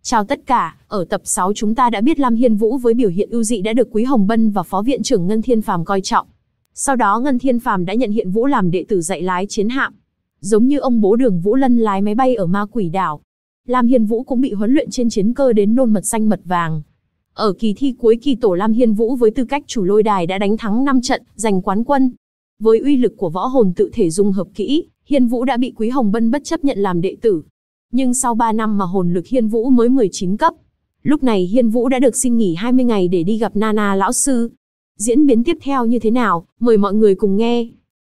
Chào tất cả, ở tập 6 chúng ta đã biết Lam Hiên Vũ với biểu hiện ưu dị đã được Quý Hồng Bân và Phó Viện trưởng Ngân Thiên Phàm coi trọng. Sau đó Ngân Thiên Phàm đã nhận Hiện Vũ làm đệ tử dạy lái chiến hạm. Giống như ông bố Đường Vũ Lân lái máy bay ở Ma Quỷ Đảo, Lam Hiên Vũ cũng bị huấn luyện trên chiến cơ đến nôn mật xanh mật vàng. Ở kỳ thi cuối kỳ tổ, Lam Hiên Vũ với tư cách chủ lôi đài đã đánh thắng 5 trận, giành quán quân. Với uy lực của võ hồn tự thể dung hợp kỹ, Hiên Vũ đã bị Quý Hồng Bân bất chấp nhận làm đệ tử. Nhưng sau 3 năm mà hồn lực Hiên Vũ mới 19 cấp. Lúc này Hiên Vũ đã được xin nghỉ 20 ngày để đi gặp Nana lão sư. Diễn biến tiếp theo như thế nào, mời mọi người cùng nghe.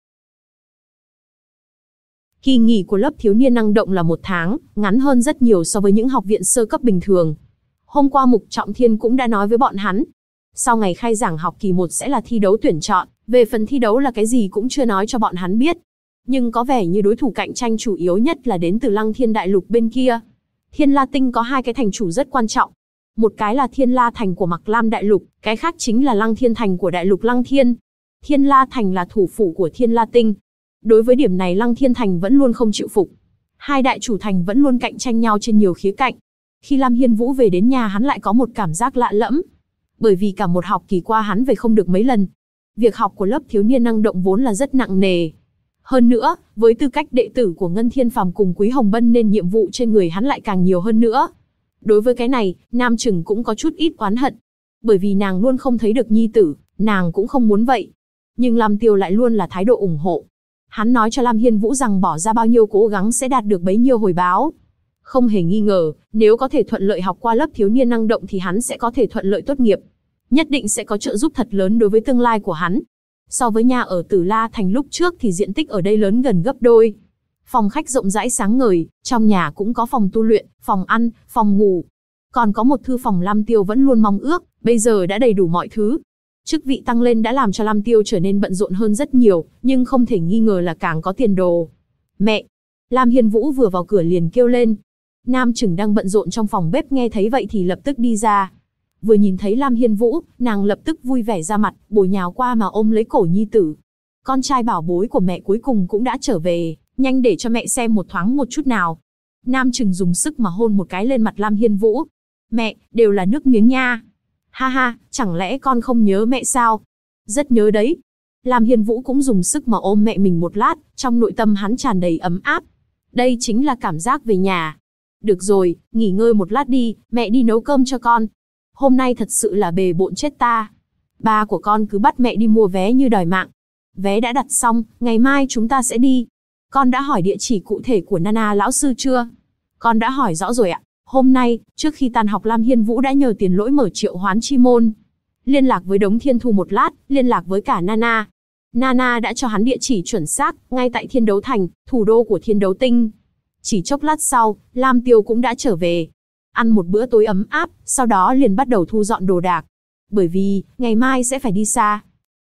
Kỳ nghỉ của lớp thiếu niên năng động là 1 tháng, ngắn hơn rất nhiều so với những học viện sơ cấp bình thường. Hôm qua Mục Trọng Thiên cũng đã nói với bọn hắn. Sau ngày khai giảng học kỳ 1 sẽ là thi đấu tuyển chọn, về phần thi đấu là cái gì cũng chưa nói cho bọn hắn biết. Nhưng có vẻ như đối thủ cạnh tranh chủ yếu nhất là đến từ Lăng Thiên Đại Lục bên kia. Thiên La Tinh có 2 cái thành chủ rất quan trọng. Một cái là Thiên La Thành của Mạc Lam Đại Lục, cái khác chính là Lăng Thiên Thành của Đại Lục Lăng Thiên. Thiên La Thành là thủ phủ của Thiên La Tinh. Đối với điểm này Lăng Thiên Thành vẫn luôn không chịu phục. 2 đại chủ thành vẫn luôn cạnh tranh nhau trên nhiều khía cạnh. Khi Lam Hiên Vũ về đến nhà hắn lại có một cảm giác lạ lẫm. Bởi vì cả một học kỳ qua hắn về không được mấy lần. Việc học của lớp thiếu niên năng động vốn là rất nặng nề. Hơn nữa, với tư cách đệ tử của Ngân Thiên Phàm cùng Quý Hồng Bân nên nhiệm vụ trên người hắn lại càng nhiều hơn nữa. Đối với cái này, Nam Trừng cũng có chút ít oán hận. Bởi vì nàng luôn không thấy được nhi tử, nàng cũng không muốn vậy. Nhưng Lam Tiêu lại luôn là thái độ ủng hộ. Hắn nói cho Lam Hiên Vũ rằng bỏ ra bao nhiêu cố gắng sẽ đạt được bấy nhiêu hồi báo. Không hề nghi ngờ, nếu có thể thuận lợi học qua lớp thiếu niên năng động thì hắn sẽ có thể thuận lợi tốt nghiệp. Nhất định sẽ có trợ giúp thật lớn đối với tương lai của hắn. So với nhà ở Tử La Thành lúc trước thì diện tích ở đây lớn gần gấp đôi. Phòng khách rộng rãi sáng ngời, trong nhà cũng có phòng tu luyện, phòng ăn, phòng ngủ. Còn có một thư phòng Lam Tiêu vẫn luôn mong ước, bây giờ đã đầy đủ mọi thứ. Chức vị tăng lên đã làm cho Lam Tiêu trở nên bận rộn hơn rất nhiều, nhưng không thể nghi ngờ là càng có tiền đồ. Mẹ! Lam Hiên Vũ vừa vào cửa liền kêu lên. Nam Trừng đang bận rộn trong phòng bếp nghe thấy vậy thì lập tức đi ra. Vừa nhìn thấy Lam Hiên Vũ, nàng lập tức vui vẻ ra mặt, bổ nhào qua mà ôm lấy cổ nhi tử. Con trai bảo bối của mẹ cuối cùng cũng đã trở về, nhanh để cho mẹ xem một thoáng một chút nào. Nam Trừng dùng sức mà hôn một cái lên mặt Lam Hiên Vũ. Mẹ, đều là nước miếng nha. Ha ha, chẳng lẽ con không nhớ mẹ sao? Rất nhớ đấy. Lam Hiên Vũ cũng dùng sức mà ôm mẹ mình một lát, trong nội tâm hắn tràn đầy ấm áp. Đây chính là cảm giác về nhà. Được rồi, nghỉ ngơi một lát đi, mẹ đi nấu cơm cho con. Hôm nay thật sự là bề bộn chết ta. Ba của con cứ bắt mẹ đi mua vé như đòi mạng. Vé đã đặt xong, ngày mai chúng ta sẽ đi. Con đã hỏi địa chỉ cụ thể của Nana lão sư chưa? Con đã hỏi rõ rồi ạ. Hôm nay, trước khi tan học Lam Hiên Vũ đã nhờ Tiền Lỗi mở triệu hoán chi môn. Liên lạc với Đống Thiên Thu một lát, liên lạc với cả Nana. Nana đã cho hắn địa chỉ chuẩn xác, ngay tại Thiên Đấu Thành, thủ đô của Thiên Đấu Tinh. Chỉ chốc lát sau, Lam Tiêu cũng đã trở về. Ăn một bữa tối ấm áp, sau đó liền bắt đầu thu dọn đồ đạc. Bởi vì, ngày mai sẽ phải đi xa.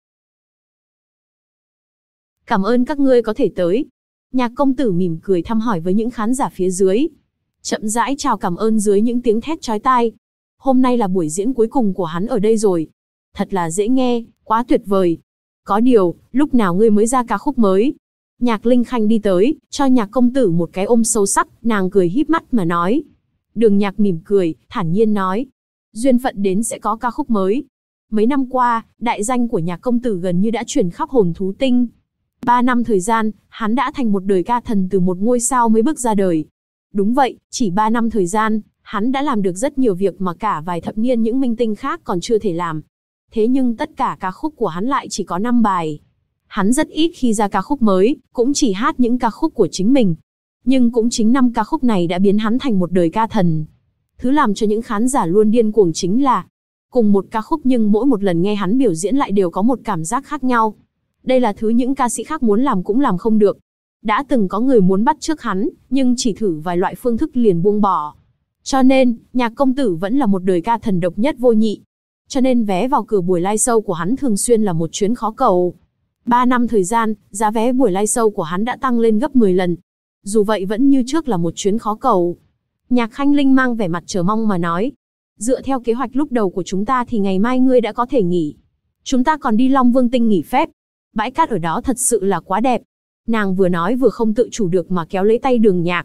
Cảm ơn các ngươi có thể tới. Nhạc công tử mỉm cười thăm hỏi với những khán giả phía dưới. Chậm rãi chào cảm ơn dưới những tiếng thét chói tai. Hôm nay là buổi diễn cuối cùng của hắn ở đây rồi. Thật là dễ nghe, quá tuyệt vời. Có điều, lúc nào ngươi mới ra ca khúc mới? Nhạc Linh Khanh đi tới, cho nhạc công tử một cái ôm sâu sắc, nàng cười híp mắt mà nói. Đường Nhạc mỉm cười, thản nhiên nói. Duyên phận đến sẽ có ca khúc mới. Mấy năm qua, đại danh của nhạc công tử gần như đã chuyển khắp hồn thú tinh. 3 năm thời gian, hắn đã thành một đời ca thần từ một ngôi sao mới bước ra đời. Đúng vậy, chỉ 3 năm thời gian, hắn đã làm được rất nhiều việc mà cả vài thập niên những minh tinh khác còn chưa thể làm. Thế nhưng tất cả ca khúc của hắn lại chỉ có 5 bài. Hắn rất ít khi ra ca khúc mới, cũng chỉ hát những ca khúc của chính mình. Nhưng cũng chính 5 ca khúc này đã biến hắn thành một đời ca thần. Thứ làm cho những khán giả luôn điên cuồng chính là cùng một ca khúc nhưng mỗi một lần nghe hắn biểu diễn lại đều có một cảm giác khác nhau. Đây là thứ những ca sĩ khác muốn làm cũng làm không được. Đã từng có người muốn bắt chước hắn, nhưng chỉ thử vài loại phương thức liền buông bỏ. Cho nên, nhạc công tử vẫn là một đời ca thần độc nhất vô nhị. Cho nên vé vào cửa buổi live show của hắn thường xuyên là một chuyến khó cầu. 3 năm thời gian, giá vé buổi live show của hắn đã tăng lên gấp 10 lần. Dù vậy vẫn như trước là một chuyến khó cầu. Nhạc Khanh Linh mang vẻ mặt chờ mong mà nói. Dựa theo kế hoạch lúc đầu của chúng ta thì ngày mai ngươi đã có thể nghỉ. Chúng ta còn đi Long Vương Tinh nghỉ phép. Bãi cát ở đó thật sự là quá đẹp. Nàng vừa nói vừa không tự chủ được mà kéo lấy tay Đường Nhạc.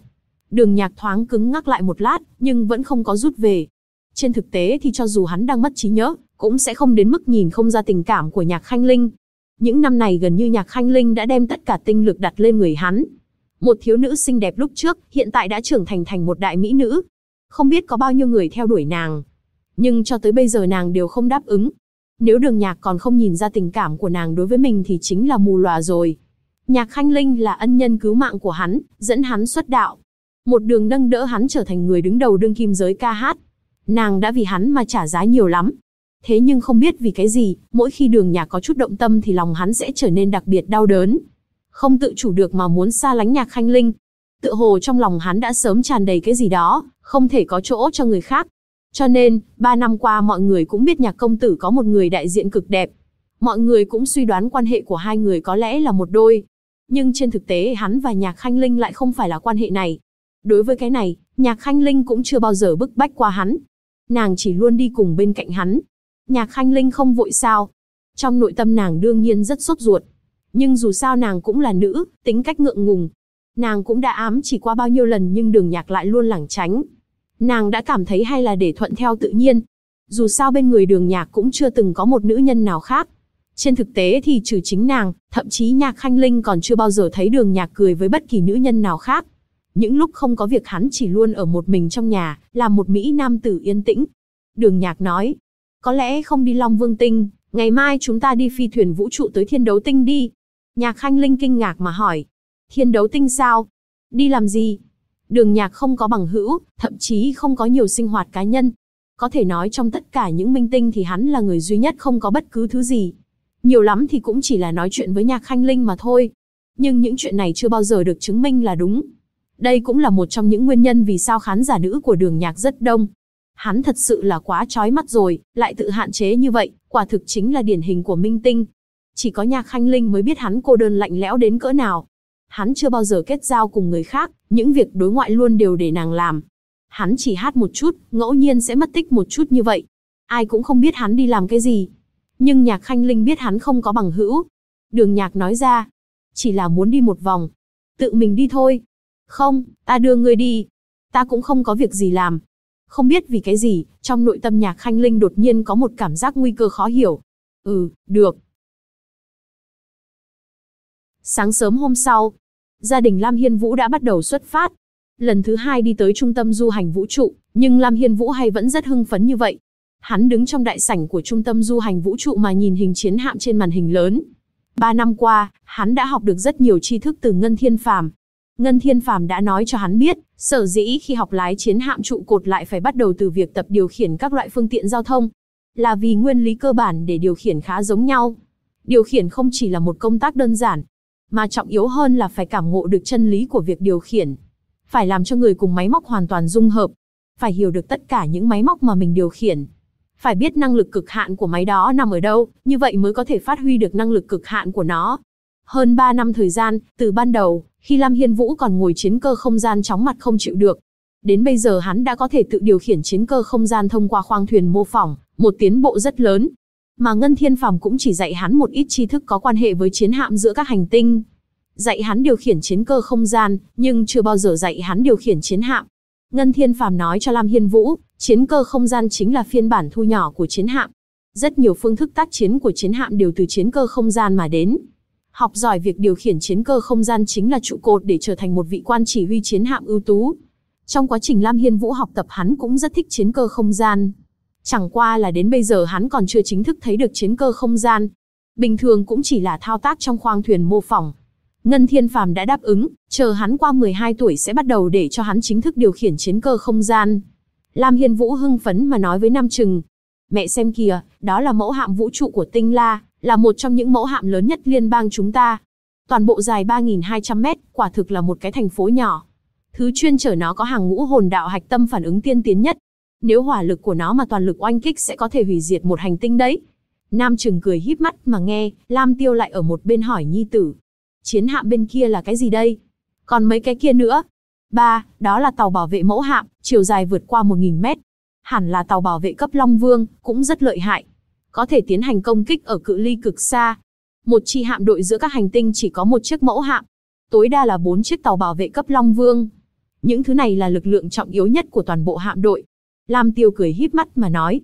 Đường Nhạc thoáng cứng ngắc lại một lát, nhưng vẫn không có rút về. Trên thực tế thì cho dù hắn đang mất trí nhớ, cũng sẽ không đến mức nhìn không ra tình cảm của Nhạc Khanh Linh. Những năm này gần như Nhạc Khanh Linh đã đem tất cả tinh lực đặt lên người hắn. Một thiếu nữ xinh đẹp lúc trước, hiện tại đã trưởng thành một đại mỹ nữ. Không biết có bao nhiêu người theo đuổi nàng. Nhưng cho tới bây giờ nàng đều không đáp ứng. Nếu Đường Nhạc còn không nhìn ra tình cảm của nàng đối với mình thì chính là mù lòa rồi. Nhạc Khanh Linh là ân nhân cứu mạng của hắn, dẫn hắn xuất đạo. Một đường nâng đỡ hắn trở thành người đứng đầu đương kim giới ca hát. Nàng đã vì hắn mà trả giá nhiều lắm. Thế nhưng không biết vì cái gì, mỗi khi Đường Nhạc có chút động tâm thì lòng hắn sẽ trở nên đặc biệt đau đớn. Không tự chủ được mà muốn xa lánh Nhạc Khanh Linh. Tựa hồ trong lòng hắn đã sớm tràn đầy cái gì đó, không thể có chỗ cho người khác. Cho nên, 3 năm qua mọi người cũng biết Nhạc công tử có một người đại diện cực đẹp. Mọi người cũng suy đoán quan hệ của hai người có lẽ là một đôi. Nhưng trên thực tế hắn và Nhạc Khanh Linh lại không phải là quan hệ này. Đối với cái này, Nhạc Khanh Linh cũng chưa bao giờ bức bách qua hắn. Nàng chỉ luôn đi cùng bên cạnh hắn. Nhạc Khanh Linh không vội sao. Trong nội tâm nàng đương nhiên rất sốt ruột. Nhưng dù sao nàng cũng là nữ, tính cách ngượng ngùng. Nàng cũng đã ám chỉ qua bao nhiêu lần nhưng Đường Nhạc lại luôn lảng tránh. Nàng đã cảm thấy hay là để thuận theo tự nhiên. Dù sao bên người Đường Nhạc cũng chưa từng có một nữ nhân nào khác. Trên thực tế thì trừ chính nàng, thậm chí Nhạc Khanh Linh còn chưa bao giờ thấy Đường Nhạc cười với bất kỳ nữ nhân nào khác. Những lúc không có việc hắn chỉ luôn ở một mình trong nhà, làm một mỹ nam tử yên tĩnh. Đường Nhạc nói, có lẽ không đi Long Vương Tinh, ngày mai chúng ta đi phi thuyền vũ trụ tới Thiên Đấu Tinh đi. Nhạc Khanh Linh kinh ngạc mà hỏi, Thiên Đấu Tinh sao? Đi làm gì? Đường Nhạc không có bằng hữu, thậm chí không có nhiều sinh hoạt cá nhân. Có thể nói trong tất cả những minh tinh thì hắn là người duy nhất không có bất cứ thứ gì. Nhiều lắm thì cũng chỉ là nói chuyện với Nhạc Khanh Linh mà thôi. Nhưng những chuyện này chưa bao giờ được chứng minh là đúng. Đây cũng là một trong những nguyên nhân vì sao khán giả nữ của Đường Nhạc rất đông. Hắn thật sự là quá chói mắt rồi, lại tự hạn chế như vậy, quả thực chính là điển hình của minh tinh. Chỉ có Nhạc Khanh Linh mới biết hắn cô đơn lạnh lẽo đến cỡ nào. Hắn chưa bao giờ kết giao cùng người khác, những việc đối ngoại luôn đều để nàng làm. Hắn chỉ hát một chút, ngẫu nhiên sẽ mất tích một chút như vậy. Ai cũng không biết hắn đi làm cái gì. Nhưng Nhạc Khanh Linh biết hắn không có bằng hữu. Đường Nhạc nói ra, chỉ là muốn đi một vòng. Tự mình đi thôi. Không, ta đưa ngươi đi. Ta cũng không có việc gì làm. Không biết vì cái gì, trong nội tâm Nhạc Khanh Linh đột nhiên có một cảm giác nguy cơ khó hiểu. Được. Sáng sớm hôm sau, gia đình Lam Hiên Vũ đã bắt đầu xuất phát. Lần thứ 2 đi tới trung tâm du hành vũ trụ, nhưng Lam Hiên Vũ hay vẫn rất hưng phấn như vậy. Hắn đứng trong đại sảnh của trung tâm du hành vũ trụ mà nhìn hình chiến hạm trên màn hình lớn. 3 năm qua, hắn đã học được rất nhiều tri thức từ Ngân Thiên Phàm. Ngân Thiên Phàm đã nói cho hắn biết, sở dĩ khi học lái chiến hạm trụ cột lại phải bắt đầu từ việc tập điều khiển các loại phương tiện giao thông. Là vì nguyên lý cơ bản để điều khiển khá giống nhau. Điều khiển không chỉ là một công tác đơn giản, mà trọng yếu hơn là phải cảm ngộ được chân lý của việc điều khiển. Phải làm cho người cùng máy móc hoàn toàn dung hợp. Phải hiểu được tất cả những máy móc mà mình điều khiển. Phải biết năng lực cực hạn của máy đó nằm ở đâu, như vậy mới có thể phát huy được năng lực cực hạn của nó. Hơn 3 năm thời gian, từ ban đầu, khi Lam Hiên Vũ còn ngồi chiến cơ không gian chóng mặt không chịu được. Đến bây giờ hắn đã có thể tự điều khiển chiến cơ không gian thông qua khoang thuyền mô phỏng, một tiến bộ rất lớn. Mà Ngân Thiên Phàm cũng chỉ dạy hắn một ít tri thức có quan hệ với chiến hạm giữa các hành tinh. Dạy hắn điều khiển chiến cơ không gian, nhưng chưa bao giờ dạy hắn điều khiển chiến hạm. Ngân Thiên Phàm nói cho Lam Hiên Vũ, chiến cơ không gian chính là phiên bản thu nhỏ của chiến hạm. Rất nhiều phương thức tác chiến của chiến hạm đều từ chiến cơ không gian mà đến. Học giỏi việc điều khiển chiến cơ không gian chính là trụ cột để trở thành một vị quan chỉ huy chiến hạm ưu tú. Trong quá trình Lam Hiên Vũ học tập hắn cũng rất thích chiến cơ không gian. Chẳng qua là đến bây giờ hắn còn chưa chính thức thấy được chiến cơ không gian. Bình thường cũng chỉ là thao tác trong khoang thuyền mô phỏng. Ngân Thiên Phàm đã đáp ứng, chờ hắn qua 12 tuổi sẽ bắt đầu để cho hắn chính thức điều khiển chiến cơ không gian. Lam Hiên Vũ hưng phấn mà nói với Nam Trừng. Mẹ xem kìa, đó là mẫu hạm vũ trụ của Tinh La, là một trong những mẫu hạm lớn nhất liên bang chúng ta. Toàn bộ dài 3.200 mét, quả thực là một cái thành phố nhỏ. Thứ chuyên chở nó có hàng ngũ hồn đạo hạch tâm phản ứng tiên tiến nhất. Nếu hỏa lực của nó mà toàn lực oanh kích sẽ có thể hủy diệt một hành tinh đấy. Nam Trừng cười híp mắt mà nghe, Lam Tiêu lại ở một bên hỏi nhi tử. Chiến hạm bên kia là cái gì đây? Còn mấy cái kia nữa? Ba, đó là tàu bảo vệ mẫu hạm, chiều dài vượt qua 1.000 mét. Hẳn là tàu bảo vệ cấp Long Vương, cũng rất lợi hại. Có thể tiến hành công kích ở cự ly cực xa. Một chi hạm đội giữa các hành tinh chỉ có một chiếc mẫu hạm. Tối đa là 4 chiếc tàu bảo vệ cấp Long Vương. Những thứ này là lực lượng trọng yếu nhất của toàn bộ hạm đội. Lam Tiêu cười híp mắt mà nói.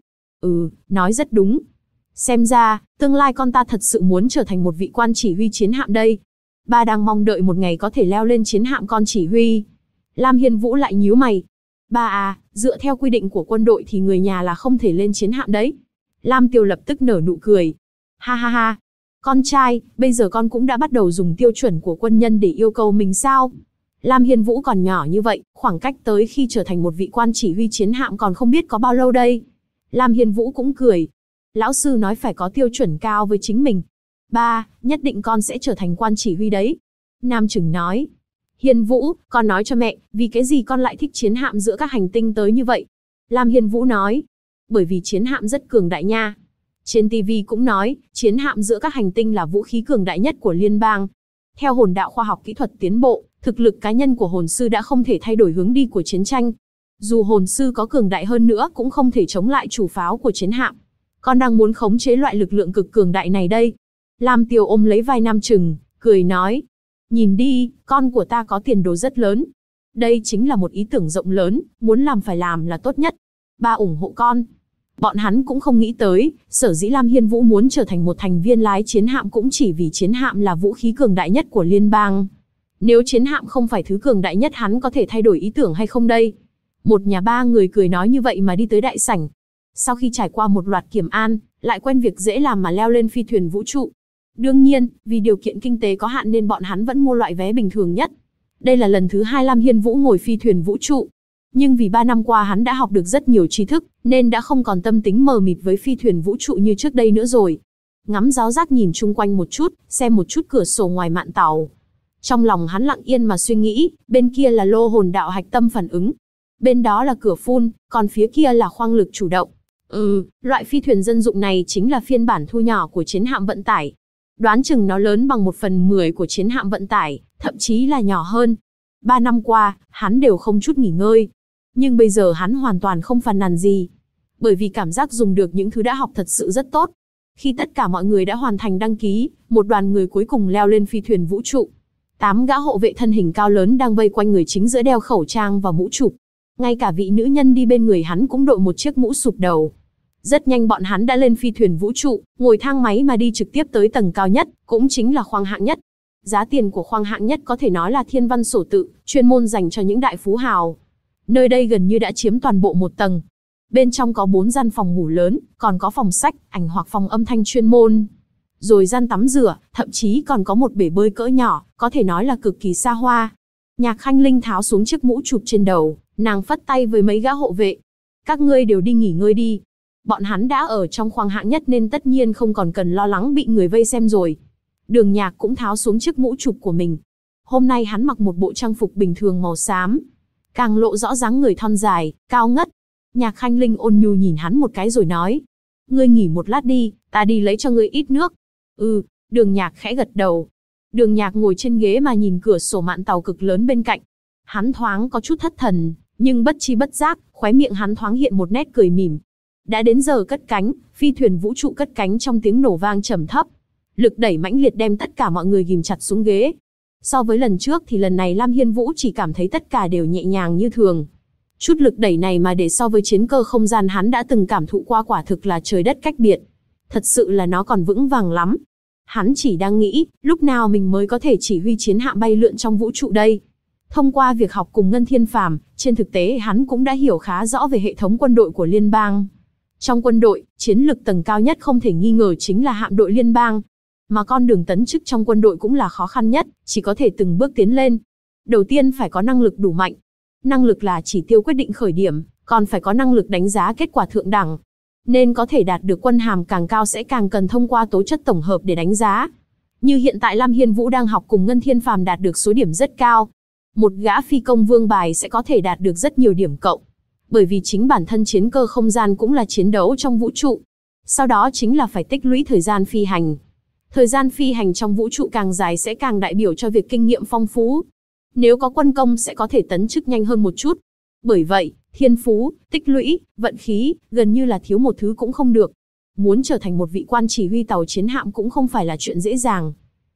Nói rất đúng. Xem ra, tương lai con ta thật sự muốn trở thành một vị quan chỉ huy chiến hạm đây. Ba đang mong đợi một ngày có thể leo lên chiến hạm con chỉ huy. Lam Hiên Vũ lại nhíu mày. Ba à, dựa theo quy định của quân đội thì người nhà là không thể lên chiến hạm đấy. Lam Tiêu lập tức nở nụ cười. Ha ha ha. Con trai, bây giờ con cũng đã bắt đầu dùng tiêu chuẩn của quân nhân để yêu cầu mình sao? Lam Hiên Vũ còn nhỏ như vậy, khoảng cách tới khi trở thành một vị quan chỉ huy chiến hạm còn không biết có bao lâu đây. Lam Hiên Vũ cũng cười. Lão sư nói phải có tiêu chuẩn cao với chính mình. Ba, nhất định con sẽ trở thành quan chỉ huy đấy. Nam Chừng nói. Hiên Vũ, con nói cho mẹ, vì cái gì con lại thích chiến hạm giữa các hành tinh tới như vậy? Lam Hiên Vũ nói. Bởi vì chiến hạm rất cường đại nha. Trên TV cũng nói, chiến hạm giữa các hành tinh là vũ khí cường đại nhất của liên bang. Theo hồn đạo khoa học kỹ thuật tiến bộ, thực lực cá nhân của hồn sư đã không thể thay đổi hướng đi của chiến tranh. Dù hồn sư có cường đại hơn nữa cũng không thể chống lại chủ pháo của chiến hạm. Con đang muốn khống chế loại lực lượng cực cường đại này đây. Lam Tiêu ôm lấy vai Nam Chừng, cười nói. Nhìn đi, con của ta có tiền đồ rất lớn. Đây chính là một ý tưởng rộng lớn, muốn làm phải làm là tốt nhất. Ba ủng hộ con. Bọn hắn cũng không nghĩ tới, sở dĩ Lam Hiên Vũ muốn trở thành một thành viên lái chiến hạm cũng chỉ vì chiến hạm là vũ khí cường đại nhất của liên bang. Nếu chiến hạm không phải thứ cường đại nhất hắn có thể thay đổi ý tưởng hay không đây? Một nhà ba người cười nói như vậy mà đi tới đại sảnh. Sau khi trải qua một loạt kiểm an, lại quen việc dễ làm mà leo lên phi thuyền vũ trụ. Đương nhiên, vì điều kiện kinh tế có hạn nên bọn hắn vẫn mua loại vé bình thường nhất. Đây là lần thứ 2 Lam Hiên Vũ ngồi phi thuyền vũ trụ. Nhưng vì 3 năm qua hắn đã học được rất nhiều tri thức, nên đã không còn tâm tính mờ mịt với phi thuyền vũ trụ như trước đây nữa rồi. Ngắm giáo giác nhìn chung quanh một chút, xem một chút cửa sổ ngoài mạn tàu. Trong lòng hắn lặng yên mà suy nghĩ, bên kia là lô hồn đạo hạch tâm phản ứng. Bên đó là cửa phun, còn phía kia là khoang lực chủ động. Loại phi thuyền dân dụng này chính là phiên bản thu nhỏ của chiến hạm vận tải. Đoán chừng nó lớn bằng 1/10 của chiến hạm vận tải, thậm chí là nhỏ hơn. 3 năm qua, hắn đều không chút nghỉ ngơi. Nhưng bây giờ hắn hoàn toàn không phàn nàn gì. Bởi vì cảm giác dùng được những thứ đã học thật sự rất tốt. Khi tất cả mọi người đã hoàn thành đăng ký, một đoàn người cuối cùng leo lên phi thuyền vũ trụ. 8 gã hộ vệ thân hình cao lớn đang vây quanh người chính giữa đeo khẩu trang và mũ chụp. Ngay cả vị nữ nhân đi bên người hắn cũng đội một chiếc mũ sụp đầu. Rất nhanh bọn hắn đã lên phi thuyền vũ trụ, ngồi thang máy mà đi trực tiếp tới tầng cao nhất, cũng chính là khoang hạng nhất. Giá tiền của khoang hạng nhất có thể nói là thiên văn sổ tự, chuyên môn dành cho những đại phú hào. Nơi đây gần như đã chiếm toàn bộ một tầng. Bên trong có 4 gian phòng ngủ lớn, còn có phòng sách, ảnh hoặc phòng âm thanh chuyên môn. Rồi gian tắm rửa, thậm chí còn có một bể bơi cỡ nhỏ, có thể nói là cực kỳ xa hoa. Nhạc Khanh Linh tháo xuống chiếc mũ chụp trên đầu, nàng phất tay với mấy gã hộ vệ. Các ngươi đều đi nghỉ ngơi đi. Bọn hắn đã ở trong khoang hạng nhất nên tất nhiên không còn cần lo lắng bị người vây xem rồi. Đường Nhạc cũng tháo xuống chiếc mũ chụp của mình. Hôm nay hắn mặc một bộ trang phục bình thường màu xám, càng lộ rõ dáng người thon dài, cao ngất. Nhạc Khanh Linh ôn nhu nhìn hắn một cái rồi nói. Ngươi nghỉ một lát đi, ta đi lấy cho ngươi ít nước. Đường Nhạc khẽ gật đầu. Đường Nhạc ngồi trên ghế mà nhìn cửa sổ mạn tàu cực lớn bên cạnh. Hắn thoáng có chút thất thần, nhưng bất chi bất giác, khóe miệng hắn thoáng hiện một nét cười mỉm. Đã đến giờ cất cánh, phi thuyền vũ trụ cất cánh trong tiếng nổ vang trầm thấp. Lực đẩy mãnh liệt đem tất cả mọi người ghìm chặt xuống ghế. So với lần trước thì lần này Lam Hiên Vũ chỉ cảm thấy tất cả đều nhẹ nhàng như thường. Chút lực đẩy này mà để so với chiến cơ không gian hắn đã từng cảm thụ qua quả thực là trời đất cách biệt. Thật sự là nó còn vững vàng lắm. Hắn chỉ đang nghĩ, lúc nào mình mới có thể chỉ huy chiến hạm bay lượn trong vũ trụ đây. Thông qua việc học cùng Ngân Thiên Phàm, trên thực tế hắn cũng đã hiểu khá rõ về hệ thống quân đội của liên bang. Trong quân đội, chiến lực tầng cao nhất không thể nghi ngờ chính là hạm đội liên bang. Mà con đường tấn chức trong quân đội cũng là khó khăn nhất, chỉ có thể từng bước tiến lên. Đầu tiên phải có năng lực đủ mạnh. Năng lực là chỉ tiêu quyết định khởi điểm, còn phải có năng lực đánh giá kết quả thượng đẳng. Nên có thể đạt được quân hàm càng cao sẽ càng cần thông qua tố chất tổng hợp để đánh giá. Như hiện tại Lam Hiên Vũ đang học cùng Ngân Thiên Phàm đạt được số điểm rất cao. Một gã phi công vương bài sẽ có thể đạt được rất nhiều điểm cộng. Bởi vì chính bản thân chiến cơ không gian cũng là chiến đấu trong vũ trụ. Sau đó chính là phải tích lũy thời gian phi hành. Thời gian phi hành trong vũ trụ càng dài sẽ càng đại biểu cho việc kinh nghiệm phong phú. Nếu có quân công sẽ có thể tấn chức nhanh hơn một chút. Bởi vậy, thiên phú, tích lũy, vận khí, gần như là thiếu một thứ cũng không được. Muốn trở thành một vị quan chỉ huy tàu chiến hạm cũng không phải là chuyện dễ dàng.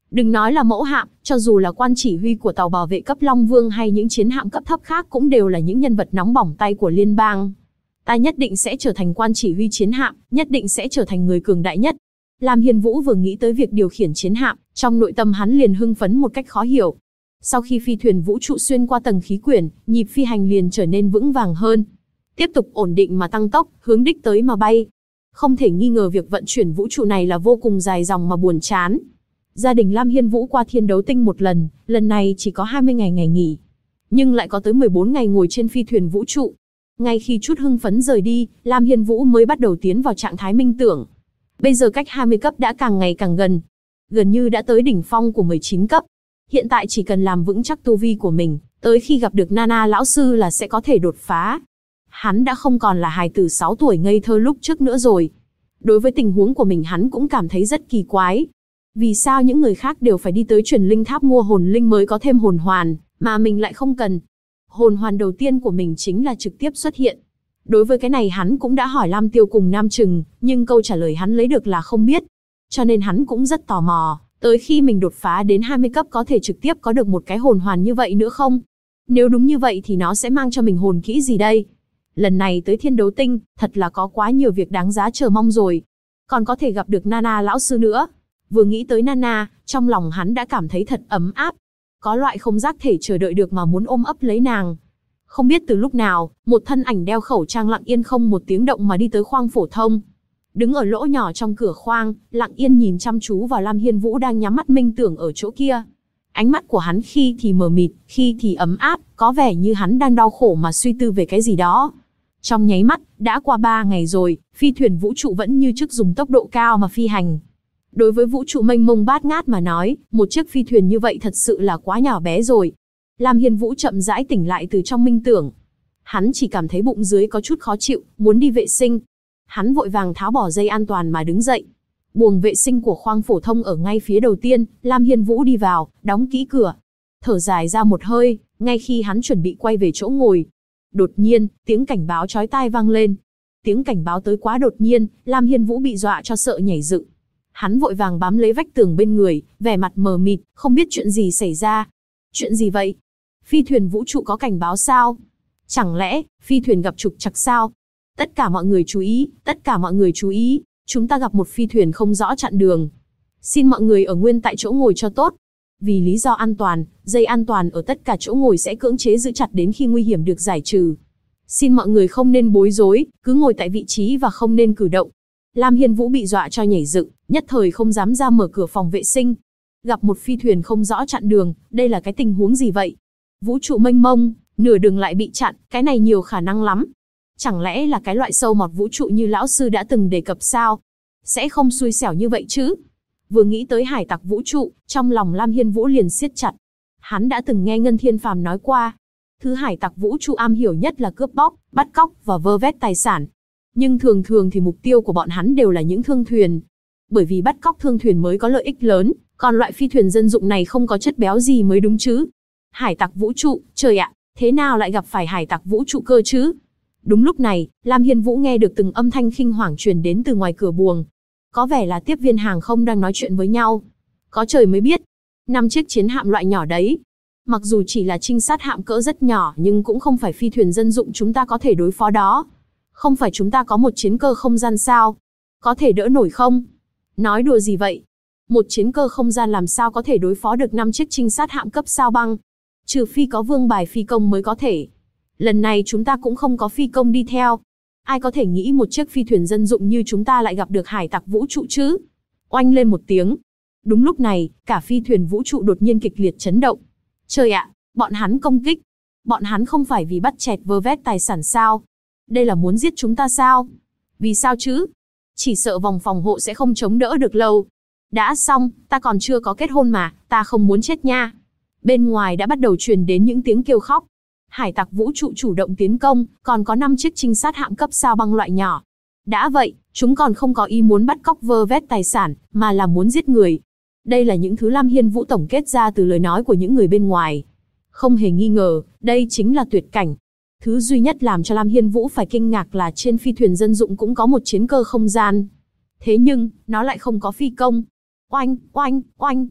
Đừng nói là mẫu hạm, cho dù là quan chỉ huy của tàu bảo vệ cấp Long Vương hay những chiến hạm cấp thấp khác cũng đều là những nhân vật nóng bỏng tay của liên bang. Ta nhất định sẽ trở thành quan chỉ huy chiến hạm, nhất định sẽ trở thành người cường đại nhất. Lam Hiên Vũ vừa nghĩ tới việc điều khiển chiến hạm, trong nội tâm hắn liền hưng phấn một cách khó hiểu. Sau khi phi thuyền vũ trụ xuyên qua tầng khí quyển, nhịp phi hành liền trở nên vững vàng hơn. Tiếp tục ổn định mà tăng tốc, hướng đích tới mà bay. Không thể nghi ngờ việc vận chuyển vũ trụ này là vô cùng dài dòng mà buồn chán. Gia đình Lam Hiên Vũ qua thiên đấu tinh một lần này chỉ có 20 ngày nghỉ. Nhưng lại có tới 14 ngày ngồi trên phi thuyền vũ trụ. Ngay khi chút hưng phấn rời đi, Lam Hiên Vũ mới bắt đầu tiến vào trạng thái minh tưởng. Bây giờ cách 20 cấp đã càng ngày càng gần. Gần như đã tới đỉnh phong của 19 cấp. Hiện tại chỉ cần làm vững chắc tu vi của mình, tới khi gặp được Nana lão sư là sẽ có thể đột phá. Hắn đã không còn là hài tử 6 tuổi ngây thơ lúc trước nữa rồi. Đối với tình huống của mình hắn cũng cảm thấy rất kỳ quái. Vì sao những người khác đều phải đi tới truyền linh tháp mua hồn linh mới có thêm hồn hoàn, mà mình lại không cần? Hồn hoàn đầu tiên của mình chính là trực tiếp xuất hiện. Đối với cái này hắn cũng đã hỏi Lam Tiêu cùng Nam Trừng, nhưng câu trả lời hắn lấy được là không biết. Cho nên hắn cũng rất tò mò, tới khi mình đột phá đến 20 cấp có thể trực tiếp có được một cái hồn hoàn như vậy nữa không? Nếu đúng như vậy thì nó sẽ mang cho mình hồn kỹ gì đây? Lần này tới thiên đấu tinh, thật là có quá nhiều việc đáng giá chờ mong rồi. Còn có thể gặp được Nana lão sư nữa. Vừa nghĩ tới Nana, trong lòng hắn đã cảm thấy thật ấm áp. Có loại không giác thể chờ đợi được mà muốn ôm ấp lấy nàng. Không biết từ lúc nào, một thân ảnh đeo khẩu trang lặng yên không một tiếng động mà đi tới khoang phổ thông. Đứng ở lỗ nhỏ trong cửa khoang, lặng yên nhìn chăm chú vào Lam Hiên Vũ đang nhắm mắt minh tưởng ở chỗ kia. Ánh mắt của hắn khi thì mờ mịt, khi thì ấm áp, có vẻ như hắn đang đau khổ mà suy tư về cái gì đó. Trong nháy mắt, đã qua 3 ngày rồi, phi thuyền vũ trụ vẫn như trước dùng tốc độ cao mà phi hành. Đối với vũ trụ mênh mông bát ngát mà nói, một chiếc phi thuyền như vậy thật sự là quá nhỏ bé rồi. Lam Hiên Vũ chậm rãi tỉnh lại từ trong minh tưởng. Hắn chỉ cảm thấy bụng dưới có chút khó chịu, muốn đi vệ sinh. Hắn vội vàng tháo bỏ dây an toàn mà đứng dậy. Buồng vệ sinh của khoang phổ thông ở ngay phía đầu tiên, Lam Hiên Vũ đi vào, đóng kỹ cửa. Thở dài ra một hơi, ngay khi hắn chuẩn bị quay về chỗ ngồi. Đột nhiên, tiếng cảnh báo chói tai vang lên. Tiếng cảnh báo tới quá đột nhiên, Lam Hiên Vũ bị dọa cho sợ nhảy dựng. Hắn vội vàng bám lấy vách tường bên người, vẻ mặt mờ mịt, không biết chuyện gì xảy ra. Chuyện gì vậy? Phi thuyền vũ trụ có cảnh báo sao? Chẳng lẽ, phi thuyền gặp trục trặc sao? Tất cả mọi người chú ý, tất cả mọi người chú ý, chúng ta gặp một phi thuyền không rõ chặn đường. Xin mọi người ở nguyên tại chỗ ngồi cho tốt. Vì lý do an toàn, dây an toàn ở tất cả chỗ ngồi sẽ cưỡng chế giữ chặt đến khi nguy hiểm được giải trừ. Xin mọi người không nên bối rối, cứ ngồi tại vị trí và không nên cử động. Lam Hiên Vũ bị dọa cho nhảy dựng, nhất thời không dám ra mở cửa phòng vệ sinh. Gặp một phi thuyền không rõ chặn đường, đây là cái tình huống gì vậy? Vũ trụ mênh mông, nửa đường lại bị chặn, cái này nhiều khả năng lắm. Chẳng lẽ là cái loại sâu mọt vũ trụ như lão sư đã từng đề cập sao? Sẽ không xui xẻo như vậy chứ? Vừa nghĩ tới hải tặc vũ trụ, trong lòng Lam Hiên Vũ liền siết chặt. Hắn đã từng nghe Ngân Thiên Phàm nói qua, thứ hải tặc vũ trụ am hiểu nhất là cướp bóc, bắt cóc và vơ vét tài sản. Nhưng thường thường thì mục tiêu của bọn hắn đều là những thương thuyền. Bởi vì bắt cóc thương thuyền mới có lợi ích lớn, còn loại phi thuyền dân dụng này không có chất béo gì mới đúng chứ. Hải tặc vũ trụ, trời ạ, thế nào lại gặp phải hải tặc vũ trụ cơ chứ? Đúng lúc này, Lam Hiên Vũ nghe được từng âm thanh khinh hoảng truyền đến từ ngoài cửa buồng. Có vẻ là tiếp viên hàng không đang nói chuyện với nhau. Có trời mới biết, 5 chiếc chiến hạm loại nhỏ đấy. Mặc dù chỉ là trinh sát hạm cỡ rất nhỏ nhưng cũng không phải phi thuyền dân dụng chúng ta có thể đối phó đó. Không phải chúng ta có một chiến cơ không gian sao? Có thể đỡ nổi không? Nói đùa gì vậy? Một chiến cơ không gian làm sao có thể đối phó được 5 chiếc trinh sát hạm cấp sao băng? Trừ phi có vương bài phi công mới có thể. Lần này chúng ta cũng không có phi công đi theo. Ai có thể nghĩ một chiếc phi thuyền dân dụng như chúng ta lại gặp được hải tặc vũ trụ chứ? Oanh lên một tiếng. Đúng lúc này, cả phi thuyền vũ trụ đột nhiên kịch liệt chấn động. Trời ạ, bọn hắn công kích. Bọn hắn không phải vì bắt chẹt vơ vét tài sản sao? Đây là muốn giết chúng ta sao? Vì sao chứ? Chỉ sợ vòng phòng hộ sẽ không chống đỡ được lâu. Đã xong, ta còn chưa có kết hôn mà, ta không muốn chết nha. Bên ngoài đã bắt đầu truyền đến những tiếng kêu khóc. Hải tặc vũ trụ chủ động tiến công, còn có 5 chiếc trinh sát hạm cấp sao băng loại nhỏ. Đã vậy, chúng còn không có ý muốn bắt cóc vơ vét tài sản, mà là muốn giết người. Đây là những thứ Lam Hiên Vũ tổng kết ra từ lời nói của những người bên ngoài. Không hề nghi ngờ, đây chính là tuyệt cảnh. Thứ duy nhất làm cho Lam Hiên Vũ phải kinh ngạc là trên phi thuyền dân dụng cũng có một chiến cơ không gian. Thế nhưng, nó lại không có phi công. Oanh, oanh, oanh.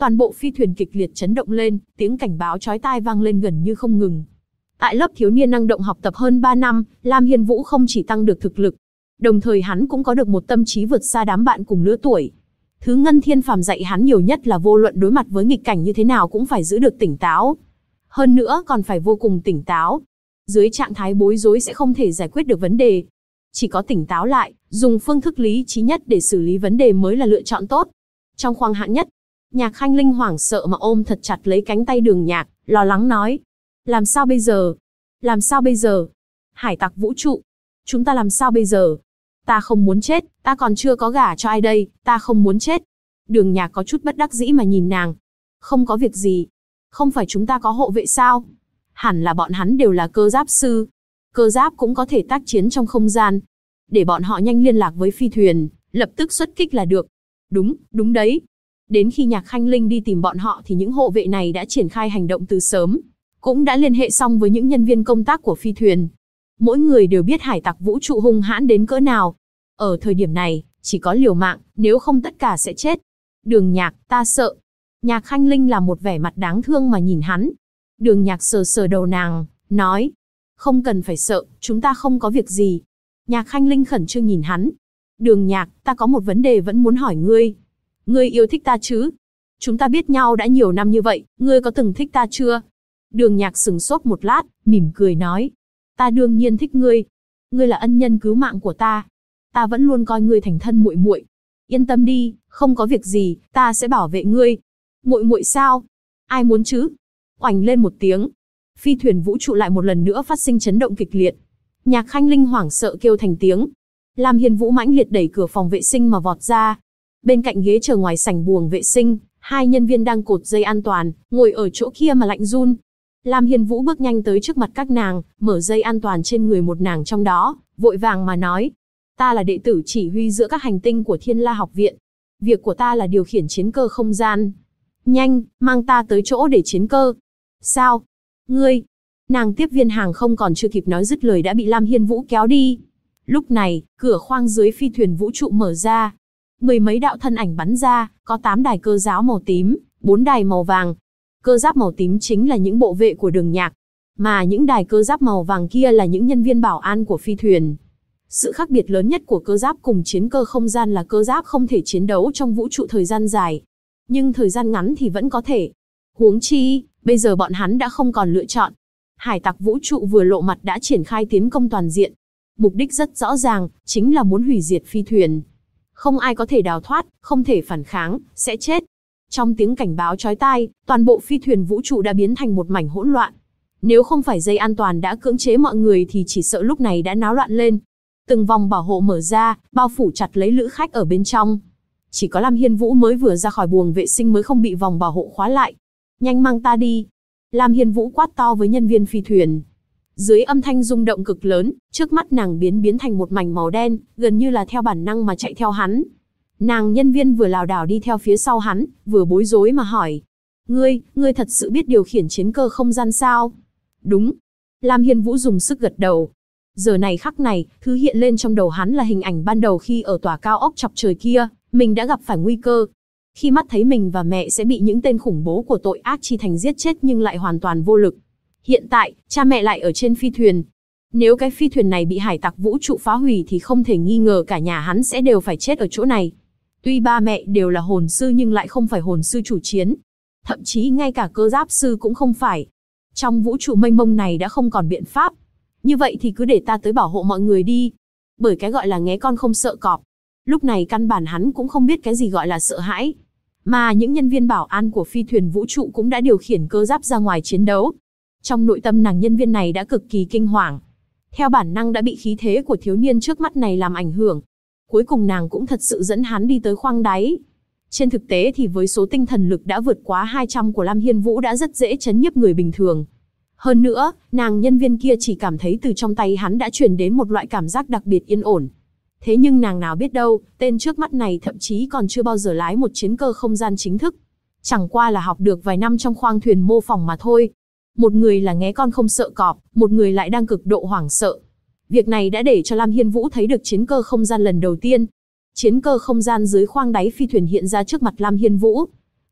Toàn bộ phi thuyền kịch liệt chấn động lên, tiếng cảnh báo chói tai vang lên gần như không ngừng. Tại lớp thiếu niên năng động học tập hơn 3 năm, Lam Hiên Vũ không chỉ tăng được thực lực, đồng thời hắn cũng có được một tâm trí vượt xa đám bạn cùng lứa tuổi. Thứ Ngân Thiên Phàm dạy hắn nhiều nhất là vô luận đối mặt với nghịch cảnh như thế nào cũng phải giữ được tỉnh táo. Hơn nữa còn phải vô cùng tỉnh táo. Dưới trạng thái bối rối sẽ không thể giải quyết được vấn đề. Chỉ có tỉnh táo lại, dùng phương thức lý trí nhất để xử lý vấn đề mới là lựa chọn tốt. Trong khoang hạng nhất, Nhạc Khanh Linh hoảng sợ mà ôm thật chặt lấy cánh tay Đường Nhạc, lo lắng nói. Làm sao bây giờ? Làm sao bây giờ? Hải tặc vũ trụ. Chúng ta làm sao bây giờ? Ta không muốn chết, ta còn chưa có gả cho ai đây, ta không muốn chết. Đường Nhạc có chút bất đắc dĩ mà nhìn nàng. Không có việc gì. Không phải chúng ta có hộ vệ sao? Hẳn là bọn hắn đều là cơ giáp sư. Cơ giáp cũng có thể tác chiến trong không gian. Để bọn họ nhanh liên lạc với phi thuyền, lập tức xuất kích là được. Đúng, đúng đấy. Đến khi Nhạc Khanh Linh đi tìm bọn họ thì những hộ vệ này đã triển khai hành động từ sớm. Cũng đã liên hệ xong với những nhân viên công tác của phi thuyền. Mỗi người đều biết hải tặc vũ trụ hung hãn đến cỡ nào. Ở thời điểm này, chỉ có liều mạng, nếu không tất cả sẽ chết. Đường Nhạc, ta sợ. Nhạc Khanh Linh làm một vẻ mặt đáng thương mà nhìn hắn. Đường Nhạc sờ sờ đầu nàng, nói. Không cần phải sợ, chúng ta không có việc gì. Nhạc Khanh Linh khẩn trương nhìn hắn. Đường Nhạc, ta có một vấn đề vẫn muốn hỏi ngươi. Ngươi yêu thích ta chứ? Chúng ta biết nhau đã nhiều năm như vậy, ngươi có từng thích ta chưa? Đường Nhạc sững sốt một lát, mỉm cười nói. Ta đương nhiên thích ngươi. Ngươi là ân nhân cứu mạng của ta. Ta vẫn luôn coi ngươi thành thân muội muội. Yên tâm đi, không có việc gì, ta sẽ bảo vệ ngươi. Muội muội sao? Ai muốn chứ? Oành lên một tiếng. Phi thuyền vũ trụ lại một lần nữa phát sinh chấn động kịch liệt. Nhạc Khanh Linh hoảng sợ kêu thành tiếng. Lam Hiên Vũ mãnh liệt đẩy cửa phòng vệ sinh mà vọt ra. Bên cạnh ghế chờ ngoài sảnh buồng vệ sinh, hai nhân viên đang cột dây an toàn, ngồi ở chỗ kia mà lạnh run. Lam Hiên Vũ bước nhanh tới trước mặt các nàng, mở dây an toàn trên người một nàng trong đó, vội vàng mà nói. Ta là đệ tử chỉ huy giữa các hành tinh của Thiên La học viện. Việc của ta là điều khiển chiến cơ không gian. Nhanh, mang ta tới chỗ để chiến cơ. Sao? Ngươi? Nàng tiếp viên hàng không còn chưa kịp nói dứt lời đã bị Lam Hiên Vũ kéo đi. Lúc này, cửa khoang dưới phi thuyền vũ trụ mở ra. Mười mấy đạo thân ảnh bắn ra, có 8 đài cơ giáo màu tím, 4 đài màu vàng. Cơ giáp màu tím chính là những bộ vệ của Đường Nhạc, mà những đài cơ giáp màu vàng kia là những nhân viên bảo an của phi thuyền. Sự khác biệt lớn nhất của cơ giáp cùng chiến cơ không gian là cơ giáp không thể chiến đấu trong vũ trụ thời gian dài. Nhưng thời gian ngắn thì vẫn có thể. Huống chi, bây giờ bọn hắn đã không còn lựa chọn. Hải tặc vũ trụ vừa lộ mặt đã triển khai tiến công toàn diện. Mục đích rất rõ ràng, chính là muốn hủy diệt phi thuyền. Không ai có thể đào thoát, không thể phản kháng, sẽ chết. Trong tiếng cảnh báo chói tai, toàn bộ phi thuyền vũ trụ đã biến thành một mảnh hỗn loạn. Nếu không phải dây an toàn đã cưỡng chế mọi người thì chỉ sợ lúc này đã náo loạn lên. Từng vòng bảo hộ mở ra, bao phủ chặt lấy lữ khách ở bên trong. Chỉ có Lam Hiên Vũ mới vừa ra khỏi buồng vệ sinh mới không bị vòng bảo hộ khóa lại. Nhanh mang ta đi. Lam Hiên Vũ quát to với nhân viên phi thuyền. Dưới âm thanh rung động cực lớn, trước mắt nàng biến thành một mảnh màu đen, gần như là theo bản năng mà chạy theo hắn. Nàng nhân viên vừa lảo đảo đi theo phía sau hắn, vừa bối rối mà hỏi. Ngươi thật sự biết điều khiển chiến cơ không gian sao? Đúng. Lam Hiên Vũ dùng sức gật đầu. Giờ này khắc này, thứ hiện lên trong đầu hắn là hình ảnh ban đầu khi ở tòa cao ốc chọc trời kia, mình đã gặp phải nguy cơ. Khi mắt thấy mình và mẹ sẽ bị những tên khủng bố của tội ác chi thành giết chết nhưng lại hoàn toàn vô lực. Hiện tại, cha mẹ lại ở trên phi thuyền. Nếu cái phi thuyền này bị hải tặc vũ trụ phá hủy thì không thể nghi ngờ cả nhà hắn sẽ đều phải chết ở chỗ này. Tuy ba mẹ đều là hồn sư nhưng lại không phải hồn sư chủ chiến. Thậm chí ngay cả cơ giáp sư cũng không phải. Trong vũ trụ mênh mông này đã không còn biện pháp. Như vậy thì cứ để ta tới bảo hộ mọi người đi. Bởi cái gọi là nghé con không sợ cọp. Lúc này căn bản hắn cũng không biết cái gì gọi là sợ hãi. Mà những nhân viên bảo an của phi thuyền vũ trụ cũng đã điều khiển cơ giáp ra ngoài chiến đấu. Trong nội tâm nàng nhân viên này đã cực kỳ kinh hoàng. Theo bản năng đã bị khí thế của thiếu niên trước mắt này làm ảnh hưởng. Cuối cùng nàng cũng thật sự dẫn hắn đi tới khoang đáy. Trên thực tế thì với số tinh thần lực đã vượt quá 200 của Lam Hiên Vũ đã rất dễ chấn nhiếp người bình thường. Hơn nữa, nàng nhân viên kia chỉ cảm thấy từ trong tay hắn đã truyền đến một loại cảm giác đặc biệt yên ổn. Thế nhưng nàng nào biết đâu, tên trước mắt này thậm chí còn chưa bao giờ lái một chiến cơ không gian chính thức. Chẳng qua là học được vài năm trong khoang thuyền mô phỏng mà thôi. Một người là nghé con không sợ cọp, một người lại đang cực độ hoảng sợ. Việc này đã để cho Lam Hiên Vũ thấy được chiến cơ không gian lần đầu tiên. Chiến cơ không gian dưới khoang đáy phi thuyền hiện ra trước mặt Lam Hiên Vũ.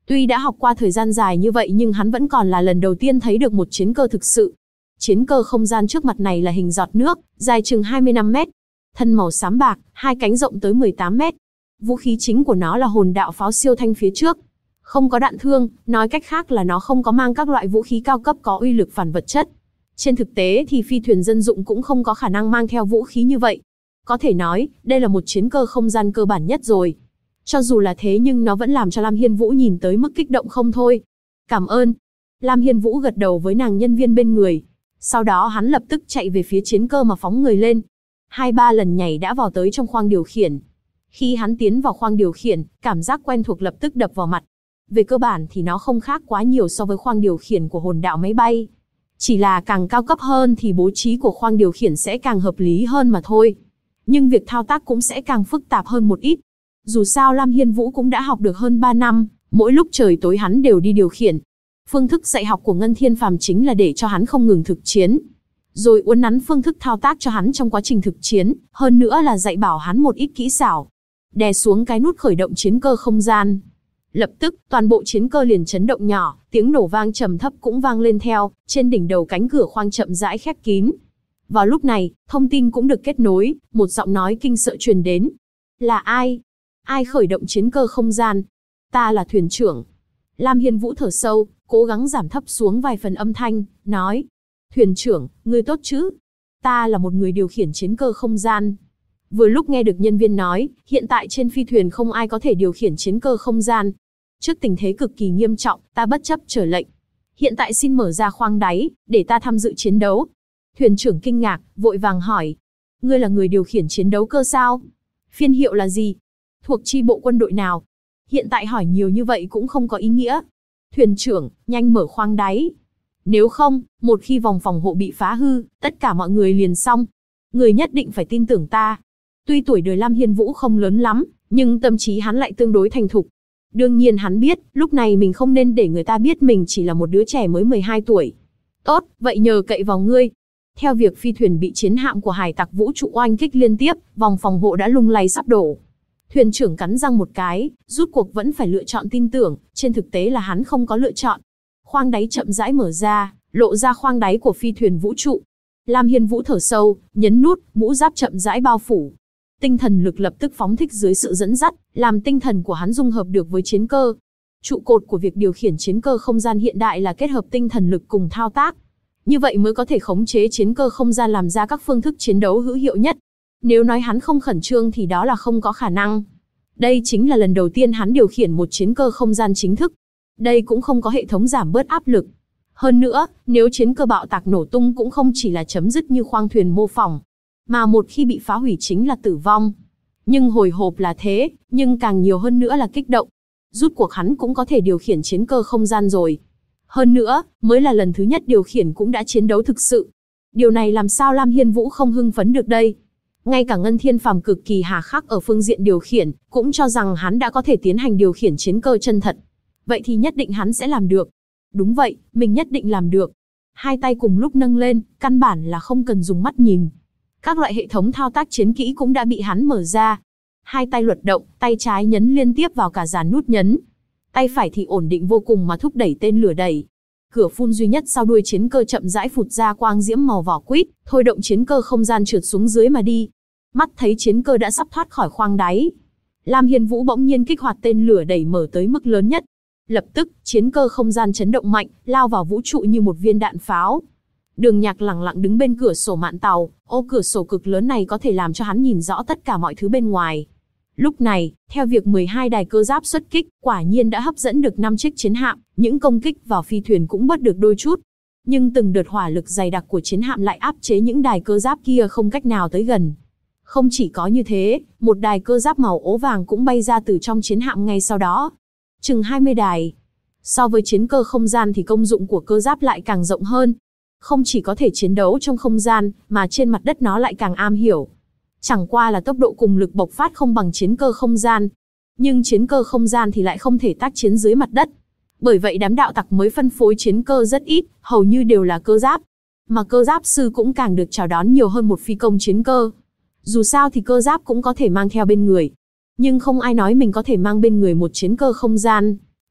Tuy đã học qua thời gian dài như vậy nhưng hắn vẫn còn là lần đầu tiên thấy được một chiến cơ thực sự. Chiến cơ không gian trước mặt này là hình giọt nước, dài chừng 25 mét. Thân màu xám bạc, hai cánh rộng tới 18 mét. Vũ khí chính của nó là hồn đạo pháo siêu thanh phía trước. Không có đạn thương, nói cách khác là nó không có mang các loại vũ khí cao cấp có uy lực phản vật chất. Trên thực tế thì phi thuyền dân dụng cũng không có khả năng mang theo vũ khí như vậy. Có thể nói, đây là một chiến cơ không gian cơ bản nhất rồi. Cho dù là thế nhưng nó vẫn làm cho Lam Hiên Vũ nhìn tới mức kích động không thôi. Cảm ơn. Lam Hiên Vũ gật đầu với nàng nhân viên bên người. Sau đó hắn lập tức chạy về phía chiến cơ mà phóng người lên. 2-3 lần nhảy đã vào tới trong khoang điều khiển. Khi hắn tiến vào khoang điều khiển, cảm giác quen thuộc lập tức đập vào mặt. Về cơ bản thì nó không khác quá nhiều so với khoang điều khiển của hồn đạo máy bay. Chỉ là càng cao cấp hơn thì bố trí của khoang điều khiển sẽ càng hợp lý hơn mà thôi. Nhưng việc thao tác cũng sẽ càng phức tạp hơn một ít. Dù sao Lam Hiên Vũ cũng đã học được hơn 3 năm, mỗi lúc trời tối hắn đều đi điều khiển. Phương thức dạy học của Ngân Thiên Phàm chính là để cho hắn không ngừng thực chiến. Rồi uốn nắn phương thức thao tác cho hắn trong quá trình thực chiến, hơn nữa là dạy bảo hắn một ít kỹ xảo. Đè xuống cái nút khởi động chiến cơ không gian. Lập tức, toàn bộ chiến cơ liền chấn động nhỏ, tiếng nổ vang trầm thấp cũng vang lên theo, trên đỉnh đầu cánh cửa khoang chậm rãi khép kín. Vào lúc này, thông tin cũng được kết nối, một giọng nói kinh sợ truyền đến. Là ai? Ai khởi động chiến cơ không gian? Ta là thuyền trưởng. Lam Hiên Vũ thở sâu, cố gắng giảm thấp xuống vài phần âm thanh, nói. Thuyền trưởng, ngươi tốt chứ? Ta là một người điều khiển chiến cơ không gian. Vừa lúc nghe được nhân viên nói, hiện tại trên phi thuyền không ai có thể điều khiển chiến cơ không gian. Trước tình thế cực kỳ nghiêm trọng, ta bất chấp trở lệnh. Hiện tại xin mở ra khoang đáy, để ta tham dự chiến đấu. Thuyền trưởng kinh ngạc, vội vàng hỏi. Ngươi là người điều khiển chiến đấu cơ sao? Phiên hiệu là gì? Thuộc chi bộ quân đội nào? Hiện tại hỏi nhiều như vậy cũng không có ý nghĩa. Thuyền trưởng, nhanh mở khoang đáy. Nếu không, một khi vòng phòng hộ bị phá hư, tất cả mọi người liền xong. Người nhất định phải tin tưởng ta. Tuy tuổi đời Lam Hiên Vũ không lớn lắm, nhưng tâm trí hắn lại tương đối thành thục. Đương nhiên hắn biết, lúc này mình không nên để người ta biết mình chỉ là một đứa trẻ mới 12 tuổi. Tốt, vậy nhờ cậy vào ngươi. Theo việc phi thuyền bị chiến hạm của hải tặc vũ trụ oanh kích liên tiếp, vòng phòng hộ đã lung lay sắp đổ. Thuyền trưởng cắn răng một cái, rút cuộc vẫn phải lựa chọn tin tưởng, trên thực tế là hắn không có lựa chọn. Khoang đáy chậm rãi mở ra, lộ ra khoang đáy của phi thuyền vũ trụ. Lam Hiên Vũ thở sâu, nhấn nút, mũ giáp chậm rãi bao phủ. Tinh thần lực lập tức phóng thích dưới sự dẫn dắt, làm tinh thần của hắn dung hợp được với chiến cơ. Trụ cột của việc điều khiển chiến cơ không gian hiện đại là kết hợp tinh thần lực cùng thao tác. Như vậy mới có thể khống chế chiến cơ không gian làm ra các phương thức chiến đấu hữu hiệu nhất. Nếu nói hắn không khẩn trương thì đó là không có khả năng. Đây chính là lần đầu tiên hắn điều khiển một chiến cơ không gian chính thức. Đây cũng không có hệ thống giảm bớt áp lực. Hơn nữa, nếu chiến cơ bạo tạc nổ tung cũng không chỉ là chấm dứt như khoang thuyền mô phỏng, mà một khi bị phá hủy chính là tử vong. Nhưng hồi hộp là thế, nhưng càng nhiều hơn nữa là kích động. Rút cuộc hắn cũng có thể điều khiển chiến cơ không gian rồi. Hơn nữa, mới là lần thứ nhất điều khiển cũng đã chiến đấu thực sự. Điều này làm sao Lam Hiên Vũ không hưng phấn được đây? Ngay cả Ngân Thiên Phàm cực kỳ hà khắc ở phương diện điều khiển, cũng cho rằng hắn đã có thể tiến hành điều khiển chiến cơ chân thật. Vậy thì nhất định hắn sẽ làm được. Đúng vậy, mình nhất định làm được. Hai tay cùng lúc nâng lên, căn bản là không cần dùng mắt nhìn. Các loại hệ thống thao tác chiến kỹ cũng đã bị hắn mở ra. Hai tay luật động, tay trái nhấn liên tiếp vào cả dàn nút nhấn. Tay phải thì ổn định vô cùng mà thúc đẩy tên lửa đẩy. Cửa phun duy nhất sau đuôi chiến cơ chậm rãi phụt ra quang diễm màu vỏ quýt, thôi động chiến cơ không gian trượt xuống dưới mà đi. Mắt thấy chiến cơ đã sắp thoát khỏi khoang đáy. Lam Hiên Vũ bỗng nhiên kích hoạt tên lửa đẩy mở tới mức lớn nhất. Lập tức, chiến cơ không gian chấn động mạnh, lao vào vũ trụ như một viên đạn pháo. Đường Nhạc lặng lặng đứng bên cửa sổ mạn tàu, ô cửa sổ cực lớn này có thể làm cho hắn nhìn rõ tất cả mọi thứ bên ngoài. Lúc này, theo việc 12 đài cơ giáp xuất kích, quả nhiên đã hấp dẫn được 5 chiếc chiến hạm, những công kích vào phi thuyền cũng bớt được đôi chút. Nhưng từng đợt hỏa lực dày đặc của chiến hạm lại áp chế những đài cơ giáp kia không cách nào tới gần. Không chỉ có như thế, một đài cơ giáp màu ố vàng cũng bay ra từ trong chiến hạm ngay sau đó. Chừng 20 đài. So với chiến cơ không gian thì công dụng của cơ giáp lại càng rộng hơn. Không chỉ có thể chiến đấu trong không gian, mà trên mặt đất nó lại càng am hiểu. Chẳng qua là tốc độ cùng lực bộc phát không bằng chiến cơ không gian. Nhưng chiến cơ không gian thì lại không thể tác chiến dưới mặt đất. Bởi vậy đám đạo tặc mới phân phối chiến cơ rất ít, hầu như đều là cơ giáp. Mà cơ giáp sư cũng càng được chào đón nhiều hơn một phi công chiến cơ. Dù sao thì cơ giáp cũng có thể mang theo bên người. Nhưng không ai nói mình có thể mang bên người một chiến cơ không gian.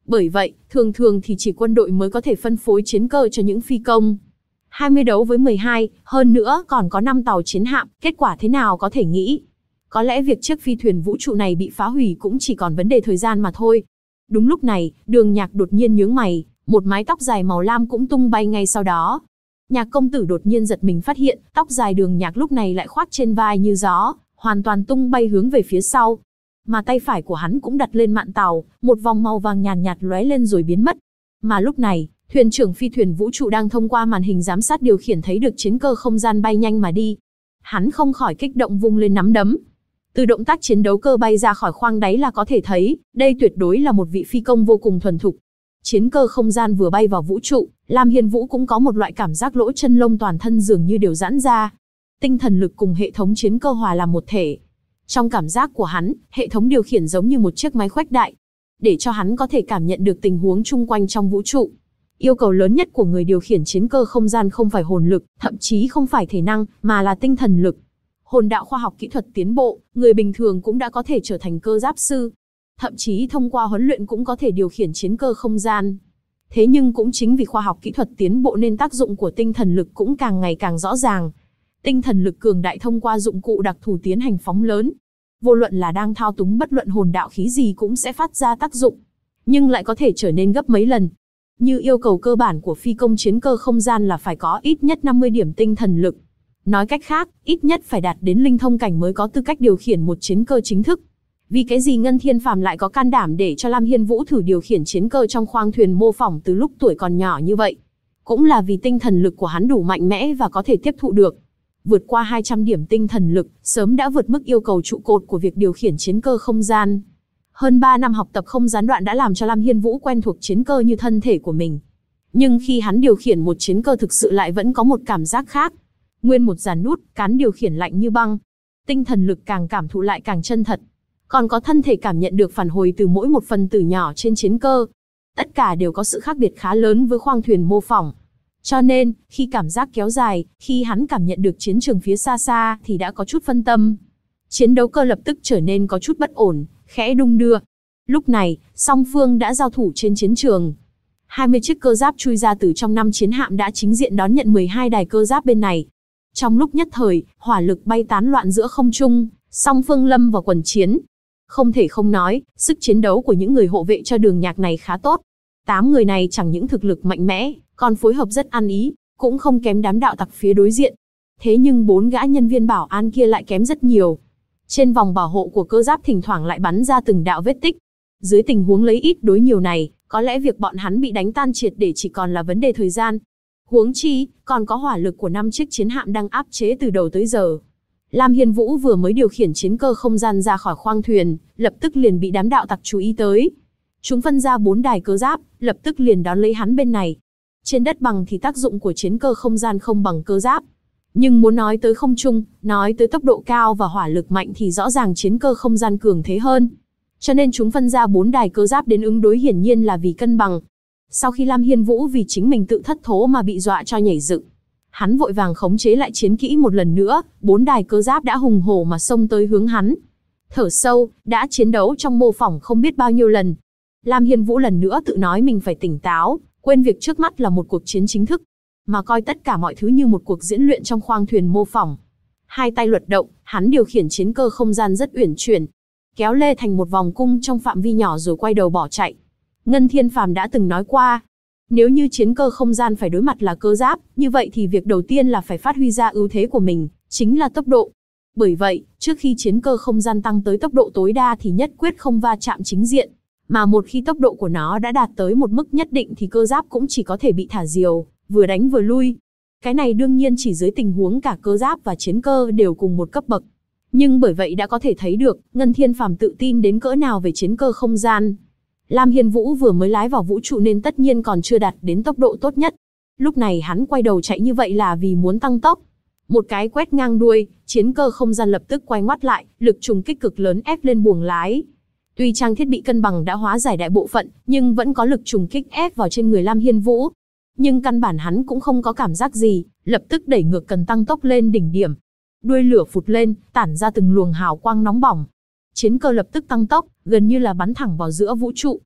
Bởi vậy, thường thường thì chỉ quân đội mới có thể phân phối chiến cơ cho những phi công. 20 đấu với 12, hơn nữa còn có 5 tàu chiến hạm, kết quả thế nào có thể nghĩ. Có lẽ việc chiếc phi thuyền vũ trụ này bị phá hủy cũng chỉ còn vấn đề thời gian mà thôi. Đúng lúc này, Đường Nhạc đột nhiên nhướng mày, một mái tóc dài màu lam cũng tung bay ngay sau đó. Nhạc công tử đột nhiên giật mình phát hiện, tóc dài Đường Nhạc lúc này lại khoác trên vai như gió, hoàn toàn tung bay hướng về phía sau. Mà tay phải của hắn cũng đặt lên mạn tàu, một vòng màu vàng nhàn nhạt lóe lên rồi biến mất. Mà lúc này, thuyền trưởng phi thuyền vũ trụ đang thông qua màn hình giám sát điều khiển thấy được chiến cơ không gian bay nhanh mà đi. Hắn không khỏi kích động vung lên nắm đấm. Từ động tác chiến đấu cơ bay ra khỏi khoang đáy là có thể thấy, đây tuyệt đối là một vị phi công vô cùng thuần thục. Chiến cơ không gian vừa bay vào vũ trụ, Lam Hiên Vũ cũng có một loại cảm giác lỗ chân lông toàn thân dường như đều giãn ra. Tinh thần lực cùng hệ thống chiến cơ hòa làm một thể. Trong cảm giác của hắn, hệ thống điều khiển giống như một chiếc máy khuếch đại, để cho hắn có thể cảm nhận được tình huống chung quanh trong vũ trụ. Yêu cầu lớn nhất của người điều khiển chiến cơ không gian không phải hồn lực, thậm chí không phải thể năng, mà là tinh thần lực. Hồn đạo khoa học kỹ thuật tiến bộ, người bình thường cũng đã có thể trở thành cơ giáp sư. Thậm chí thông qua huấn luyện cũng có thể điều khiển chiến cơ không gian. Thế nhưng cũng chính vì khoa học kỹ thuật tiến bộ nên tác dụng của tinh thần lực cũng càng ngày càng rõ ràng. Tinh thần lực cường đại thông qua dụng cụ đặc thù tiến hành phóng lớn. Vô luận là đang thao túng bất luận hồn đạo khí gì cũng sẽ phát ra tác dụng, nhưng lại có thể trở nên gấp mấy lần. Như yêu cầu cơ bản của phi công chiến cơ không gian là phải có ít nhất 50 điểm tinh thần lực. Nói cách khác, ít nhất phải đạt đến linh thông cảnh mới có tư cách điều khiển một chiến cơ chính thức. Vì cái gì Ngân Thiên Phàm lại có can đảm để cho Lam Hiên Vũ thử điều khiển chiến cơ trong khoang thuyền mô phỏng từ lúc tuổi còn nhỏ như vậy? Cũng là vì tinh thần lực của hắn đủ mạnh mẽ và có thể tiếp thụ được. Vượt qua 200 điểm tinh thần lực, sớm đã vượt mức yêu cầu trụ cột của việc điều khiển chiến cơ không gian. Hơn 3 năm học tập không gián đoạn đã làm cho Lam Hiên Vũ quen thuộc chiến cơ như thân thể của mình. Nhưng khi hắn điều khiển một chiến cơ thực sự lại vẫn có một cảm giác khác. Nguyên một dàn nút, cán điều khiển lạnh như băng. Tinh thần lực càng cảm thụ lại càng chân thật. Còn có thân thể cảm nhận được phản hồi từ mỗi một phần tử nhỏ trên chiến cơ. Tất cả đều có sự khác biệt khá lớn với khoang thuyền mô phỏng. Cho nên, khi cảm giác kéo dài, khi hắn cảm nhận được chiến trường phía xa xa thì đã có chút phân tâm. Chiến đấu cơ lập tức trở nên có chút bất ổn, khẽ đung đưa. Lúc này, song phương đã giao thủ trên chiến trường. 20 chiếc cơ giáp chui ra từ trong 5 chiến hạm đã chính diện đón nhận 12 đài cơ giáp bên này. Trong lúc nhất thời, hỏa lực bay tán loạn giữa không trung, song phương lâm vào quần chiến. Không thể không nói, sức chiến đấu của những người hộ vệ cho Đường Nhạc này khá tốt. 8 người này chẳng những thực lực mạnh mẽ, còn phối hợp rất ăn ý, cũng không kém đám đạo tặc phía đối diện. Thế nhưng 4 gã nhân viên bảo an kia lại kém rất nhiều. Trên vòng bảo hộ của cơ giáp thỉnh thoảng lại bắn ra từng đạo vết tích. Dưới tình huống lấy ít đối nhiều này, có lẽ việc bọn hắn bị đánh tan triệt để chỉ còn là vấn đề thời gian. Huống chi, còn có hỏa lực của 5 chiếc chiến hạm đang áp chế từ đầu tới giờ. Lam Hiên Vũ vừa mới điều khiển chiến cơ không gian ra khỏi khoang thuyền, lập tức liền bị đám đạo tặc chú ý tới. Chúng phân ra 4 đài cơ giáp, lập tức liền đón lấy hắn bên này. Trên đất bằng thì tác dụng của chiến cơ không gian không bằng cơ giáp. Nhưng muốn nói tới không trung, nói tới tốc độ cao và hỏa lực mạnh thì rõ ràng chiến cơ không gian cường thế hơn. Cho nên chúng phân ra 4 đài cơ giáp đến ứng đối hiển nhiên là vì cân bằng. Sau khi Lam Hiên Vũ vì chính mình tự thất thố mà bị dọa cho nhảy dựng, hắn vội vàng khống chế lại chiến kỹ một lần nữa, 4 đài cơ giáp đã hùng hổ mà xông tới hướng hắn. Thở sâu, đã chiến đấu trong mô phỏng không biết bao nhiêu lần. Lam Hiên Vũ lần nữa tự nói mình phải tỉnh táo, quên việc trước mắt là một cuộc chiến chính thức, mà coi tất cả mọi thứ như một cuộc diễn luyện trong khoang thuyền mô phỏng. Hai tay luật động, hắn điều khiển chiến cơ không gian rất uyển chuyển, kéo lê thành một vòng cung trong phạm vi nhỏ rồi quay đầu bỏ chạy. Ngân Thiên Phàm đã từng nói qua, nếu như chiến cơ không gian phải đối mặt là cơ giáp, như vậy thì việc đầu tiên là phải phát huy ra ưu thế của mình, chính là tốc độ. Bởi vậy, trước khi chiến cơ không gian tăng tới tốc độ tối đa thì nhất quyết không va chạm chính diện, mà một khi tốc độ của nó đã đạt tới một mức nhất định thì cơ giáp cũng chỉ có thể bị thả diều, vừa đánh vừa lui. Cái này đương nhiên chỉ dưới tình huống cả cơ giáp và chiến cơ đều cùng một cấp bậc. Nhưng bởi vậy đã có thể thấy được, Ngân Thiên Phàm tự tin đến cỡ nào về chiến cơ không gian. Lam Hiên Vũ vừa mới lái vào vũ trụ nên tất nhiên còn chưa đạt đến tốc độ tốt nhất. Lúc này hắn quay đầu chạy như vậy là vì muốn tăng tốc. Một cái quét ngang đuôi, chiến cơ không gian lập tức quay ngoắt lại, lực trùng kích cực lớn ép lên buồng lái. Tuy trang thiết bị cân bằng đã hóa giải đại bộ phận, nhưng vẫn có lực trùng kích ép vào trên người Lam Hiên Vũ. Nhưng căn bản hắn cũng không có cảm giác gì, lập tức đẩy ngược cần tăng tốc lên đỉnh điểm. Đuôi lửa phụt lên, tản ra từng luồng hào quang nóng bỏng. Chiến cơ lập tức tăng tốc, gần như là bắn thẳng vào giữa vũ trụ.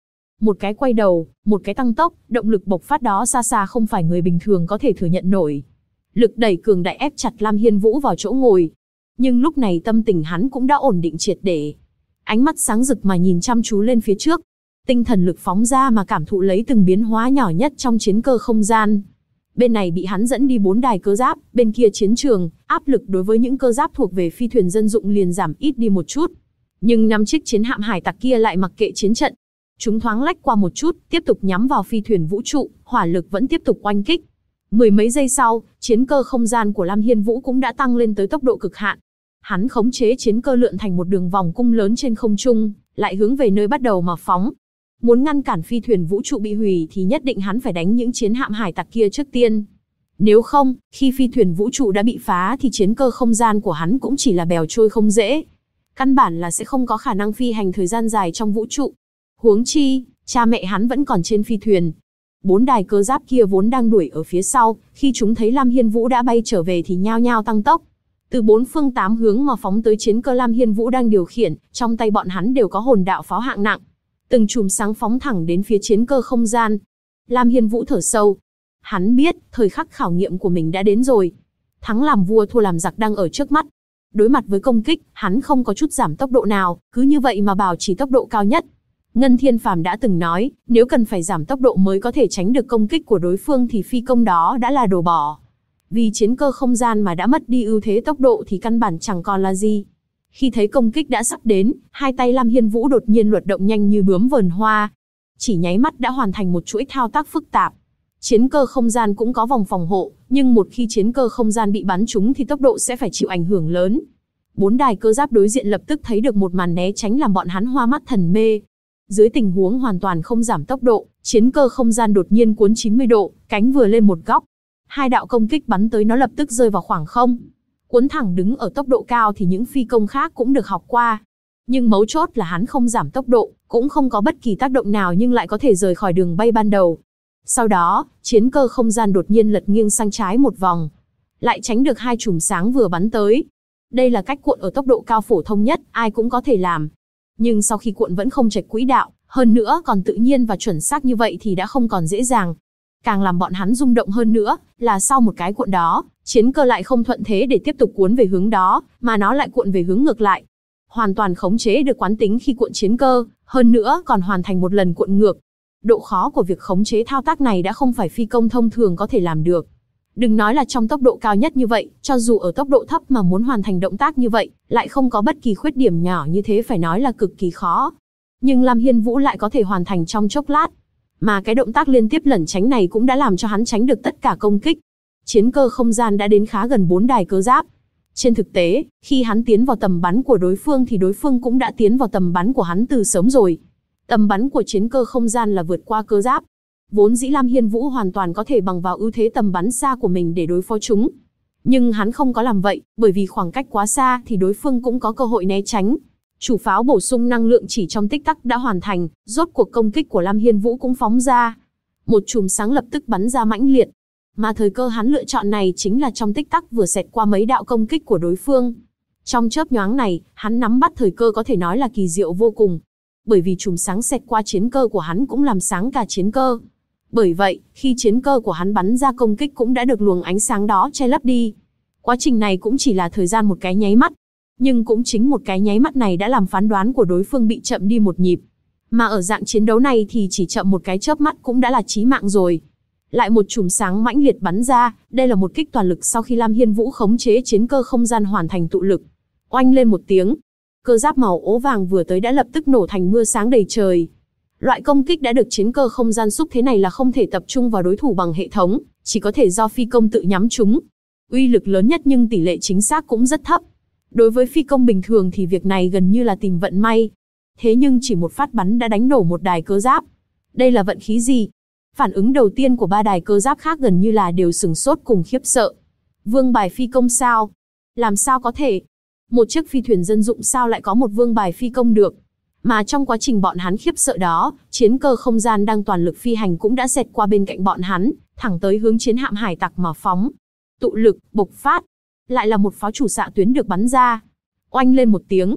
Một cái quay đầu, một cái tăng tốc, động lực bộc phát đó xa xa không phải người bình thường có thể thừa nhận nổi. Lực đẩy cường đại ép chặt Lam Hiên Vũ vào chỗ ngồi. Nhưng lúc này tâm tình hắn cũng đã ổn định triệt để. Ánh mắt sáng rực mà nhìn chăm chú lên phía trước. Tinh thần lực phóng ra mà cảm thụ lấy từng biến hóa nhỏ nhất trong chiến cơ không gian. Bên này bị hắn dẫn đi 4 đài cơ giáp, bên kia chiến trường, áp lực đối với những cơ giáp thuộc về phi thuyền dân dụng liền giảm ít đi một chút. Nhưng 5 chiếc chiến hạm hải tặc kia lại mặc kệ chiến trận. Chúng thoáng lách qua một chút, tiếp tục nhắm vào phi thuyền vũ trụ, hỏa lực vẫn tiếp tục oanh kích. Mười mấy giây sau, chiến cơ không gian của Lam Hiên Vũ cũng đã tăng lên tới tốc độ cực hạn. Hắn khống chế chiến cơ lượn thành một đường vòng cung lớn trên không trung, lại hướng về nơi bắt đầu mà phóng. Muốn ngăn cản phi thuyền vũ trụ bị hủy thì nhất định hắn phải đánh những chiến hạm hải tặc kia trước tiên. Nếu không, khi phi thuyền vũ trụ đã bị phá thì chiến cơ không gian của hắn cũng chỉ là bèo trôi không dễ. Căn bản là sẽ không có khả năng phi hành thời gian dài trong vũ trụ. Huống chi, cha mẹ hắn vẫn còn trên phi thuyền. 4 đài cơ giáp kia vốn đang đuổi ở phía sau, khi chúng thấy Lam Hiên Vũ đã bay trở về thì nhao nhao tăng tốc. Từ 4 phương 8 hướng mà phóng tới chiến cơ Lam Hiên Vũ đang điều khiển, trong tay bọn hắn đều có hồn đạo pháo hạng nặng. Từng chùm sáng phóng thẳng đến phía chiến cơ không gian. Lam Hiên Vũ thở sâu. Hắn biết, thời khắc khảo nghiệm của mình đã đến rồi. Thắng làm vua thua làm giặc đang ở trước mắt. Đối mặt với công kích, hắn không có chút giảm tốc độ nào, cứ như vậy mà bảo trì tốc độ cao nhất. Ngân Thiên Phàm đã từng nói, nếu cần phải giảm tốc độ mới có thể tránh được công kích của đối phương thì phi công đó đã là đồ bỏ. Vì chiến cơ không gian mà đã mất đi ưu thế tốc độ thì căn bản chẳng còn là gì. Khi thấy công kích đã sắp đến, hai tay Lam Hiên Vũ đột nhiên luật động nhanh như bướm vờn hoa. Chỉ nháy mắt đã hoàn thành một chuỗi thao tác phức tạp. Chiến cơ không gian cũng có vòng phòng hộ, nhưng một khi chiến cơ không gian bị bắn trúng thì tốc độ sẽ phải chịu ảnh hưởng lớn. 4 đài cơ giáp đối diện lập tức thấy được một màn né tránh làm bọn hắn hoa mắt thần mê. Dưới tình huống hoàn toàn không giảm tốc độ, chiến cơ không gian đột nhiên cuốn 90 độ, cánh vừa lên một góc. 2 đạo công kích bắn tới nó lập tức rơi vào khoảng không. Cuốn thẳng đứng ở tốc độ cao thì những phi công khác cũng được học qua. Nhưng mấu chốt là hắn không giảm tốc độ, cũng không có bất kỳ tác động nào nhưng lại có thể rời khỏi đường bay ban đầu. Sau đó, chiến cơ không gian đột nhiên lật nghiêng sang trái một vòng. Lại tránh được 2 chùm sáng vừa bắn tới. Đây là cách cuộn ở tốc độ cao phổ thông nhất, ai cũng có thể làm. Nhưng sau khi cuộn vẫn không chệch quỹ đạo, hơn nữa còn tự nhiên và chuẩn xác như vậy thì đã không còn dễ dàng. Càng làm bọn hắn rung động hơn nữa, là sau một cái cuộn đó, chiến cơ lại không thuận thế để tiếp tục cuốn về hướng đó, mà nó lại cuộn về hướng ngược lại. Hoàn toàn khống chế được quán tính khi cuộn chiến cơ, hơn nữa còn hoàn thành một lần cuộn ngược. Độ khó của việc khống chế thao tác này đã không phải phi công thông thường có thể làm được. Đừng nói là trong tốc độ cao nhất như vậy, cho dù ở tốc độ thấp mà muốn hoàn thành động tác như vậy, lại không có bất kỳ khuyết điểm nhỏ như thế phải nói là cực kỳ khó. Nhưng Lam Hiên Vũ lại có thể hoàn thành trong chốc lát. Mà cái động tác liên tiếp lẩn tránh này cũng đã làm cho hắn tránh được tất cả công kích. Chiến cơ không gian đã đến khá gần 4 đài cơ giáp. Trên thực tế, khi hắn tiến vào tầm bắn của đối phương thì đối phương cũng đã tiến vào tầm bắn của hắn từ sớm rồi. Tầm bắn của chiến cơ không gian là vượt qua cơ giáp. Vốn dĩ Lam Hiên Vũ hoàn toàn có thể bằng vào ưu thế tầm bắn xa của mình để đối phó chúng. Nhưng hắn không có làm vậy, bởi vì khoảng cách quá xa thì đối phương cũng có cơ hội né tránh. Chủ pháo bổ sung năng lượng chỉ trong tích tắc đã hoàn thành, rốt cuộc công kích của Lam Hiên Vũ cũng phóng ra. Một chùm sáng lập tức bắn ra mãnh liệt. Mà thời cơ hắn lựa chọn này chính là trong tích tắc vừa xẹt qua mấy đạo công kích của đối phương. Trong chớp nhoáng này, hắn nắm bắt thời cơ có thể nói là kỳ diệu vô cùng. Bởi vì chùm sáng xẹt qua chiến cơ của hắn cũng làm sáng cả chiến cơ. Bởi vậy, khi chiến cơ của hắn bắn ra công kích cũng đã được luồng ánh sáng đó che lấp đi. Quá trình này cũng chỉ là thời gian một cái nháy mắt. Nhưng cũng chính một cái nháy mắt này đã làm phán đoán của đối phương bị chậm đi một nhịp. Mà ở dạng chiến đấu này thì chỉ chậm một cái chớp mắt cũng đã là chí mạng rồi. Lại một chùm sáng mãnh liệt bắn ra, đây là một kích toàn lực sau khi Lam Hiên Vũ khống chế chiến cơ không gian hoàn thành tụ lực. Oanh lên một tiếng. Cơ giáp màu ố vàng vừa tới đã lập tức nổ thành mưa sáng đầy trời. Loại công kích đã được chiến cơ không gian xúc thế này là không thể tập trung vào đối thủ bằng hệ thống, chỉ có thể do phi công tự nhắm chúng. Uy lực lớn nhất nhưng tỷ lệ chính xác cũng rất thấp. Đối với phi công bình thường thì việc này gần như là tìm vận may. Thế nhưng chỉ một phát bắn đã đánh nổ một đài cơ giáp. Đây là vận khí gì? Phản ứng đầu tiên của 3 đài cơ giáp khác gần như là đều sửng sốt cùng khiếp sợ. Vương bài phi công sao? Làm sao có thể? Một chiếc phi thuyền dân dụng sao lại có một vương bài phi công được? Mà trong quá trình bọn hắn khiếp sợ đó, chiến cơ không gian đang toàn lực phi hành cũng đã xẹt qua bên cạnh bọn hắn, thẳng tới hướng chiến hạm hải tặc mà phóng. Tụ lực, bộc phát. Lại là một pháo chủ xạ tuyến được bắn ra. Oanh lên một tiếng.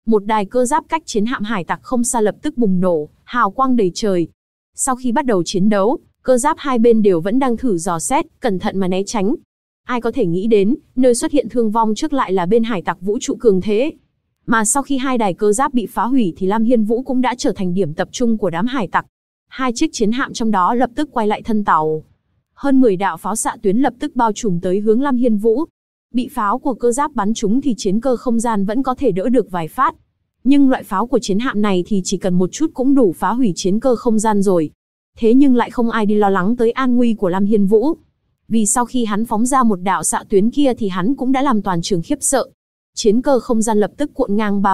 Một đài cơ giáp cách chiến hạm hải tặc không xa lập tức bùng nổ, hào quang đầy trời. Sau khi bắt đầu chiến đấu, cơ giáp hai bên đều vẫn đang thử dò xét, cẩn thận mà né tránh. Ai có thể nghĩ đến, nơi xuất hiện thương vong trước lại là bên hải tặc vũ trụ cường thế. Mà sau khi hai đài cơ giáp bị phá hủy thì Lam Hiên Vũ cũng đã trở thành điểm tập trung của đám hải tặc. Hai chiếc chiến hạm trong đó lập tức quay lại thân tàu. Hơn 10 đạo pháo xạ tuyến lập tức bao trùm tới hướng Lam Hiên Vũ. Bị pháo của cơ giáp bắn trúng thì chiến cơ không gian vẫn có thể đỡ được vài phát. Nhưng loại pháo của chiến hạm này thì chỉ cần một chút cũng đủ phá hủy chiến cơ không gian rồi. Thế nhưng lại không ai đi lo lắng tới an nguy của Lam Hiên Vũ. Vì sau khi hắn phóng ra một đạo xạ tuyến kia thì hắn cũng đã làm toàn trường khiếp sợ. Chiến cơ không gian lập tức cuộn ngang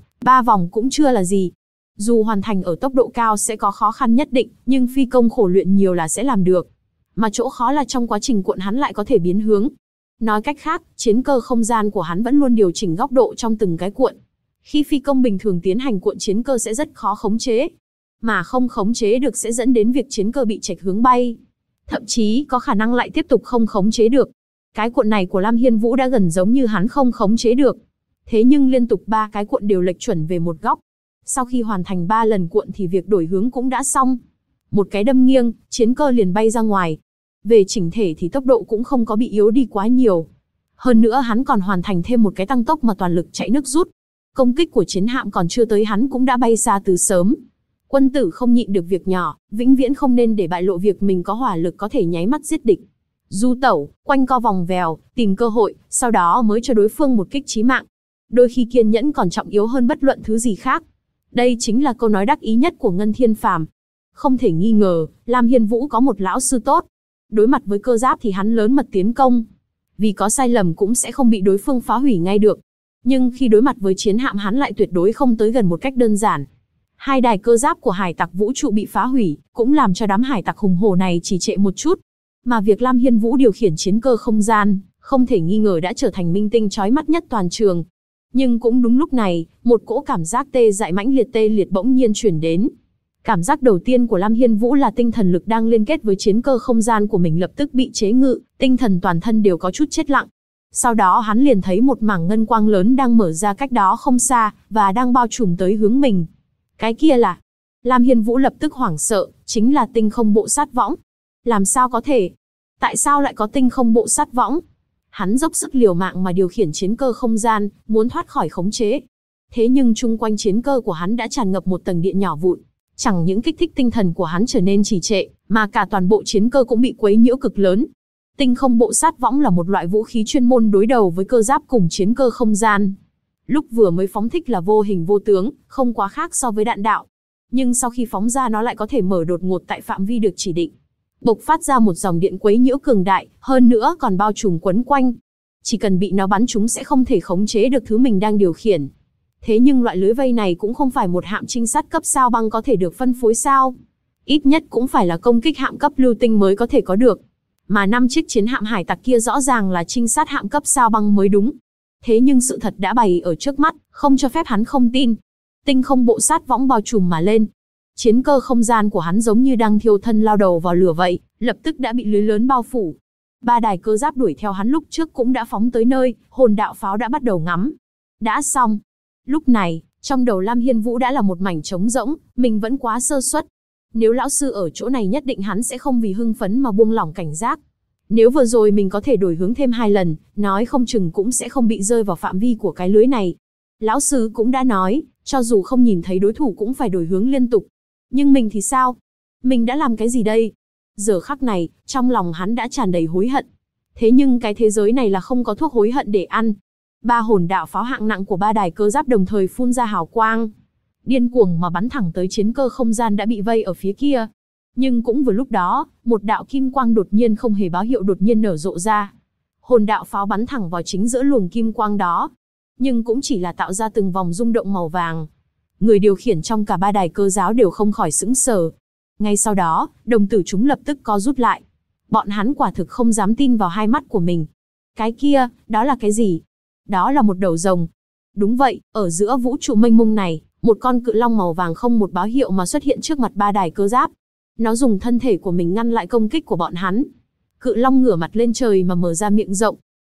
3 vòng cũng chưa là gì. Dù hoàn thành ở tốc độ cao sẽ có khó khăn nhất định, nhưng phi công khổ luyện nhiều là sẽ làm được. Mà chỗ khó là trong quá trình cuộn hắn lại có thể biến hướng. Nói cách khác, chiến cơ không gian của hắn vẫn luôn điều chỉnh góc độ trong từng cái cuộn. Khi phi công bình thường tiến hành cuộn chiến cơ sẽ rất khó khống chế. Mà không khống chế được sẽ dẫn đến việc chiến cơ bị chệch hướng bay. Thậm chí có khả năng lại tiếp tục không khống chế được. Cái cuộn này của Lam Hiên Vũ đã gần giống như hắn không khống chế được. Thế nhưng liên tục 3 cái cuộn đều lệch chuẩn về một góc. Sau khi hoàn thành 3 lần cuộn thì việc đổi hướng cũng đã xong. Một cái đâm nghiêng, chiến cơ liền bay ra ngoài. Về chỉnh thể thì tốc độ cũng không có bị yếu đi quá nhiều. Hơn nữa hắn còn hoàn thành thêm một cái tăng tốc mà toàn lực chạy nước rút. Công kích của chiến hạm còn chưa tới hắn cũng đã bay xa từ sớm. Quân tử không nhịn được việc nhỏ, vĩnh viễn không nên để bại lộ việc mình có hỏa lực có thể nháy mắt giết địch. Du tẩu, quanh co vòng vèo, tìm cơ hội, sau đó mới cho đối phương một kích chí mạng. Đôi khi kiên nhẫn còn trọng yếu hơn bất luận thứ gì khác. Đây chính là câu nói đắc ý nhất của Ngân Thiên Phàm. Không thể nghi ngờ, Lam Hiên Vũ có một lão sư tốt. Đối mặt với cơ giáp thì hắn lớn mật tiến công. Vì có sai lầm cũng sẽ không bị đối phương phá hủy ngay được. Nhưng khi đối mặt với chiến hạm hắn lại tuyệt đối không tới gần một cách đơn giản. Hai đài cơ giáp của hải tặc vũ trụ bị phá hủy, cũng làm cho đám hải tặc hùng hổ này trì trệ một chút. Mà việc Lam Hiên Vũ điều khiển chiến cơ không gian, không thể nghi ngờ đã trở thành minh tinh chói mắt nhất toàn trường. Nhưng cũng đúng lúc này, một cỗ cảm giác tê liệt bỗng nhiên chuyển đến. Cảm giác đầu tiên của Lam Hiên Vũ là tinh thần lực đang liên kết với chiến cơ không gian của mình lập tức bị chế ngự, tinh thần toàn thân đều có chút chết lặng. Sau đó hắn liền thấy một mảng ngân quang lớn đang mở ra cách đó không xa, và đang bao trùm tới hướng mình. Cái kia là... Lam Hiên Vũ lập tức hoảng sợ, chính là tinh không bộ sát võng. Làm sao có thể? Tại sao lại có tinh không bộ sát võng? Hắn dốc sức liều mạng mà điều khiển chiến cơ không gian, muốn thoát khỏi khống chế. Thế nhưng chung quanh chiến cơ của hắn đã tràn ngập một tầng điện nhỏ vụn. Chẳng những kích thích tinh thần của hắn trở nên trì trệ, mà cả toàn bộ chiến cơ cũng bị quấy nhiễu cực lớn. Tinh không bộ sát võng là một loại vũ khí chuyên môn đối đầu với cơ giáp cùng chiến cơ không gian. Lúc vừa mới phóng thích là vô hình vô tướng, không quá khác so với đạn đạo. Nhưng sau khi phóng ra nó lại có thể mở đột ngột tại phạm vi được chỉ định. Bộc phát ra một dòng điện quấy nhiễu cường đại, hơn nữa còn bao trùm quấn quanh. Chỉ cần bị nó bắn trúng sẽ không thể khống chế được thứ mình đang điều khiển. Thế nhưng loại lưới vây này cũng không phải một hạm trinh sát cấp sao băng có thể được phân phối sao. Ít nhất cũng phải là công kích hạm cấp lưu tinh mới có thể có được. Mà 5 chiếc chiến hạm hải tặc kia rõ ràng là trinh sát hạm cấp sao băng mới đúng. Thế nhưng sự thật đã bày ở trước mắt, không cho phép hắn không tin. Tinh không bộ sát võng bao trùm mà lên. Chiến cơ không gian của hắn giống như đang thiêu thân lao đầu vào lửa vậy, lập tức đã bị lưới lớn bao phủ. 3 đài cơ giáp đuổi theo hắn lúc trước cũng đã phóng tới nơi, hồn đạo pháo đã bắt đầu ngắm. Đã xong. Lúc này, trong đầu Lam Hiên Vũ đã là một mảnh trống rỗng, mình vẫn quá sơ suất. Nếu lão sư ở chỗ này nhất định hắn sẽ không vì hưng phấn mà buông lỏng cảnh giác. Nếu vừa rồi mình có thể đổi hướng thêm 2 lần, nói không chừng cũng sẽ không bị rơi vào phạm vi của cái lưới này. Lão sư cũng đã nói, cho dù không nhìn thấy đối thủ cũng phải đổi hướng liên tục. Nhưng mình thì sao? Mình đã làm cái gì đây? Giờ khắc này, trong lòng hắn đã tràn đầy hối hận. Thế nhưng cái thế giới này là không có thuốc hối hận để ăn. 3 hồn đạo pháo hạng nặng của 3 đài cơ giáp đồng thời phun ra hào quang. Điên cuồng mà bắn thẳng tới chiến cơ không gian đã bị vây ở phía kia. Nhưng cũng vừa lúc đó, một đạo kim quang đột nhiên không hề báo hiệu đột nhiên nở rộ ra. Hồn đạo pháo bắn thẳng vào chính giữa luồng kim quang đó. Nhưng cũng chỉ là tạo ra từng vòng rung động màu vàng. Người điều khiển trong cả 3 đài cơ giáo đều không khỏi sững sờ. Ngay sau đó, đồng tử chúng lập tức co rút lại. Bọn hắn quả thực không dám tin vào hai mắt của mình. Cái kia, đó là cái gì? Đó là một đầu rồng. Đúng vậy, ở giữa vũ trụ mênh mông này, một con cự long màu vàng không một báo hiệu mà xuất hiện trước mặt 3 đài cơ giáp. Nó dùng thân thể của mình ngăn lại công kích của bọn hắn. Cự long ngửa mặt lên trời mà mở ra miệng rộng.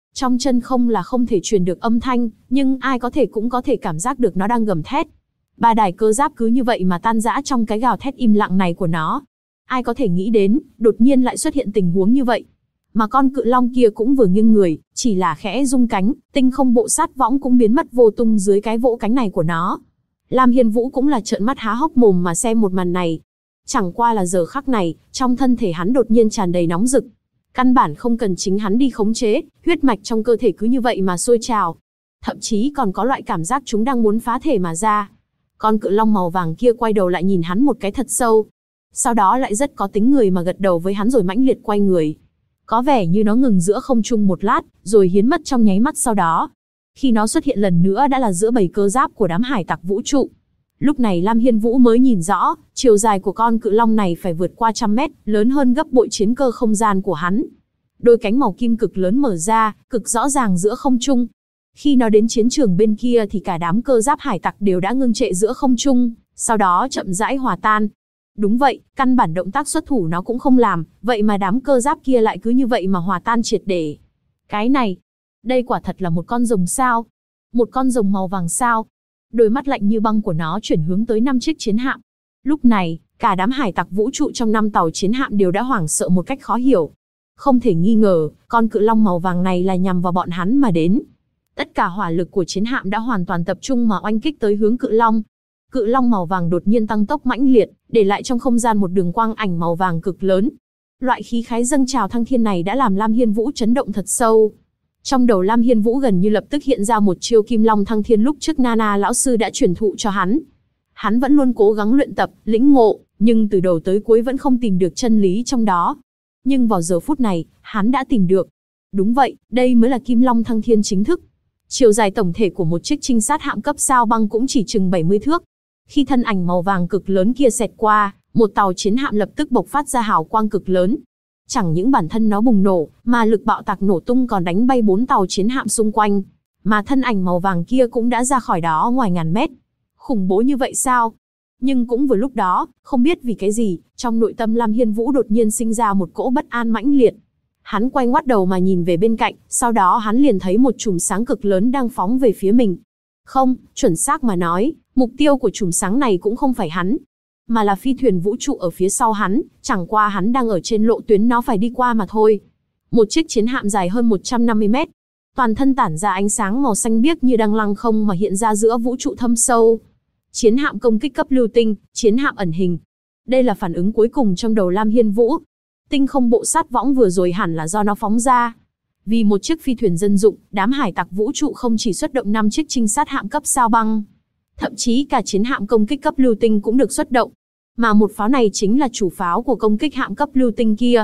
Trong chân không là không thể truyền được âm thanh, nhưng ai có thể cũng có thể cảm giác được nó đang gầm thét. Ba đài cơ giáp cứ như vậy mà tan rã trong cái gào thét im lặng này của nó. Ai có thể nghĩ đến, đột nhiên lại xuất hiện tình huống như vậy. Mà con cự long kia cũng vừa nghiêng người, chỉ là khẽ rung cánh, tinh không bộ sát võng cũng biến mất vô tung dưới cái vỗ cánh này của nó. Lam Hiên Vũ cũng là trợn mắt há hốc mồm mà xem một màn này. Chẳng qua là giờ khắc này, trong thân thể hắn đột nhiên tràn đầy nóng rực. Căn bản không cần chính hắn đi khống chế, huyết mạch trong cơ thể cứ như vậy mà sôi trào. Thậm chí còn có loại cảm giác chúng đang muốn phá thể mà ra. Con cự long màu vàng kia quay đầu lại nhìn hắn một cái thật sâu. Sau đó lại rất có tính người mà gật đầu với hắn rồi mãnh liệt quay người. Có vẻ như nó ngừng giữa không trung một lát, rồi biến mất trong nháy mắt sau đó. Khi nó xuất hiện lần nữa đã là giữa bầy cơ giáp của đám hải tặc vũ trụ. Lúc này Lam Hiên Vũ mới nhìn rõ, chiều dài của con cự long này phải vượt qua 100 mét, lớn hơn gấp bội chiến cơ không gian của hắn. Đôi cánh màu kim cực lớn mở ra, cực rõ ràng giữa không trung. Khi nó đến chiến trường bên kia thì cả đám cơ giáp hải tặc đều đã ngưng trệ giữa không trung, sau đó chậm rãi hòa tan. Đúng vậy, căn bản động tác xuất thủ nó cũng không làm, vậy mà đám cơ giáp kia lại cứ như vậy mà hòa tan triệt để. Cái này, đây quả thật là một con rồng sao? Một con rồng màu vàng sao? Đôi mắt lạnh như băng của nó chuyển hướng tới 5 chiếc chiến hạm. Lúc này, cả đám hải tặc vũ trụ trong 5 tàu chiến hạm đều đã hoảng sợ một cách khó hiểu. Không thể nghi ngờ, con cự long màu vàng này là nhằm vào bọn hắn mà đến. Tất cả hỏa lực của chiến hạm đã hoàn toàn tập trung mà oanh kích tới hướng cự long. Cự long màu vàng đột nhiên tăng tốc mãnh liệt, để lại trong không gian một đường quang ảnh màu vàng cực lớn. Loại khí khái dâng trào thăng thiên này đã làm Lam Hiên Vũ chấn động thật sâu. Trong đầu Lam Hiên Vũ gần như lập tức hiện ra một chiêu Kim Long Thăng Thiên lúc trước Nana lão sư đã truyền thụ cho hắn. Hắn vẫn luôn cố gắng luyện tập, lĩnh ngộ, nhưng từ đầu tới cuối vẫn không tìm được chân lý trong đó. Nhưng vào giờ phút này, hắn đã tìm được. Đúng vậy, đây mới là Kim Long Thăng Thiên chính thức. Chiều dài tổng thể của một chiếc trinh sát hạm cấp sao băng cũng chỉ chừng 70 thước. Khi thân ảnh màu vàng cực lớn kia xẹt qua, một tàu chiến hạm lập tức bộc phát ra hào quang cực lớn. Chẳng những bản thân nó bùng nổ, mà lực bạo tạc nổ tung còn đánh bay 4 tàu chiến hạm xung quanh. Mà thân ảnh màu vàng kia cũng đã ra khỏi đó ngoài ngàn mét. Khủng bố như vậy sao? Nhưng cũng vừa lúc đó, không biết vì cái gì, trong nội tâm Lam Hiên Vũ đột nhiên sinh ra một cỗ bất an mãnh liệt. Hắn quay ngoắt đầu mà nhìn về bên cạnh, sau đó hắn liền thấy một chùm sáng cực lớn đang phóng về phía mình. Không, chuẩn xác mà nói, mục tiêu của chùm sáng này cũng không phải hắn, mà là phi thuyền vũ trụ ở phía sau hắn, chẳng qua hắn đang ở trên lộ tuyến nó phải đi qua mà thôi. Một chiếc chiến hạm dài hơn 150 mét, toàn thân tản ra ánh sáng màu xanh biếc như đang lăng không mà hiện ra giữa vũ trụ thâm sâu. Chiến hạm công kích cấp lưu tinh, chiến hạm ẩn hình. Đây là phản ứng cuối cùng trong đầu Lam Hiên Vũ. Tinh không bộ sát võng vừa rồi hẳn là do nó phóng ra. Vì một chiếc phi thuyền dân dụng, đám hải tặc vũ trụ không chỉ xuất động 5 chiếc trinh sát hạm cấp sao băng, thậm chí cả chiến hạm công kích cấp lưu tinh cũng được xuất động. Mà một pháo này chính là chủ pháo của công kích hạm cấp lưu tinh kia.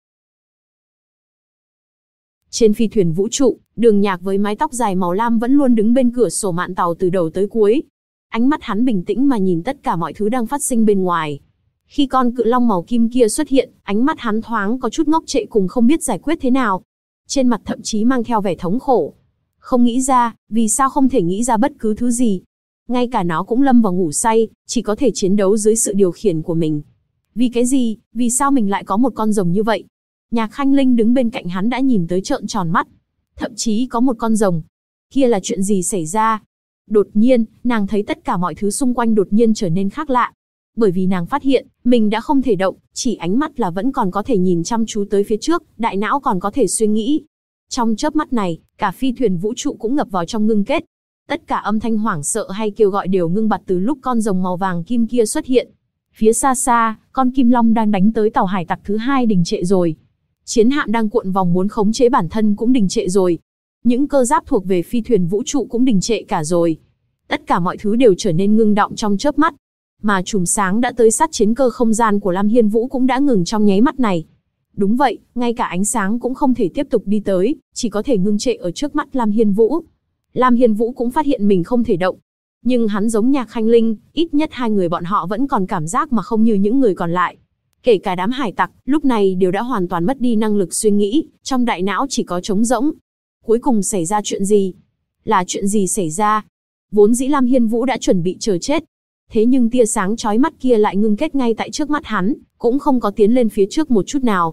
Trên phi thuyền vũ trụ, Đường Nhạc với mái tóc dài màu lam vẫn luôn đứng bên cửa sổ mạn tàu từ đầu tới cuối. Ánh mắt hắn bình tĩnh mà nhìn tất cả mọi thứ đang phát sinh bên ngoài. Khi con cự long màu kim kia xuất hiện, ánh mắt hắn thoáng có chút ngốc trệ cùng không biết giải quyết thế nào. Trên mặt thậm chí mang theo vẻ thống khổ. Không nghĩ ra, vì sao không thể nghĩ ra bất cứ thứ gì. Ngay cả nó cũng lâm vào ngủ say, chỉ có thể chiến đấu dưới sự điều khiển của mình. Vì cái gì, vì sao mình lại có một con rồng như vậy? Nhạc Khanh Linh đứng bên cạnh hắn đã nhìn tới trợn tròn mắt. Thậm chí có một con rồng. Kia là chuyện gì xảy ra? Đột nhiên, nàng thấy tất cả mọi thứ xung quanh đột nhiên trở nên khác lạ. Bởi vì nàng phát hiện, mình đã không thể động, chỉ ánh mắt là vẫn còn có thể nhìn chăm chú tới phía trước, đại não còn có thể suy nghĩ. Trong chớp mắt này, cả phi thuyền vũ trụ cũng ngập vào trong ngưng kết. Tất cả âm thanh hoảng sợ hay kêu gọi đều ngưng bặt từ lúc con rồng màu vàng kim kia xuất hiện. Phía xa xa, con kim long đang đánh tới tàu hải tặc thứ 2 đình trệ rồi. Chiến hạm đang cuộn vòng muốn khống chế bản thân cũng đình trệ rồi. Những cơ giáp thuộc về phi thuyền vũ trụ cũng đình trệ cả rồi. Tất cả mọi thứ đều trở nên ngưng động trong chớp mắt. Mà chùm sáng đã tới sát chiến cơ không gian của Lam Hiên Vũ cũng đã ngừng trong nháy mắt này. Đúng vậy, ngay cả ánh sáng cũng không thể tiếp tục đi tới, chỉ có thể ngưng trệ ở trước mắt Lam Hiên Vũ. Lam Hiên Vũ cũng phát hiện mình không thể động. Nhưng hắn giống Nhạc Khanh Linh, ít nhất hai người bọn họ vẫn còn cảm giác mà không như những người còn lại. Kể cả đám hải tặc, lúc này đều đã hoàn toàn mất đi năng lực suy nghĩ, trong đại não chỉ có trống rỗng. Cuối cùng xảy ra chuyện gì? Là chuyện gì xảy ra? Vốn dĩ Lam Hiên Vũ đã chuẩn bị chờ chết. Thế nhưng tia sáng chói mắt kia lại ngưng kết ngay tại trước mắt hắn, cũng không có tiến lên phía trước một chút nào.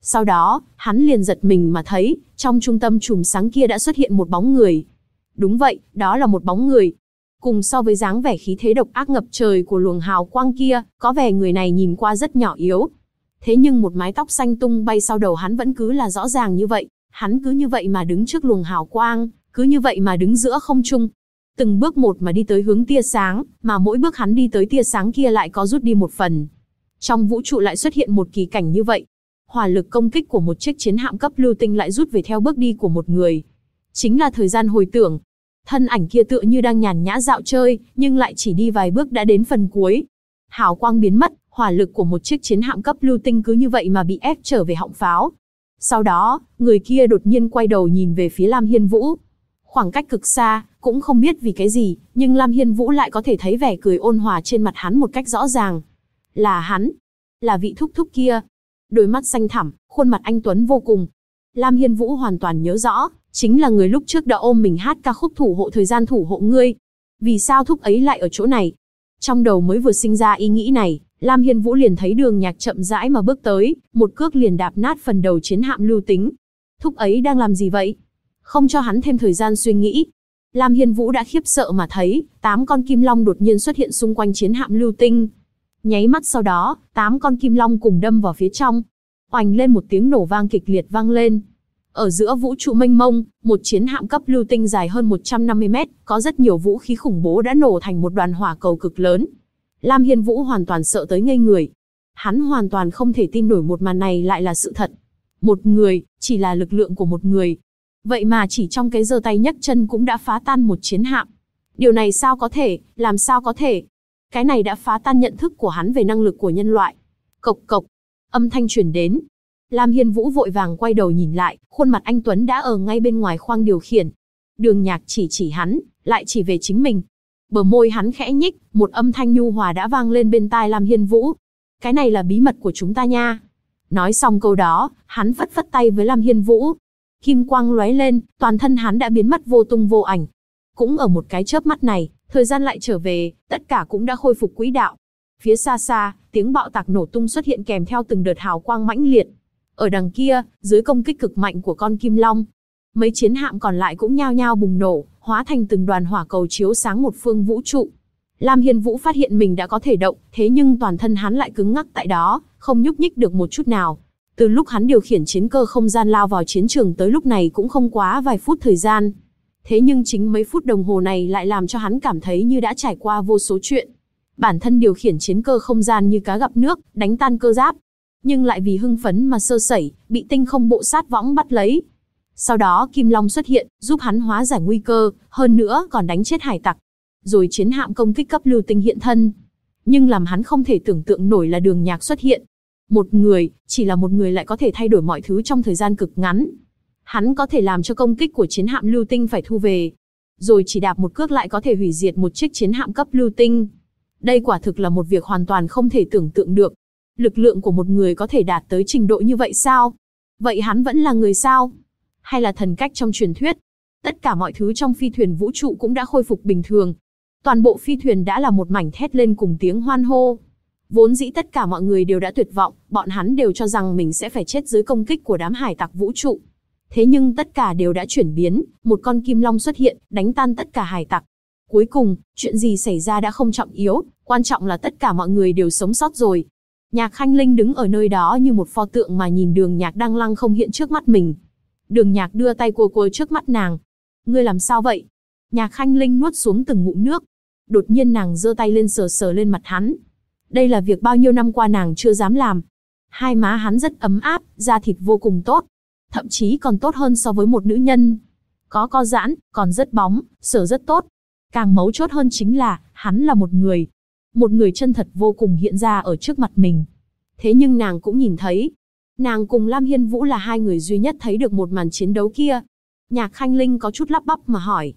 Sau đó, hắn liền giật mình mà thấy, trong trung tâm chùm sáng kia đã xuất hiện một bóng người. Đúng vậy, đó là một bóng người. Cùng so với dáng vẻ khí thế độc ác ngập trời của luồng hào quang kia, có vẻ người này nhìn qua rất nhỏ yếu. Thế nhưng một mái tóc xanh tung bay sau đầu hắn vẫn cứ là rõ ràng như vậy, hắn cứ như vậy mà đứng trước luồng hào quang, cứ như vậy mà đứng giữa không trung. Từng bước một mà đi tới hướng tia sáng, mà mỗi bước hắn đi tới tia sáng kia lại có rút đi một phần. Trong vũ trụ lại xuất hiện một kỳ cảnh như vậy. Hỏa lực công kích của một chiếc chiến hạm cấp lưu tinh lại rút về theo bước đi của một người. Chính là thời gian hồi tưởng. Thân ảnh kia tựa như đang nhàn nhã dạo chơi, nhưng lại chỉ đi vài bước đã đến phần cuối. Hào quang biến mất, hỏa lực của một chiếc chiến hạm cấp lưu tinh cứ như vậy mà bị ép trở về họng pháo. Sau đó, người kia đột nhiên quay đầu nhìn về phía Lam Hiên Vũ. Khoảng cách cực xa, cũng không biết vì cái gì, nhưng Lam Hiên Vũ lại có thể thấy vẻ cười ôn hòa trên mặt hắn một cách rõ ràng. Là hắn, là vị thúc thúc kia. Đôi mắt xanh thẳm, khuôn mặt anh tuấn vô cùng. Lam Hiên Vũ hoàn toàn nhớ rõ, chính là người lúc trước đã ôm mình hát ca khúc thủ hộ thời gian thủ hộ ngươi. Vì sao thúc ấy lại ở chỗ này? Trong đầu mới vừa sinh ra ý nghĩ này, Lam Hiên Vũ liền thấy Đường Nhạc chậm rãi mà bước tới, một cước liền đạp nát phần đầu chiến hạm lưu tính. Thúc ấy đang làm gì vậy? Không cho hắn thêm thời gian suy nghĩ. Lam Hiên Vũ đã khiếp sợ mà thấy, 8 con kim long đột nhiên xuất hiện xung quanh chiến hạm lưu tinh. Nháy mắt sau đó, 8 con kim long cùng đâm vào phía trong. Oành lên một tiếng nổ vang kịch liệt vang lên. Ở giữa vũ trụ mênh mông, một chiến hạm cấp lưu tinh dài hơn 150 mét, có rất nhiều vũ khí khủng bố đã nổ thành một đoàn hỏa cầu cực lớn. Lam Hiên Vũ hoàn toàn sợ tới ngây người. Hắn hoàn toàn không thể tin nổi một màn này lại là sự thật. Một người, chỉ là lực lượng của một người. Vậy mà chỉ trong cái giơ tay nhấc chân cũng đã phá tan một chiến hạm. Điều này sao có thể, làm sao có thể? Cái này đã phá tan nhận thức của hắn về năng lực của nhân loại. Cộc cộc, âm thanh truyền đến. Lam Hiên Vũ vội vàng quay đầu nhìn lại, khuôn mặt anh tuấn đã ở ngay bên ngoài khoang điều khiển. Đường Nhạc chỉ hắn, lại chỉ về chính mình. Bờ môi hắn khẽ nhích, một âm thanh nhu hòa đã vang lên bên tai Lam Hiên Vũ. Cái này là bí mật của chúng ta nha. Nói xong câu đó, hắn phất phất tay với Lam Hiên Vũ. Kim quang lóe lên, toàn thân hắn đã biến mất vô tung vô ảnh. Cũng ở một cái chớp mắt này, thời gian lại trở về, tất cả cũng đã khôi phục quỹ đạo. Phía xa xa, tiếng bạo tạc nổ tung xuất hiện kèm theo từng đợt hào quang mãnh liệt. Ở đằng kia, dưới công kích cực mạnh của con kim long, mấy chiến hạm còn lại cũng nhao nhao bùng nổ, hóa thành từng đoàn hỏa cầu chiếu sáng một phương vũ trụ. Lam Hiên Vũ phát hiện mình đã có thể động, thế nhưng toàn thân hắn lại cứng ngắc tại đó, không nhúc nhích được một chút nào. Từ lúc hắn điều khiển chiến cơ không gian lao vào chiến trường tới lúc này cũng không quá vài phút thời gian. Thế nhưng chính mấy phút đồng hồ này lại làm cho hắn cảm thấy như đã trải qua vô số chuyện. Bản thân điều khiển chiến cơ không gian như cá gặp nước, đánh tan cơ giáp. Nhưng lại vì hưng phấn mà sơ sẩy, bị tinh không bộ sát võng bắt lấy. Sau đó Kim Long xuất hiện, giúp hắn hóa giải nguy cơ, hơn nữa còn đánh chết hải tặc. Rồi chiến hạm công kích cấp lưu tinh hiện thân. Nhưng làm hắn không thể tưởng tượng nổi là Đường Nhạc xuất hiện. Một người, chỉ là một người lại có thể thay đổi mọi thứ trong thời gian cực ngắn. Hắn có thể làm cho công kích của chiến hạm lưu tinh phải thu về. Rồi chỉ đạp một cước lại có thể hủy diệt một chiếc chiến hạm cấp lưu tinh. Đây quả thực là một việc hoàn toàn không thể tưởng tượng được. Lực lượng của một người có thể đạt tới trình độ như vậy sao? Vậy hắn vẫn là người sao? Hay là thần cách trong truyền thuyết? Tất cả mọi thứ trong phi thuyền vũ trụ cũng đã khôi phục bình thường. Toàn bộ phi thuyền đã là một mảnh thét lên cùng tiếng hoan hô. Vốn dĩ tất cả mọi người đều đã tuyệt vọng, bọn hắn đều cho rằng mình sẽ phải chết dưới công kích của đám hải tặc vũ trụ. Thế nhưng tất cả đều đã chuyển biến, một con kim long xuất hiện, đánh tan tất cả hải tặc. Cuối cùng, chuyện gì xảy ra đã không trọng yếu, quan trọng là tất cả mọi người đều sống sót rồi. Nhạc Khanh Linh đứng ở nơi đó như một pho tượng mà nhìn Đường Nhạc đang lăng không hiện trước mắt mình. Đường Nhạc đưa tay cua trước mắt nàng. Ngươi làm sao vậy? Nhạc Khanh Linh nuốt xuống từng ngụm nước. Đột nhiên nàng giơ tay lên sờ lên mặt hắn. Đây là việc bao nhiêu năm qua nàng chưa dám làm. Hai má hắn rất ấm áp, da thịt vô cùng tốt. Thậm chí còn tốt hơn so với một nữ nhân. Có co giãn, còn rất bóng, sờ rất tốt. Càng mấu chốt hơn chính là, hắn là một người. Một người chân thật vô cùng hiện ra ở trước mặt mình. Thế nhưng nàng cũng nhìn thấy. Nàng cùng Lam Hiên Vũ là hai người duy nhất thấy được một màn chiến đấu kia. Nhạc Khanh Linh có chút lắp bắp mà hỏi.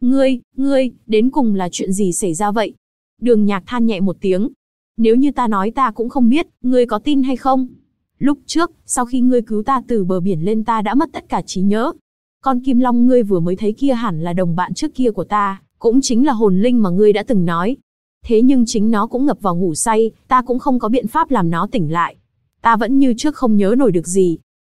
Ngươi, đến cùng là chuyện gì xảy ra vậy? Đường Nhạc than nhẹ một tiếng. Nếu như ta nói ta cũng không biết, ngươi có tin hay không? Lúc trước, sau khi ngươi cứu ta từ bờ biển lên ta đã mất tất cả trí nhớ. Con kim long ngươi vừa mới thấy kia hẳn là đồng bạn trước kia của ta, cũng chính là hồn linh mà ngươi đã từng nói. Thế nhưng chính nó cũng ngập vào ngủ say, ta cũng không có biện pháp làm nó tỉnh lại. Ta vẫn như trước không nhớ nổi được gì,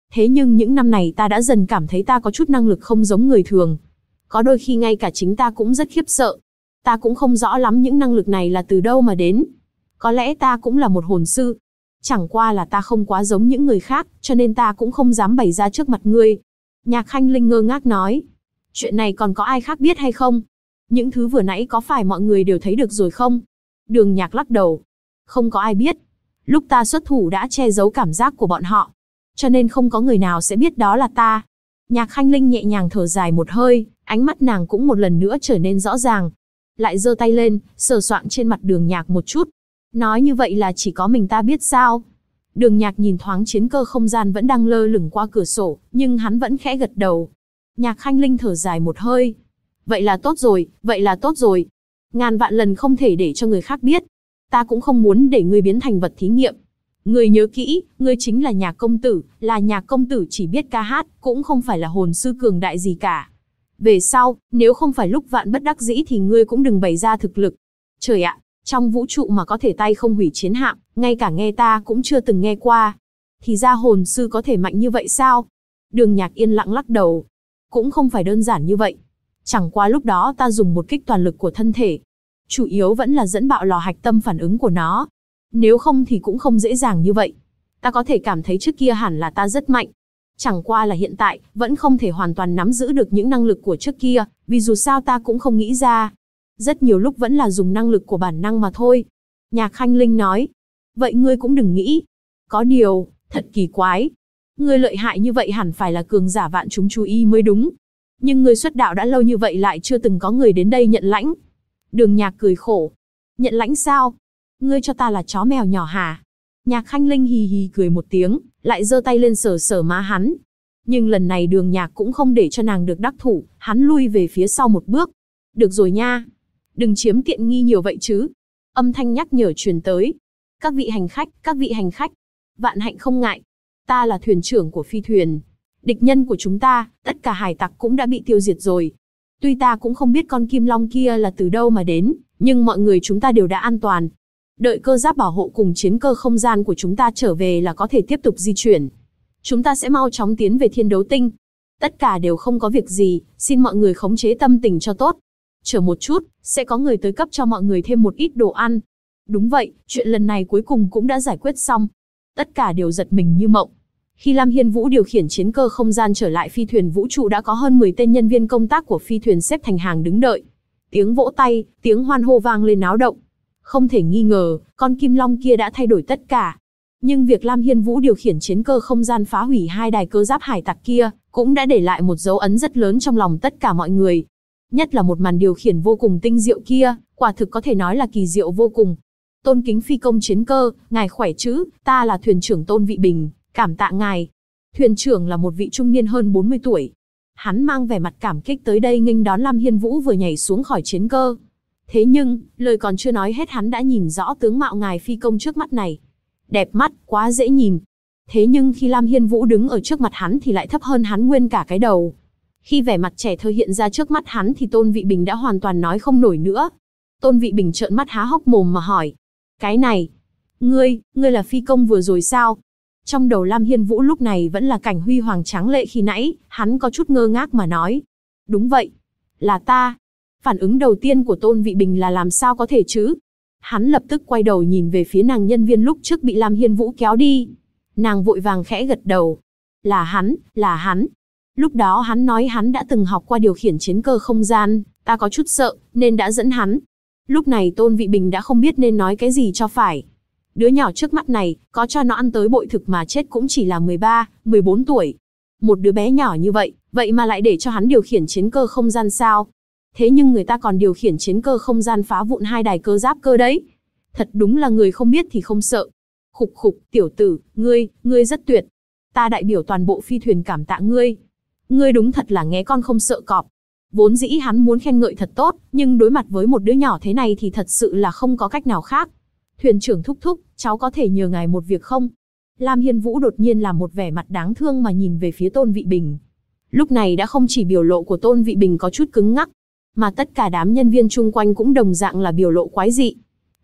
Thế nhưng những năm này ta đã dần cảm thấy ta có chút năng lực không giống người thường. Có đôi khi ngay cả chính ta cũng rất khiếp sợ. Ta cũng không rõ lắm những năng lực này là từ đâu mà đến. Có lẽ ta cũng là một hồn sư. Chẳng qua là ta không quá giống những người khác, cho nên ta cũng không dám bày ra trước mặt ngươi. Nhạc Khanh Linh ngơ ngác nói. Chuyện này còn có ai khác biết hay không? Những thứ vừa nãy có phải mọi người đều thấy được rồi không? Đường Nhạc lắc đầu. Không có ai biết. Lúc ta xuất thủ đã che giấu cảm giác của bọn họ. Cho nên không có người nào sẽ biết đó là ta. Nhạc Khanh Linh nhẹ nhàng thở dài một hơi, ánh mắt nàng cũng một lần nữa trở nên rõ ràng. Lại giơ tay lên, sờ soạng trên mặt Đường Nhạc một chút. Nói như vậy là chỉ có mình ta biết sao? Đường Nhạc nhìn thoáng chiến cơ không gian vẫn đang lơ lửng qua cửa sổ, nhưng hắn vẫn khẽ gật đầu. Nhạc Khanh Linh thở dài một hơi. Vậy là tốt rồi, vậy là tốt rồi. Ngàn vạn lần không thể để cho người khác biết. Ta cũng không muốn để ngươi biến thành vật thí nghiệm. Ngươi nhớ kỹ, ngươi chính là Nhạc công tử, là Nhạc công tử chỉ biết ca hát, cũng không phải là hồn sư cường đại gì cả. Về sau, nếu không phải lúc vạn bất đắc dĩ thì ngươi cũng đừng bày ra thực lực. Trời ạ, trong vũ trụ mà có thể tay không hủy chiến hạm, ngay cả nghe ta cũng chưa từng nghe qua. Thì ra hồn sư có thể mạnh như vậy sao? Đường Nhạc yên lặng lắc đầu. Cũng không phải đơn giản như vậy. Chẳng qua lúc đó ta dùng một kích toàn lực của thân thể. Chủ yếu vẫn là dẫn bạo lò hạch tâm phản ứng của nó. Nếu không thì cũng không dễ dàng như vậy. Ta có thể cảm thấy trước kia hẳn là ta rất mạnh. Chẳng qua là hiện tại, vẫn không thể hoàn toàn nắm giữ được những năng lực của trước kia, vì dù sao ta cũng không nghĩ ra. Rất nhiều lúc vẫn là dùng năng lực của bản năng mà thôi. Nhạc Khanh Linh nói. Vậy ngươi cũng đừng nghĩ. Có điều, thật kỳ quái. Ngươi lợi hại như vậy hẳn phải là cường giả vạn chúng chú ý mới đúng. Nhưng ngươi xuất đạo đã lâu như vậy lại chưa từng có người đến đây nhận lãnh. Đường Nhạc cười khổ. Nhận lãnh sao? Ngươi cho ta là chó mèo nhỏ hả? Nhạc Khanh Linh hì hì cười một tiếng, lại giơ tay lên sờ sờ má hắn. Nhưng lần này Đường Nhạc cũng không để cho nàng được đắc thủ, hắn lui về phía sau một bước. Được rồi nha. Đừng chiếm tiện nghi nhiều vậy chứ. Âm thanh nhắc nhở truyền tới. Các vị hành khách. Vạn hạnh không ngại. Ta là thuyền trưởng của phi thuyền. Địch nhân của chúng ta, tất cả hải tặc cũng đã bị tiêu diệt rồi. Tuy ta cũng không biết con kim long kia là từ đâu mà đến, nhưng mọi người chúng ta đều đã an toàn. Đợi cơ giáp bảo hộ cùng chiến cơ không gian của chúng ta trở về là có thể tiếp tục di chuyển. Chúng ta sẽ mau chóng tiến về Thiên Đấu Tinh. Tất cả đều không có việc gì, xin mọi người khống chế tâm tình cho tốt. Chờ một chút, sẽ có người tới cấp cho mọi người thêm một ít đồ ăn. Đúng vậy, chuyện lần này cuối cùng cũng đã giải quyết xong. Tất cả đều giật mình như mộng. Khi Lam Hiên Vũ điều khiển chiến cơ không gian trở lại phi thuyền vũ trụ đã có hơn 10 tên nhân viên công tác của phi thuyền xếp thành hàng đứng đợi. Tiếng vỗ tay, tiếng hoan hô vang lên náo động. Không thể nghi ngờ, con kim long kia đã thay đổi tất cả. Nhưng việc Lam Hiên Vũ điều khiển chiến cơ không gian phá hủy hai đài cơ giáp hải tặc kia, cũng đã để lại một dấu ấn rất lớn trong lòng tất cả mọi người. Nhất là một màn điều khiển vô cùng tinh diệu kia, quả thực có thể nói là kỳ diệu vô cùng. Tôn kính phi công chiến cơ, ngài khỏe chứ, ta là thuyền trưởng Tôn Vị Bình, cảm tạ ngài. Thuyền trưởng là một vị trung niên hơn 40 tuổi. Hắn mang vẻ mặt cảm kích tới đây nghênh đón Lam Hiên Vũ vừa nhảy xuống khỏi chiến cơ. Thế nhưng, lời còn chưa nói hết hắn đã nhìn rõ tướng mạo ngài phi công trước mắt này. Đẹp mắt, quá dễ nhìn. Thế nhưng khi Lam Hiên Vũ đứng ở trước mặt hắn thì lại thấp hơn hắn nguyên cả cái đầu. Khi vẻ mặt trẻ thơ hiện ra trước mắt hắn thì Tôn Vị Bình đã hoàn toàn nói không nổi nữa. Tôn Vị Bình trợn mắt há hốc mồm mà hỏi. Cái này, ngươi là phi công vừa rồi sao? Trong đầu Lam Hiên Vũ lúc này vẫn là cảnh huy hoàng tráng lệ khi nãy, hắn có chút ngơ ngác mà nói. Đúng vậy, là ta. Phản ứng đầu tiên của Tôn Vị Bình là làm sao có thể chứ? Hắn lập tức quay đầu nhìn về phía nàng nhân viên lúc trước bị Lam Hiên Vũ kéo đi. Nàng vội vàng khẽ gật đầu. Là hắn. Lúc đó hắn nói hắn đã từng học qua điều khiển chiến cơ không gian, ta có chút sợ, nên đã dẫn hắn. Lúc này Tôn Vị Bình đã không biết nên nói cái gì cho phải. Đứa nhỏ trước mắt này, có cho nó ăn tới bội thực mà chết cũng chỉ là 13, 14 tuổi. Một đứa bé nhỏ như vậy, vậy mà lại để cho hắn điều khiển chiến cơ không gian sao? Thế nhưng người ta còn điều khiển chiến cơ không gian phá vụn hai đài cơ giáp cơ đấy. Thật đúng là người không biết thì không sợ. Khục khục, tiểu tử, ngươi rất tuyệt. Ta đại biểu toàn bộ phi thuyền cảm tạ ngươi. Ngươi đúng thật là nghe con không sợ cọp. Vốn dĩ hắn muốn khen ngợi thật tốt, nhưng đối mặt với một đứa nhỏ thế này thì thật sự là không có cách nào khác. Thuyền trưởng thúc thúc, cháu có thể nhờ ngài một việc không? Lam Hiên Vũ đột nhiên làm một vẻ mặt đáng thương mà nhìn về phía Tôn Vị Bình. Lúc này đã không chỉ biểu lộ của Tôn Vị Bình có chút cứng ngắc, mà tất cả đám nhân viên chung quanh cũng đồng dạng là biểu lộ quái dị.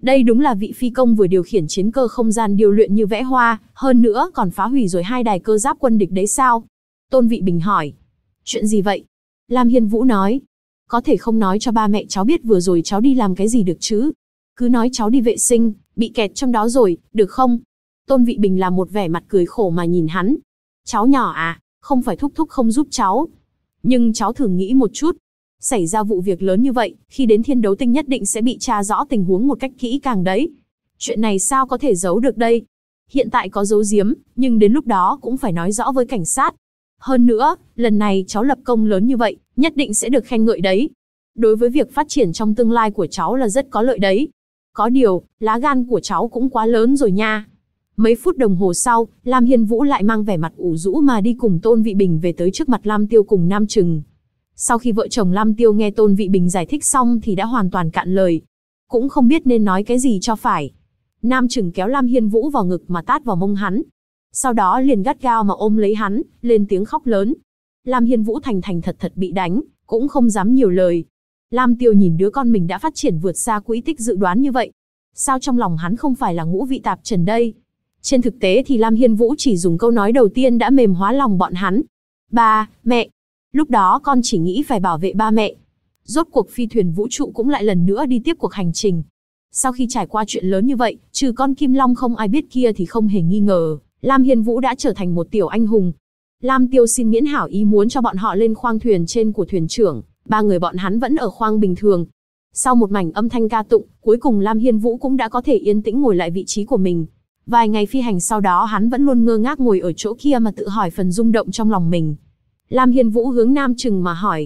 Đây đúng là vị phi công vừa điều khiển chiến cơ không gian điêu luyện như vẽ hoa, hơn nữa còn phá hủy rồi 2 đài cơ giáp quân địch đấy sao? Tôn Vị Bình hỏi. Chuyện gì vậy? Lam Hiên Vũ nói. Có thể không nói cho ba mẹ cháu biết vừa rồi cháu đi làm cái gì được chứ? Cứ nói cháu đi vệ sinh, bị kẹt trong đó rồi, được không? Tôn Vị Bình làm một vẻ mặt cười khổ mà nhìn hắn. Cháu nhỏ à, không phải thúc thúc không giúp cháu. Nhưng cháu thử nghĩ một chút. Xảy ra vụ việc lớn như vậy, khi đến Thiên Đấu Tinh nhất định sẽ bị tra rõ tình huống một cách kỹ càng đấy. Chuyện này sao có thể giấu được đây? Hiện tại có giấu giếm, nhưng đến lúc đó cũng phải nói rõ với cảnh sát. Hơn nữa, lần này cháu lập công lớn như vậy, nhất định sẽ được khen ngợi đấy. Đối với việc phát triển trong tương lai của cháu là rất có lợi đấy. Có điều, lá gan của cháu cũng quá lớn rồi nha. Mấy phút đồng hồ sau, Lam Hiên Vũ lại mang vẻ mặt ủ rũ mà đi cùng Tôn Vị Bình về tới trước mặt Lam Tiêu cùng Nam Trừng. Sau khi vợ chồng Lam Tiêu nghe Tôn Vị Bình giải thích xong thì đã hoàn toàn cạn lời. Cũng không biết nên nói cái gì cho phải. Nam Trừng kéo Lam Hiên Vũ vào ngực mà tát vào mông hắn. Sau đó liền gắt gao mà ôm lấy hắn, lên tiếng khóc lớn. Lam Hiên Vũ thành thành thật thật bị đánh, cũng không dám nhiều lời. Lam Tiêu nhìn đứa con mình đã phát triển vượt xa quỹ tích dự đoán như vậy. Sao trong lòng hắn không phải là ngũ vị tạp trần đây? Trên thực tế thì Lam Hiên Vũ chỉ dùng câu nói đầu tiên đã mềm hóa lòng bọn hắn. Ba, mẹ. Lúc đó con chỉ nghĩ phải bảo vệ ba mẹ. Rốt cuộc phi thuyền vũ trụ cũng lại lần nữa đi tiếp cuộc hành trình. Sau khi trải qua chuyện lớn như vậy, trừ con Kim Long không ai biết kia thì không hề nghi ngờ, Lam Hiên Vũ đã trở thành một tiểu anh hùng. Lam Tiêu xin miễn hảo ý muốn cho bọn họ lên khoang thuyền trên của thuyền trưởng, 3 người bọn hắn vẫn ở khoang bình thường. Sau một mảnh âm thanh ca tụng, cuối cùng Lam Hiên Vũ cũng đã có thể yên tĩnh ngồi lại vị trí của mình. Vài ngày phi hành sau đó hắn vẫn luôn ngơ ngác ngồi ở chỗ kia mà tự hỏi phần rung động trong lòng mình. Lam Hiên Vũ hướng Nam Trừng mà hỏi.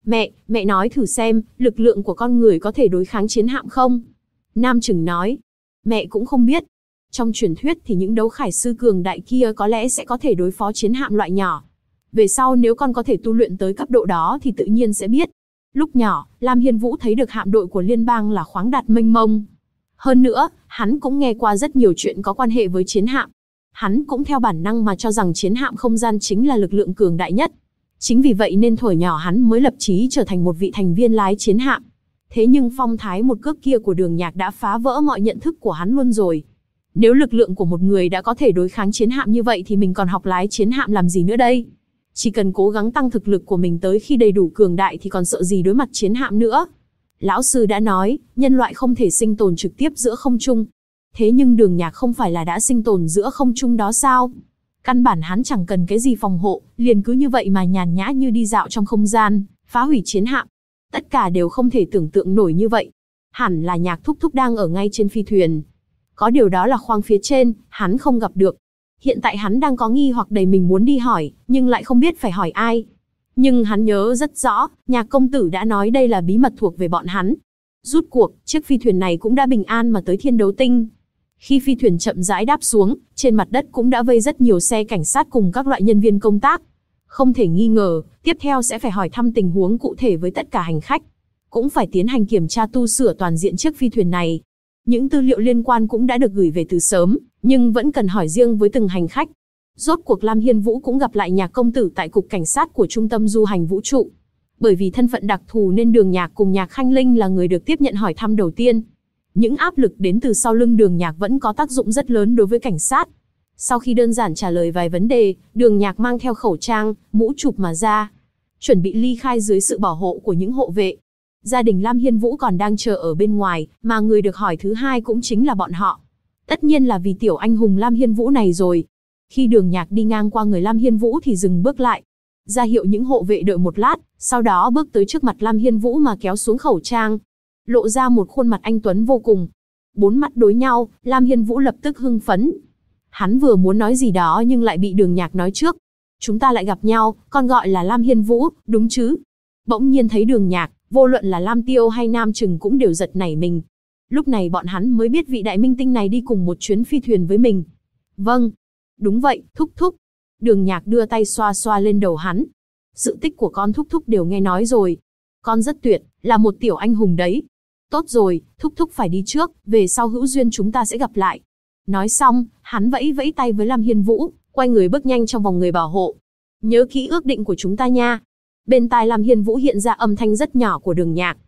Mẹ nói thử xem, lực lượng của con người có thể đối kháng chiến hạm không? Nam Trừng nói. Mẹ cũng không biết. Trong truyền thuyết thì những đấu khải sư cường đại kia có lẽ sẽ có thể đối phó chiến hạm loại nhỏ. Về sau nếu con có thể tu luyện tới cấp độ đó thì tự nhiên sẽ biết. Lúc nhỏ, Lam Hiên Vũ thấy được hạm đội của liên bang là khoáng đạt mênh mông. Hơn nữa, hắn cũng nghe qua rất nhiều chuyện có quan hệ với chiến hạm. Hắn cũng theo bản năng mà cho rằng chiến hạm không gian chính là lực lượng cường đại nhất. Chính vì vậy nên thuở nhỏ hắn mới lập chí trở thành một vị thành viên lái chiến hạm. Thế nhưng phong thái một cước kia của Đường Nhạc đã phá vỡ mọi nhận thức của hắn luôn rồi. Nếu lực lượng của một người đã có thể đối kháng chiến hạm như vậy thì mình còn học lái chiến hạm làm gì nữa đây? Chỉ cần cố gắng tăng thực lực của mình tới khi đầy đủ cường đại thì còn sợ gì đối mặt chiến hạm nữa. Lão sư đã nói, nhân loại không thể sinh tồn trực tiếp giữa không trung. Thế nhưng Đường Nhạc không phải là đã sinh tồn giữa không trung đó sao? Căn bản hắn chẳng cần cái gì phòng hộ, liền cứ như vậy mà nhàn nhã như đi dạo trong không gian, phá hủy chiến hạm. Tất cả đều không thể tưởng tượng nổi như vậy. Hẳn là Nhạc thúc thúc đang ở ngay trên phi thuyền. Có điều đó là khoang phía trên, hắn không gặp được. Hiện tại hắn đang có nghi hoặc đầy mình muốn đi hỏi, nhưng lại không biết phải hỏi ai. Nhưng hắn nhớ rất rõ, Nhạc công tử đã nói đây là bí mật thuộc về bọn hắn. Rút cuộc, chiếc phi thuyền này cũng đã bình an mà tới Thiên Đấu Tinh. Khi phi thuyền chậm rãi đáp xuống, trên mặt đất cũng đã vây rất nhiều xe cảnh sát cùng các loại nhân viên công tác. Không thể nghi ngờ, tiếp theo sẽ phải hỏi thăm tình huống cụ thể với tất cả hành khách. Cũng phải tiến hành kiểm tra tu sửa toàn diện chiếc phi thuyền này. Những tư liệu liên quan cũng đã được gửi về từ sớm, nhưng vẫn cần hỏi riêng với từng hành khách. Rốt cuộc Lam Hiên Vũ cũng gặp lại Nhạc công tử tại cục cảnh sát của Trung tâm Du hành Vũ trụ. Bởi vì thân phận đặc thù nên Đường Nhạc cùng Nhạc Khanh Linh là người được tiếp nhận hỏi thăm đầu tiên. Những áp lực đến từ sau lưng Đường Nhạc vẫn có tác dụng rất lớn đối với cảnh sát. Sau khi đơn giản trả lời vài vấn đề, Đường Nhạc mang theo khẩu trang, mũ chụp mà ra, chuẩn bị ly khai dưới sự bảo hộ của những hộ vệ. Gia đình Lam Hiên Vũ còn đang chờ ở bên ngoài, mà người được hỏi thứ hai cũng chính là bọn họ. Tất nhiên là vì tiểu anh hùng Lam Hiên Vũ này rồi. Khi Đường Nhạc đi ngang qua người Lam Hiên Vũ thì dừng bước lại, ra hiệu những hộ vệ đợi một lát, sau đó bước tới trước mặt Lam Hiên Vũ mà kéo xuống khẩu trang, lộ ra một khuôn mặt anh tuấn vô cùng. 4 mắt đối nhau, Lam Hiên Vũ lập tức hưng phấn. Hắn vừa muốn nói gì đó nhưng lại bị Đường Nhạc nói trước. Chúng ta lại gặp nhau, con gọi là Lam Hiên Vũ, đúng chứ? Bỗng nhiên thấy Đường Nhạc, vô luận là Lam Tiêu hay Nam Trừng cũng đều giật nảy mình. Lúc này bọn hắn mới biết vị đại minh tinh này đi cùng một chuyến phi thuyền với mình. Vâng, đúng vậy, thúc thúc. Đường Nhạc đưa tay xoa xoa lên đầu hắn. Sự tích của con thúc thúc đều nghe nói rồi. Con rất tuyệt, là một tiểu anh hùng đấy. Tốt rồi, thúc thúc phải đi trước, về sau hữu duyên chúng ta sẽ gặp lại. Nói xong, hắn vẫy vẫy tay với Lam Hiên Vũ, quay người bước nhanh trong vòng người bảo hộ. Nhớ kỹ ước định của chúng ta nha. Bên tai Lam Hiên Vũ hiện ra âm thanh rất nhỏ của Đường Nhạc.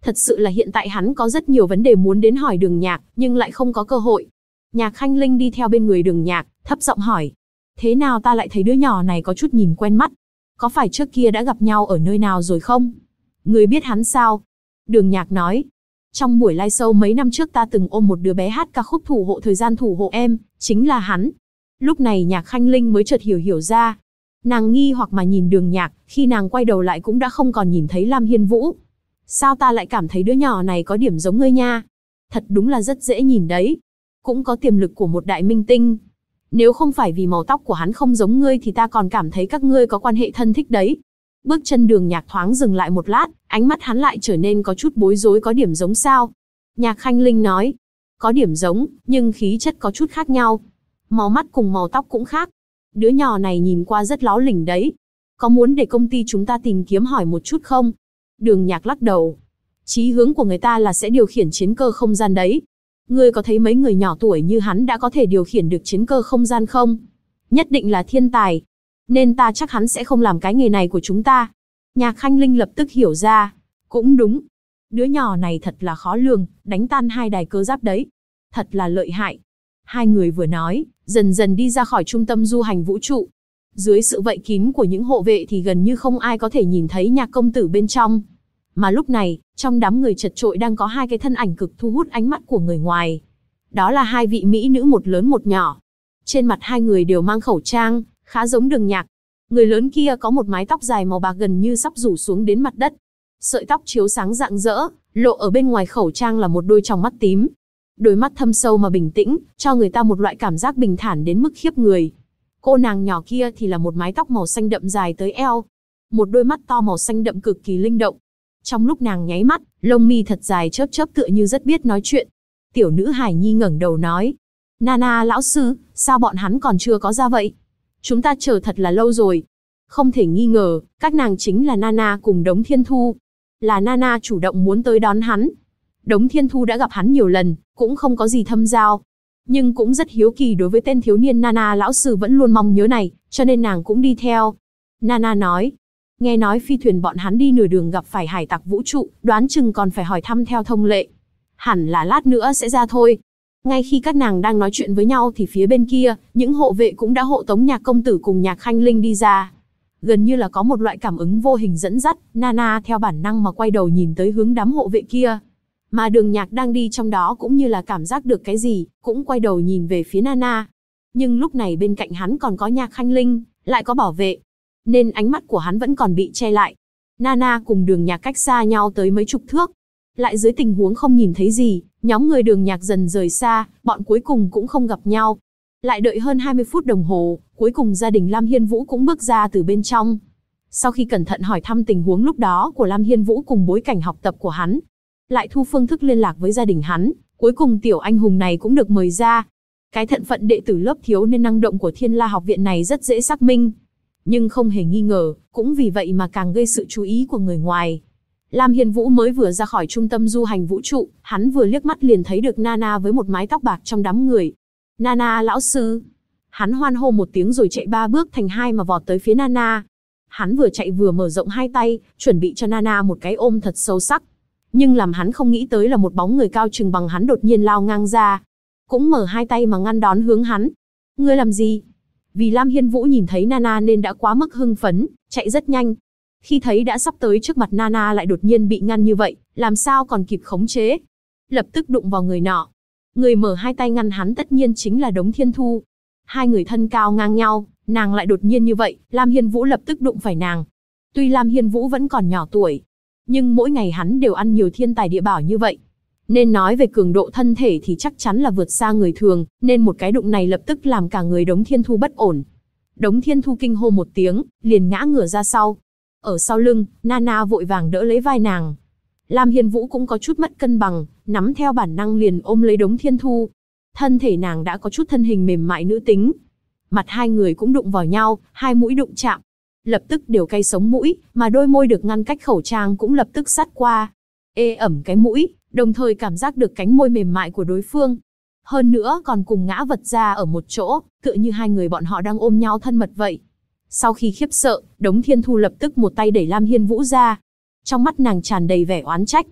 Thật sự là hiện tại hắn có rất nhiều vấn đề muốn đến hỏi Đường Nhạc, nhưng lại không có cơ hội. Nhạc Khanh Linh đi theo bên người Đường Nhạc, thấp giọng hỏi. Thế nào ta lại thấy đứa nhỏ này có chút nhìn quen mắt? Có phải trước kia đã gặp nhau ở nơi nào rồi không? Người biết hắn sao? Đường Nhạc nói. Trong buổi live show mấy năm trước ta từng ôm một đứa bé hát ca khúc thủ hộ thời gian thủ hộ em, chính là hắn. Lúc này Nhạc Khanh Linh mới chợt hiểu ra. Nàng nghi hoặc mà nhìn Đường Nhạc, khi nàng quay đầu lại cũng đã không còn nhìn thấy Lam Hiên Vũ. Sao ta lại cảm thấy đứa nhỏ này có điểm giống ngươi nha? Thật đúng là rất dễ nhìn đấy. Cũng có tiềm lực của một đại minh tinh. Nếu không phải vì màu tóc của hắn không giống ngươi thì ta còn cảm thấy các ngươi có quan hệ thân thích đấy. Bước chân Đường Nhạc thoáng dừng lại một lát, ánh mắt hắn lại trở nên có chút bối rối. Có điểm giống sao? Nhạc Khanh Linh nói. Có điểm giống, nhưng khí chất có chút khác nhau. Màu mắt cùng màu tóc cũng khác. Đứa nhỏ này nhìn qua rất láo lỉnh đấy. Có muốn để công ty chúng ta tìm kiếm hỏi một chút không? Đường Nhạc lắc đầu. Chí hướng của người ta là sẽ điều khiển chiến cơ không gian đấy. Ngươi có thấy mấy người nhỏ tuổi như hắn đã có thể điều khiển được chiến cơ không gian không? Nhất định là thiên tài. Nên ta chắc hắn sẽ không làm cái nghề này của chúng ta. Nhạc Khanh Linh lập tức hiểu ra. Cũng đúng. Đứa nhỏ này thật là khó lường, đánh tan hai đài cơ giáp đấy. Thật là lợi hại. Hai người vừa nói, dần dần đi ra khỏi trung tâm du hành vũ trụ. Dưới sự vây kín của những hộ vệ thì gần như không ai có thể nhìn thấy Nhạc công tử bên trong. Mà lúc này, trong đám người chật chội đang có hai cái thân ảnh cực thu hút ánh mắt của người ngoài. Đó là hai vị mỹ nữ, một lớn một nhỏ. Trên mặt hai người đều mang khẩu trang, khá giống Đường Nhạc. Người lớn kia có một mái tóc dài màu bạc gần như sắp rủ xuống đến mặt đất. Sợi tóc chiếu sáng rạng rỡ, lộ ở bên ngoài khẩu trang là một đôi tròng mắt tím. Đôi mắt thâm sâu mà bình tĩnh, cho người ta một loại cảm giác bình thản đến mức khiếp người. Cô nàng nhỏ kia thì là một mái tóc màu xanh đậm dài tới eo. Một đôi mắt to màu xanh đậm cực kỳ linh động. Trong lúc nàng nháy mắt, lông mi thật dài chớp chớp tựa như rất biết nói chuyện. Tiểu nữ Hải Nhi ngẩng đầu nói. Nana lão sư, sao bọn hắn còn chưa có ra vậy? Chúng ta chờ thật là lâu rồi. Không thể nghi ngờ, các nàng chính là Nana cùng Đống Thiên Thu. Là Nana chủ động muốn tới đón hắn. Đống Thiên Thu đã gặp hắn nhiều lần, cũng không có gì thâm giao. Nhưng cũng rất hiếu kỳ đối với tên thiếu niên Nana lão sư vẫn luôn mong nhớ này, cho nên nàng cũng đi theo. Nana nói. Nghe nói phi thuyền bọn hắn đi nửa đường gặp phải hải tặc vũ trụ, đoán chừng còn phải hỏi thăm theo thông lệ. Hẳn là lát nữa sẽ ra thôi. Ngay khi các nàng đang nói chuyện với nhau thì phía bên kia, những hộ vệ cũng đã hộ tống Nhạc công tử cùng Nhạc Khanh Linh đi ra. Gần như là có một loại cảm ứng vô hình dẫn dắt, Nana theo bản năng mà quay đầu nhìn tới hướng đám hộ vệ kia. Mà Đường Nhạc đang đi trong đó cũng như là cảm giác được cái gì, cũng quay đầu nhìn về phía Nana. Nhưng lúc này bên cạnh hắn còn có Nhạc Khanh Linh, lại có bảo vệ. Nên ánh mắt của hắn vẫn còn bị che lại. Nana cùng Đường Nhạc cách xa nhau tới mấy chục thước. Lại dưới tình huống không nhìn thấy gì, nhóm người Đường Nhạc dần rời xa, bọn cuối cùng cũng không gặp nhau. Lại đợi hơn 20 phút đồng hồ, cuối cùng gia đình Lam Hiên Vũ cũng bước ra từ bên trong. Sau khi cẩn thận hỏi thăm tình huống lúc đó của Lam Hiên Vũ cùng bối cảnh học tập của hắn, lại thu phương thức liên lạc với gia đình hắn, cuối cùng tiểu anh hùng này cũng được mời ra. Cái thân phận đệ tử lớp thiếu niên năng động của Thiên La học viện này rất dễ xác minh. Nhưng không hề nghi ngờ, cũng vì vậy mà càng gây sự chú ý của người ngoài. Lam Hiên Vũ mới vừa ra khỏi trung tâm du hành vũ trụ, hắn vừa liếc mắt liền thấy được Nana với một mái tóc bạc trong đám người. Nana lão sư. Hắn hoan hô một tiếng rồi chạy 3 bước thành 2 mà vọt tới phía Nana. Hắn vừa chạy vừa mở rộng hai tay, chuẩn bị cho Nana một cái ôm thật sâu sắc. Nhưng làm hắn không nghĩ tới là một bóng người cao chừng bằng hắn đột nhiên lao ngang ra. Cũng mở hai tay mà ngăn đón hướng hắn. Ngươi làm gì? Vì Lam Hiên Vũ nhìn thấy Nana nên đã quá mức hưng phấn, chạy rất nhanh. Khi thấy đã sắp tới trước mặt Nana lại đột nhiên bị ngăn như vậy, làm sao còn kịp khống chế. Lập tức đụng vào người nọ. Người mở hai tay ngăn hắn tất nhiên chính là Đống Thiên Thu. Hai người thân cao ngang nhau, nàng lại đột nhiên như vậy, Lam Hiên Vũ lập tức đụng phải nàng. Tuy Lam Hiên Vũ vẫn còn nhỏ tuổi, nhưng mỗi ngày hắn đều ăn nhiều thiên tài địa bảo như vậy. Nên nói về cường độ thân thể thì chắc chắn là vượt xa người thường, nên một cái đụng này lập tức làm cả người Đống Thiên Thu bất ổn. Đống Thiên Thu kinh hô một tiếng, liền ngã ngửa ra sau. Ở sau lưng, Nana vội vàng đỡ lấy vai nàng. Lam Hiên Vũ cũng có chút mất cân bằng, nắm theo bản năng liền ôm lấy Đống Thiên Thu. Thân thể nàng đã có chút thân hình mềm mại nữ tính. Mặt hai người cũng đụng vào nhau, hai mũi đụng chạm. Lập tức đều cay sống mũi, mà đôi môi được ngăn cách khẩu trang cũng lập tức sát qua. Ê ẩm cái mũi, đồng thời cảm giác được cánh môi mềm mại của đối phương. Hơn nữa còn cùng ngã vật ra ở một chỗ, tựa như hai người bọn họ đang ôm nhau thân mật vậy. Sau khi khiếp sợ, Đống Thiên Thu lập tức một tay đẩy Lam Hiên Vũ ra. Trong mắt nàng tràn đầy vẻ oán trách.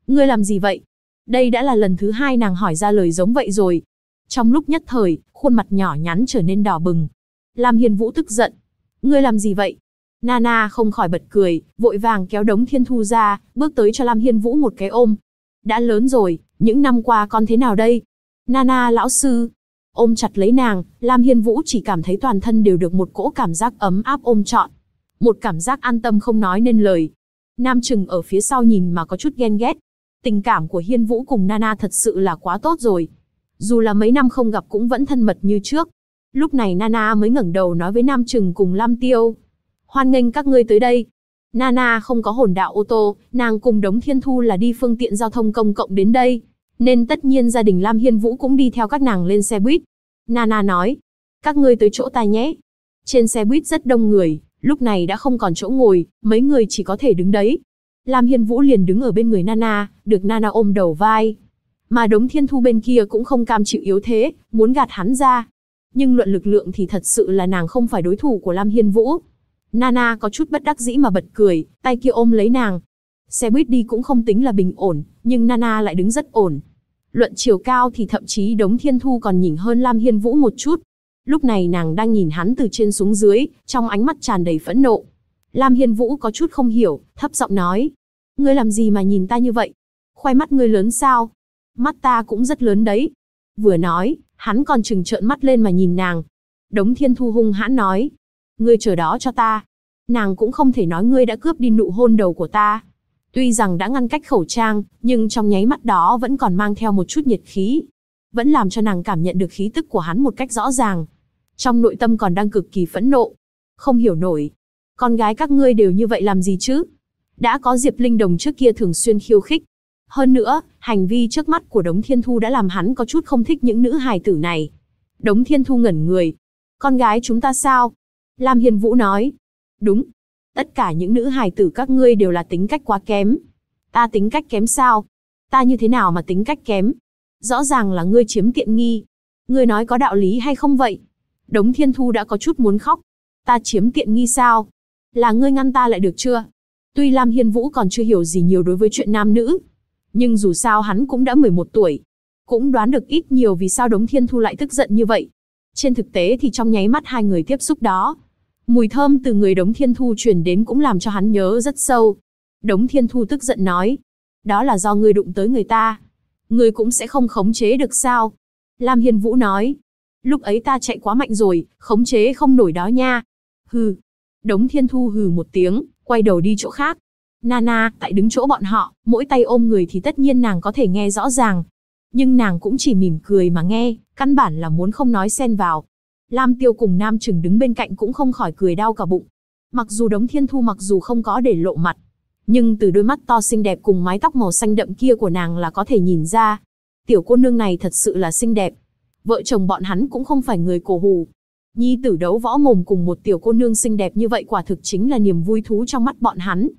Ngươi làm gì vậy? Đây đã là lần thứ hai nàng hỏi ra lời giống vậy rồi. Trong lúc nhất thời, khuôn mặt nhỏ nhắn trở nên đỏ bừng. Lam Hiên Vũ tức giận. Ngươi làm gì vậy? Nana không khỏi bật cười, vội vàng kéo Đống Thiên Thu ra, bước tới cho Lam Hiên Vũ một cái ôm. Đã lớn rồi, những năm qua con thế nào đây? Nana lão sư. Ôm chặt lấy nàng, Lam Hiên Vũ chỉ cảm thấy toàn thân đều được một cỗ cảm giác ấm áp ôm trọn. Một cảm giác an tâm không nói nên lời. Nam Trừng ở phía sau nhìn mà có chút ghen ghét. Tình cảm của Hiên Vũ cùng Nana thật sự là quá tốt rồi. Dù là mấy năm không gặp cũng vẫn thân mật như trước. Lúc này Nana mới ngẩng đầu nói với Nam Trừng cùng Lam Tiêu. Hoan nghênh các ngươi tới đây. Nana không có hồn đạo ô tô, nàng cùng Đống Thiên Thu là đi phương tiện giao thông công cộng đến đây. Nên tất nhiên gia đình Lam Hiên Vũ cũng đi theo các nàng lên xe buýt. Nana nói, các ngươi tới chỗ ta nhé. Trên xe buýt rất đông người, lúc này đã không còn chỗ ngồi, mấy người chỉ có thể đứng đấy. Lam Hiên Vũ liền đứng ở bên người Nana, được Nana ôm đầu vai. Mà Đống Thiên Thu bên kia cũng không cam chịu yếu thế, muốn gạt hắn ra. Nhưng luận lực lượng thì thật sự là nàng không phải đối thủ của Lam Hiên Vũ. Nana có chút bất đắc dĩ mà bật cười, tay kia ôm lấy nàng. Xe buýt đi cũng không tính là bình ổn, nhưng Nana lại đứng rất ổn. Luận chiều cao thì thậm chí Đống Thiên Thu còn nhỉnh hơn Lam Hiên Vũ một chút. Lúc này nàng đang nhìn hắn từ trên xuống dưới, trong ánh mắt tràn đầy phẫn nộ. Lam Hiên Vũ có chút không hiểu, thấp giọng nói. Ngươi làm gì mà nhìn ta như vậy? Khoai mắt ngươi lớn sao? Mắt ta cũng rất lớn đấy. Vừa nói, hắn còn trừng trợn mắt lên mà nhìn nàng. Đống Thiên Thu hung hãn nói. Ngươi chờ đó cho ta. Nàng cũng không thể nói ngươi đã cướp đi nụ hôn đầu của ta. Tuy rằng đã ngăn cách khẩu trang, nhưng trong nháy mắt đó vẫn còn mang theo một chút nhiệt khí. Vẫn làm cho nàng cảm nhận được khí tức của hắn một cách rõ ràng. Trong nội tâm còn đang cực kỳ phẫn nộ. Không hiểu nổi. Con gái các ngươi đều như vậy làm gì chứ? Đã có Diệp Linh Đồng trước kia thường xuyên khiêu khích. Hơn nữa, hành vi trước mắt của Đống Thiên Thu đã làm hắn có chút không thích những nữ hài tử này. Đống Thiên Thu ngẩn người. Con gái chúng ta sao? Lam Hiên Vũ nói. Đúng. Tất cả những nữ hài tử các ngươi đều là tính cách quá kém. Ta tính cách kém sao? Ta như thế nào mà tính cách kém? Rõ ràng là ngươi chiếm tiện nghi. Ngươi nói có đạo lý hay không vậy? Đống Thiên Thu đã có chút muốn khóc. Ta chiếm tiện nghi sao? Là ngươi ngăn ta lại được chưa? Tuy Lam Hiên Vũ còn chưa hiểu gì nhiều đối với chuyện nam nữ, nhưng dù sao hắn cũng đã 11 tuổi. Cũng đoán được ít nhiều vì sao Đống Thiên Thu lại tức giận như vậy. Trên thực tế thì trong nháy mắt hai người tiếp xúc đó, mùi thơm từ người Đống Thiên Thu truyền đến cũng làm cho hắn nhớ rất sâu. Đống Thiên Thu tức giận nói. Đó là do ngươi đụng tới người ta. Ngươi cũng sẽ không khống chế được sao? Lam Hiên Vũ nói. Lúc ấy ta chạy quá mạnh rồi, khống chế không nổi đó nha. Hừ. Đống Thiên Thu hừ một tiếng, quay đầu đi chỗ khác. Nana, tại đứng chỗ bọn họ, mỗi tay ôm người thì tất nhiên nàng có thể nghe rõ ràng. Nhưng nàng cũng chỉ mỉm cười mà nghe, căn bản là muốn không nói xen vào. Lam Tiêu cùng Nam Trừng đứng bên cạnh cũng không khỏi cười đau cả bụng. Mặc dù Đống Thiên Thu mặc dù không có để lộ mặt, nhưng từ đôi mắt to xinh đẹp cùng mái tóc màu xanh đậm kia của nàng là có thể nhìn ra. Tiểu cô nương này thật sự là xinh đẹp. Vợ chồng bọn hắn cũng không phải người cổ hủ. Nhi tử đấu võ mồm cùng một tiểu cô nương xinh đẹp như vậy quả thực chính là niềm vui thú trong mắt bọn hắn.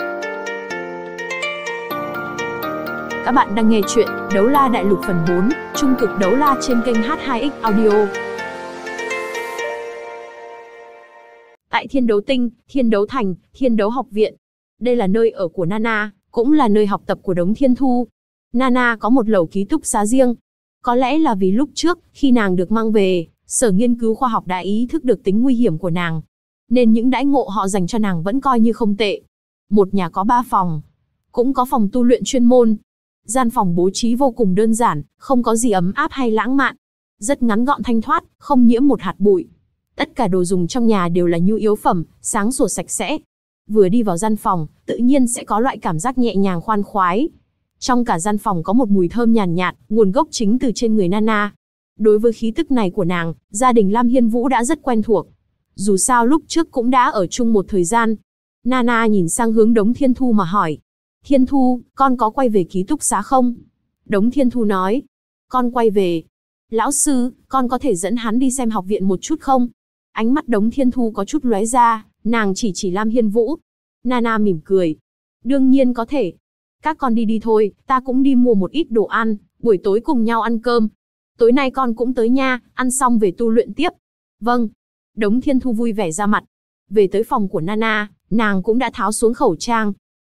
Các bạn đang nghe chuyện Đấu La Đại Lục phần 4, Trung cực đấu la trên kênh H2X Audio. Tại Thiên Đấu Tinh, Thiên Đấu Thành, Thiên Đấu Học Viện. Đây là nơi ở của Nana, cũng là nơi học tập của Đống Thiên Thu. Nana có một lầu ký túc xá riêng. Có lẽ là vì lúc trước, khi nàng được mang về, Sở Nghiên cứu Khoa học đã ý thức được tính nguy hiểm của nàng. Nên những đãi ngộ họ dành cho nàng vẫn coi như không tệ. Một nhà có 3 phòng. Cũng có phòng tu luyện chuyên môn. Gian phòng bố trí vô cùng đơn giản, không có gì ấm áp hay lãng mạn. Rất ngắn gọn thanh thoát, không nhiễm một hạt bụi. Tất cả đồ dùng trong nhà đều là nhu yếu phẩm, sáng sủa sạch sẽ. Vừa đi vào gian phòng, tự nhiên sẽ có loại cảm giác nhẹ nhàng khoan khoái. Trong cả gian phòng có một mùi thơm nhàn nhạt, nguồn gốc chính từ trên người Nana. Đối với khí tức này của nàng, gia đình Lam Hiên Vũ đã rất quen thuộc. Dù sao lúc trước cũng đã ở chung một thời gian. Nana nhìn sang hướng Đống Thiên Thu mà hỏi. Thiên Thu, con có quay về ký túc xá không? Đống Thiên Thu nói. Con quay về. Lão sư, con có thể dẫn hắn đi xem học viện một chút không? Ánh mắt Đống Thiên Thu có chút lóe ra, nàng chỉ Lam Hiên Vũ. Nana mỉm cười. Đương nhiên có thể. Các con đi thôi, ta cũng đi mua một ít đồ ăn, buổi tối cùng nhau ăn cơm. Tối nay con cũng tới nha, ăn xong về tu luyện tiếp. Vâng. Đống Thiên Thu vui vẻ ra mặt. Về tới phòng của Nana, nàng cũng đã tháo xuống khẩu trang.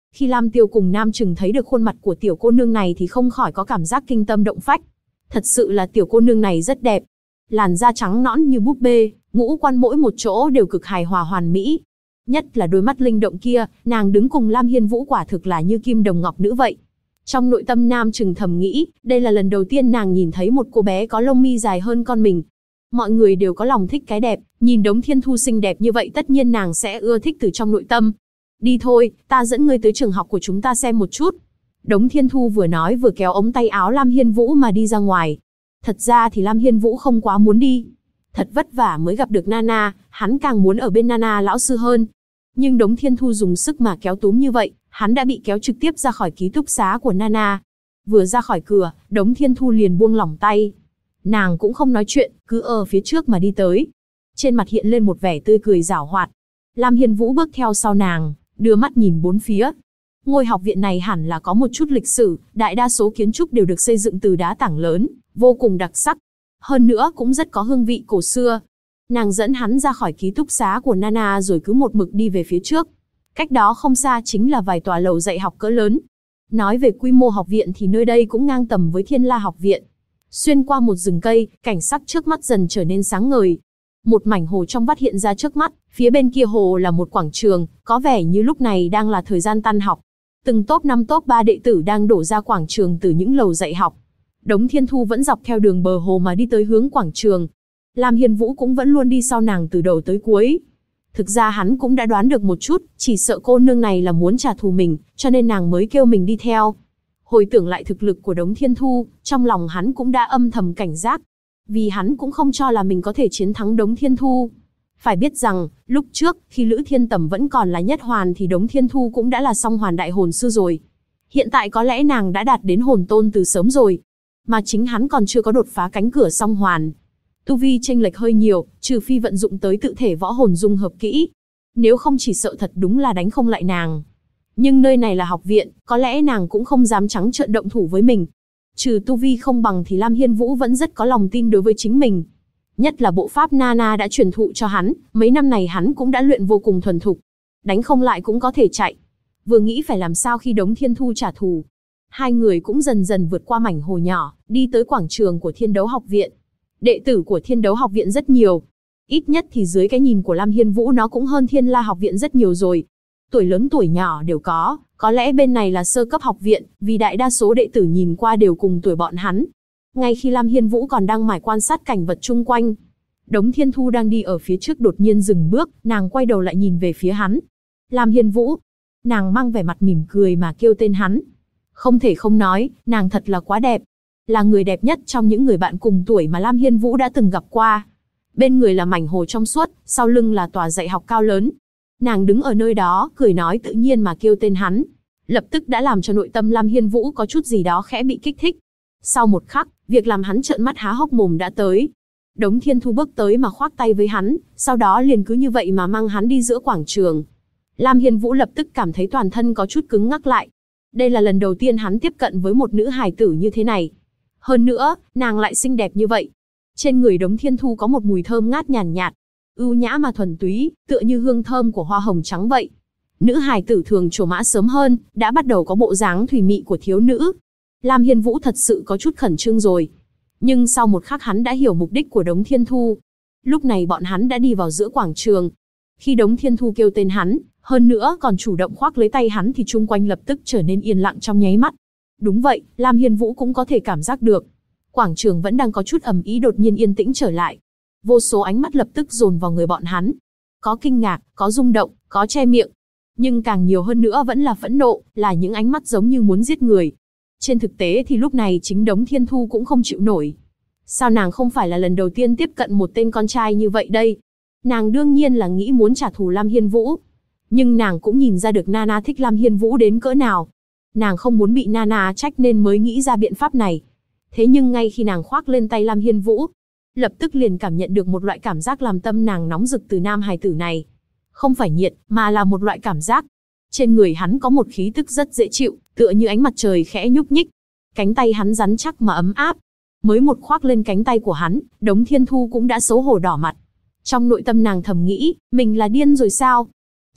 Khi Lam Tiêu cùng Nam Trừng thấy được khuôn mặt của tiểu cô nương này thì không khỏi có cảm giác kinh tâm động phách. Thật sự là tiểu cô nương này rất đẹp. Làn da trắng nõn như búp bê, ngũ quan mỗi một chỗ đều cực hài hòa hoàn mỹ. Nhất là đôi mắt linh động kia, nàng đứng cùng Lam Hiên Vũ quả thực là như kim đồng ngọc nữ vậy. Trong nội tâm Nam Trừng thầm nghĩ, đây là lần đầu tiên nàng nhìn thấy một cô bé có lông mi dài hơn con mình. Mọi người đều có lòng thích cái đẹp, nhìn Đống Thiên Thu xinh đẹp như vậy tất nhiên nàng sẽ ưa thích từ trong nội tâm. Đi thôi, ta dẫn ngươi tới trường học của chúng ta xem một chút. Đống Thiên Thu vừa nói vừa kéo ống tay áo Lam Hiên Vũ mà đi ra ngoài. Thật ra thì Lam Hiên Vũ không quá muốn đi. Thật vất vả mới gặp được Nana, hắn càng muốn ở bên Nana lão sư hơn. Nhưng Đống Thiên Thu dùng sức mà kéo túm như vậy, hắn đã bị kéo trực tiếp ra khỏi ký túc xá của Nana. Vừa ra khỏi cửa, Đống Thiên Thu liền buông lỏng tay. Nàng cũng không nói chuyện, cứ ở phía trước mà đi tới. Trên mặt hiện lên một vẻ tươi cười giảo hoạt. Lam Hiên Vũ bước theo sau nàng, đưa mắt nhìn bốn phía. Ngôi học viện này hẳn là có một chút lịch sử, đại đa số kiến trúc đều được xây dựng từ đá tảng lớn, vô cùng đặc sắc. Hơn nữa cũng rất có hương vị cổ xưa. Nàng dẫn hắn ra khỏi ký túc xá của Nana rồi cứ một mực đi về phía trước. Cách đó không xa chính là vài tòa lầu dạy học cỡ lớn. Nói về quy mô học viện thì nơi đây cũng ngang tầm với Thiên La học viện. Xuyên qua một rừng cây, cảnh sắc trước mắt dần trở nên sáng ngời. Một mảnh hồ trong vắt hiện ra trước mắt, phía bên kia hồ là một quảng trường, có vẻ như lúc này đang là thời gian tan học. Từng top 5 top 3 đệ tử đang đổ ra quảng trường từ những lầu dạy học. Đống Thiên Thu vẫn dọc theo đường bờ hồ mà đi tới hướng quảng trường. Lam Hiên Vũ cũng vẫn luôn đi sau nàng từ đầu tới cuối. Thực ra hắn cũng đã đoán được một chút, chỉ sợ cô nương này là muốn trả thù mình, cho nên nàng mới kêu mình đi theo. Hồi tưởng lại thực lực của Đống Thiên Thu, trong lòng hắn cũng đã âm thầm cảnh giác. Vì hắn cũng không cho là mình có thể chiến thắng Đống Thiên Thu. Phải biết rằng, lúc trước, khi Lữ Thiên Tầm vẫn còn là nhất hoàn thì Đống Thiên Thu cũng đã là song hoàn đại hồn sư rồi. Hiện tại có lẽ nàng đã đạt đến hồn tôn từ sớm rồi. Mà chính hắn còn chưa có đột phá cánh cửa song hoàn. Tu vi chênh lệch hơi nhiều, trừ phi vận dụng tới tự thể võ hồn dung hợp kỹ. Nếu không chỉ sợ thật đúng là đánh không lại nàng. Nhưng nơi này là học viện, có lẽ nàng cũng không dám trắng trợn động thủ với mình. Trừ tu vi không bằng thì Lam Hiên Vũ vẫn rất có lòng tin đối với chính mình. Nhất là bộ pháp Nana đã truyền thụ cho hắn, mấy năm này hắn cũng đã luyện vô cùng thuần thục. Đánh không lại cũng có thể chạy. Vừa nghĩ phải làm sao khi Đống Thiên Thu trả thù. Hai người cũng dần dần vượt qua mảnh hồ nhỏ, đi tới quảng trường của Thiên Đấu học viện. Đệ tử của Thiên Đấu học viện rất nhiều. Ít nhất thì dưới cái nhìn của Lam Hiên Vũ nó cũng hơn Thiên La học viện rất nhiều rồi. Tuổi lớn tuổi nhỏ đều có lẽ bên này là sơ cấp học viện, vì đại đa số đệ tử nhìn qua đều cùng tuổi bọn hắn. Ngay khi Lam Hiên Vũ còn đang mải quan sát cảnh vật chung quanh, Đống Thiên Thu đang đi ở phía trước đột nhiên dừng bước, nàng quay đầu lại nhìn về phía hắn. Lam Hiên Vũ. Nàng mang vẻ mặt mỉm cười mà kêu tên hắn. Không thể không nói, nàng thật là quá đẹp. Là người đẹp nhất trong những người bạn cùng tuổi mà Lam Hiên Vũ đã từng gặp qua. Bên người là mảnh hồ trong suốt, sau lưng là tòa dạy học cao lớn. Nàng đứng ở nơi đó, cười nói tự nhiên mà kêu tên hắn. Lập tức đã làm cho nội tâm Lam Hiên Vũ có chút gì đó khẽ bị kích thích. Sau một khắc, việc làm hắn trợn mắt há hốc mồm đã tới. Đống Thiên Thu bước tới mà khoác tay với hắn, sau đó liền cứ như vậy mà mang hắn đi giữa quảng trường. Lam Hiên Vũ lập tức cảm thấy toàn thân có chút cứng ngắc lại. Đây là lần đầu tiên hắn tiếp cận với một nữ hài tử như thế này. Hơn nữa, nàng lại xinh đẹp như vậy. Trên người Đống Thiên Thu có một mùi thơm ngát nhàn nhạt, ưu nhã mà thuần túy, tựa như hương thơm của hoa hồng trắng vậy. Nữ hài tử thường trổ mã sớm hơn, đã bắt đầu có bộ dáng thủy mị của thiếu nữ. Lam Hiên Vũ thật sự có chút khẩn trương rồi. Nhưng sau một khắc hắn đã hiểu mục đích của Đống Thiên Thu. Lúc này bọn hắn đã đi vào giữa quảng trường. Khi Đống Thiên Thu kêu tên hắn, hơn nữa còn chủ động khoác lấy tay hắn thì chung quanh lập tức trở nên yên lặng trong nháy mắt. Đúng vậy, Lam Hiên Vũ cũng có thể cảm giác được. Quảng trường vẫn đang có chút ầm ĩ đột nhiên yên tĩnh trở lại. Vô số ánh mắt lập tức dồn vào người bọn hắn. Có kinh ngạc, có rung động, có che miệng. Nhưng càng nhiều hơn nữa vẫn là phẫn nộ, là những ánh mắt giống như muốn giết người. Trên thực tế thì lúc này chính Đống Thiên Thu cũng không chịu nổi. Sao nàng không phải là lần đầu tiên tiếp cận một tên con trai như vậy đây? Nàng đương nhiên là nghĩ muốn trả thù Lam Hiên Vũ. Nhưng nàng cũng nhìn ra được Nana thích Lam Hiên Vũ đến cỡ nào. Nàng không muốn bị Nana trách nên mới nghĩ ra biện pháp này. Thế nhưng ngay khi nàng khoác lên tay Lam Hiên Vũ, lập tức liền cảm nhận được một loại cảm giác làm tâm nàng nóng rực từ nam hài tử này. Không phải nhiệt, mà là một loại cảm giác. Trên người hắn có một khí tức rất dễ chịu, tựa như ánh mặt trời khẽ nhúc nhích. Cánh tay hắn rắn chắc mà ấm áp. Mới một khoác lên cánh tay của hắn, Đống Thiên Thu cũng đã xấu hổ đỏ mặt. Trong nội tâm nàng thầm nghĩ, mình là điên rồi sao?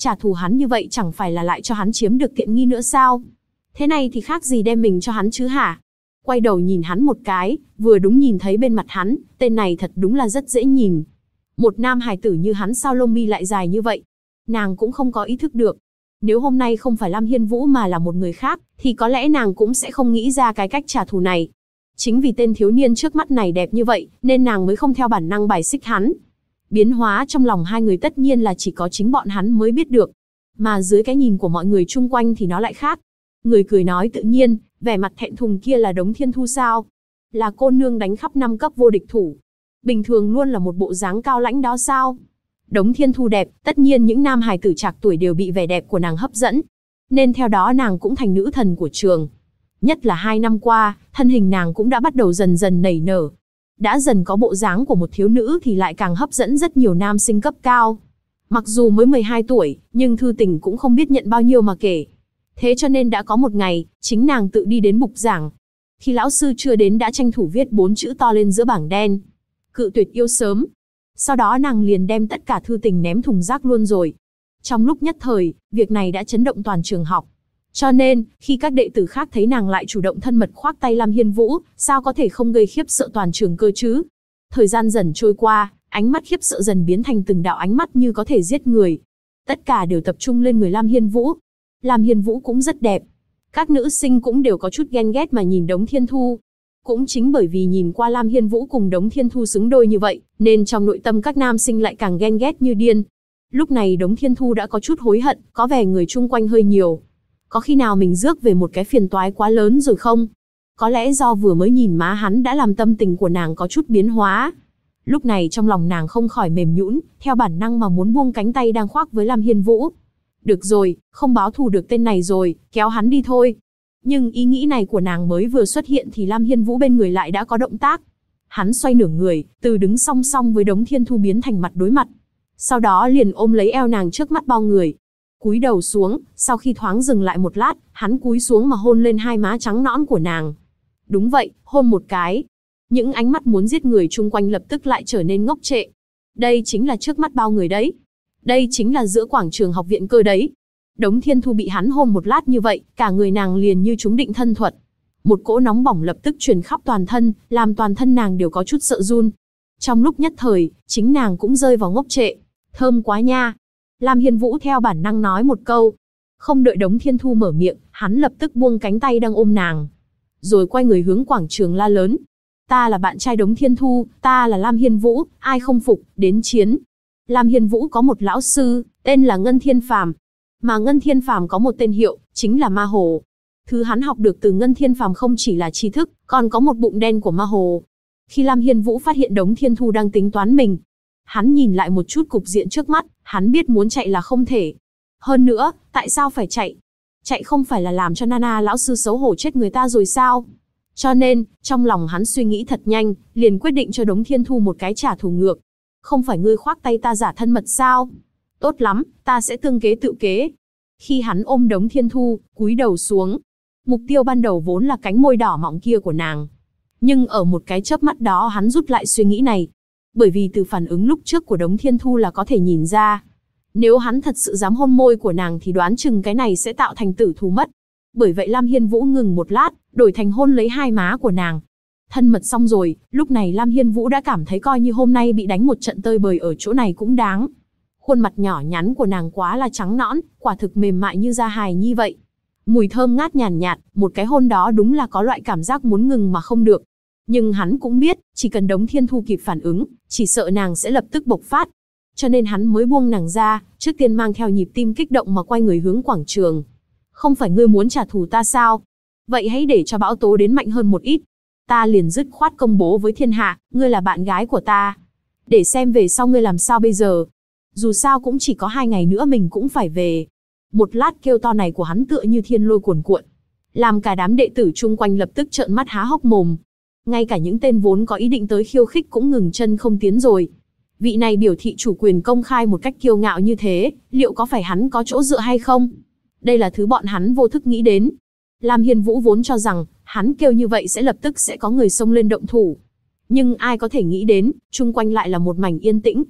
Trả thù hắn như vậy chẳng phải là lại cho hắn chiếm được tiện nghi nữa sao? Thế này thì khác gì đem mình cho hắn chứ hả? Quay đầu nhìn hắn một cái, vừa đúng nhìn thấy bên mặt hắn, tên này thật đúng là rất dễ nhìn. Một nam hài tử như hắn sao lông mi lại dài như vậy? Nàng cũng không có ý thức được. Nếu hôm nay không phải Lam Hiên Vũ mà là một người khác, thì có lẽ nàng cũng sẽ không nghĩ ra cái cách trả thù này. Chính vì tên thiếu niên trước mắt này đẹp như vậy, nên nàng mới không theo bản năng bài xích hắn. Biến hóa trong lòng hai người tất nhiên là chỉ có chính bọn hắn mới biết được. Mà dưới cái nhìn của mọi người chung quanh thì nó lại khác. Người cười nói tự nhiên, vẻ mặt thẹn thùng kia là Đống Thiên Thu sao? Là cô nương đánh khắp 5 cấp vô địch thủ. Bình thường luôn là một bộ dáng cao lãnh đó sao? Đống Thiên Thu đẹp, tất nhiên những nam hài tử trạc tuổi đều bị vẻ đẹp của nàng hấp dẫn. Nên theo đó nàng cũng thành nữ thần của trường. Nhất là 2 năm qua, thân hình nàng cũng đã bắt đầu dần dần nảy nở. Đã dần có bộ dáng của một thiếu nữ thì lại càng hấp dẫn rất nhiều nam sinh cấp cao. Mặc dù mới 12 tuổi, nhưng thư tình cũng không biết nhận bao nhiêu mà kể. Thế cho nên đã có một ngày, chính nàng tự đi đến bục giảng. Khi lão sư chưa đến đã tranh thủ viết 4 chữ to lên giữa bảng đen. Cự tuyệt yêu sớm. Sau đó nàng liền đem tất cả thư tình ném thùng rác luôn rồi. Trong lúc nhất thời, việc này đã chấn động toàn trường học. Cho nên, khi các đệ tử khác thấy nàng lại chủ động thân mật khoác tay Lam Hiên Vũ, sao có thể không gây khiếp sợ toàn trường cơ chứ? Thời gian dần trôi qua, ánh mắt khiếp sợ dần biến thành từng đạo ánh mắt như có thể giết người. Tất cả đều tập trung lên người Lam Hiên Vũ. Lam Hiên Vũ cũng rất đẹp. Các nữ sinh cũng đều có chút ghen ghét mà nhìn Đống Thiên Thu. Cũng chính bởi vì nhìn qua Lam Hiên Vũ cùng Đống Thiên Thu xứng đôi như vậy, nên trong nội tâm các nam sinh lại càng ghen ghét như điên. Lúc này Đống Thiên Thu đã có chút hối hận, có vẻ người chung quanh hơi nhiều. Có khi nào mình rước về một cái phiền toái quá lớn rồi không? Có lẽ do vừa mới nhìn má hắn đã làm tâm tình của nàng có chút biến hóa. Lúc này trong lòng nàng không khỏi mềm nhũn, theo bản năng mà muốn buông cánh tay đang khoác với Lam Hiên Vũ. Được rồi, không báo thù được tên này rồi, kéo hắn đi thôi. Nhưng ý nghĩ này của nàng mới vừa xuất hiện thì Lam Hiên Vũ bên người lại đã có động tác. Hắn xoay nửa người, từ đứng song song với Đống Thiên Thu biến thành mặt đối mặt. Sau đó liền ôm lấy eo nàng trước mắt bao người. Cúi đầu xuống, sau khi thoáng dừng lại một lát, hắn cúi xuống mà hôn lên hai má trắng nõn của nàng. Đúng vậy, hôn một cái. Những ánh mắt muốn giết người chung quanh lập tức lại trở nên ngốc trệ. Đây chính là trước mắt bao người đấy. Đây chính là giữa quảng trường học viện cơ đấy. Đống Thiên Thu bị hắn hôn một lát như vậy, cả người nàng liền như trúng định thân thuật. Một cỗ nóng bỏng lập tức truyền khắp toàn thân, làm toàn thân nàng đều có chút sợ run. Trong lúc nhất thời, chính nàng cũng rơi vào ngốc trệ. Thơm quá nha. Lam Hiên Vũ theo bản năng nói một câu. Không đợi Đống Thiên Thu mở miệng, hắn lập tức buông cánh tay đang ôm nàng. Rồi quay người hướng quảng trường la lớn. Ta là bạn trai Đống Thiên Thu, ta là Lam Hiên Vũ, ai không phục, đến chiến. Lam Hiên Vũ có một lão sư, tên là Ngân Thiên Phàm. Mà Ngân Thiên Phàm có một tên hiệu, chính là Ma Hồ. Thứ hắn học được từ Ngân Thiên Phàm không chỉ là tri thức, còn có một bụng đen của Ma Hồ. Khi Lam Hiên Vũ phát hiện Đống Thiên Thu đang tính toán mình, hắn nhìn lại một chút cục diện trước mắt, hắn biết muốn chạy là không thể. Hơn nữa, tại sao phải chạy? Chạy không phải là làm cho Nana lão sư xấu hổ chết người ta rồi sao? Cho nên, trong lòng hắn suy nghĩ thật nhanh, liền quyết định cho Đống Thiên Thu một cái trả thù ngược. Không phải ngươi khoác tay ta giả thân mật sao? Tốt lắm, ta sẽ tương kế tự kế. Khi hắn ôm Đống Thiên Thu, cúi đầu xuống. Mục tiêu ban đầu vốn là cánh môi đỏ mọng kia của nàng. Nhưng ở một cái chớp mắt đó hắn rút lại suy nghĩ này. Bởi vì từ phản ứng lúc trước của Đống Thiên Thu là có thể nhìn ra. Nếu hắn thật sự dám hôn môi của nàng thì đoán chừng cái này sẽ tạo thành tử thù mất. Bởi vậy Lam Hiên Vũ ngừng một lát, đổi thành hôn lấy hai má của nàng. Thân mật xong rồi, lúc này Lam Hiên Vũ đã cảm thấy coi như hôm nay bị đánh một trận tơi bời ở chỗ này cũng đáng. Khuôn mặt nhỏ nhắn của nàng quá là trắng nõn, quả thực mềm mại như da hài nhi vậy. Mùi thơm ngát nhàn nhạt, một cái hôn đó đúng là có loại cảm giác muốn ngừng mà không được. Nhưng hắn cũng biết, chỉ cần Đống Thiên Thu kịp phản ứng, chỉ sợ nàng sẽ lập tức bộc phát. Cho nên hắn mới buông nàng ra, trước tiên mang theo nhịp tim kích động mà quay người hướng quảng trường. Không phải ngươi muốn trả thù ta sao? Vậy hãy để cho bão tố đến mạnh hơn một ít. Ta liền dứt khoát công bố với thiên hạ, ngươi là bạn gái của ta. Để xem về sau ngươi làm sao bây giờ. Dù sao cũng chỉ có 2 ngày nữa mình cũng phải về. Một lát kêu to này của hắn tựa như thiên lôi cuồn cuộn, làm cả đám đệ tử chung quanh lập tức trợn mắt há hốc mồm. Ngay cả những tên vốn có ý định tới khiêu khích cũng ngừng chân không tiến rồi. Vị này biểu thị chủ quyền công khai một cách kiêu ngạo như thế, liệu có phải hắn có chỗ dựa hay không? Đây là thứ bọn hắn vô thức nghĩ đến. Lam Hiên Vũ vốn cho rằng, hắn kêu như vậy sẽ lập tức sẽ có người xông lên động thủ. Nhưng ai có thể nghĩ đến, chung quanh lại là một mảnh yên tĩnh.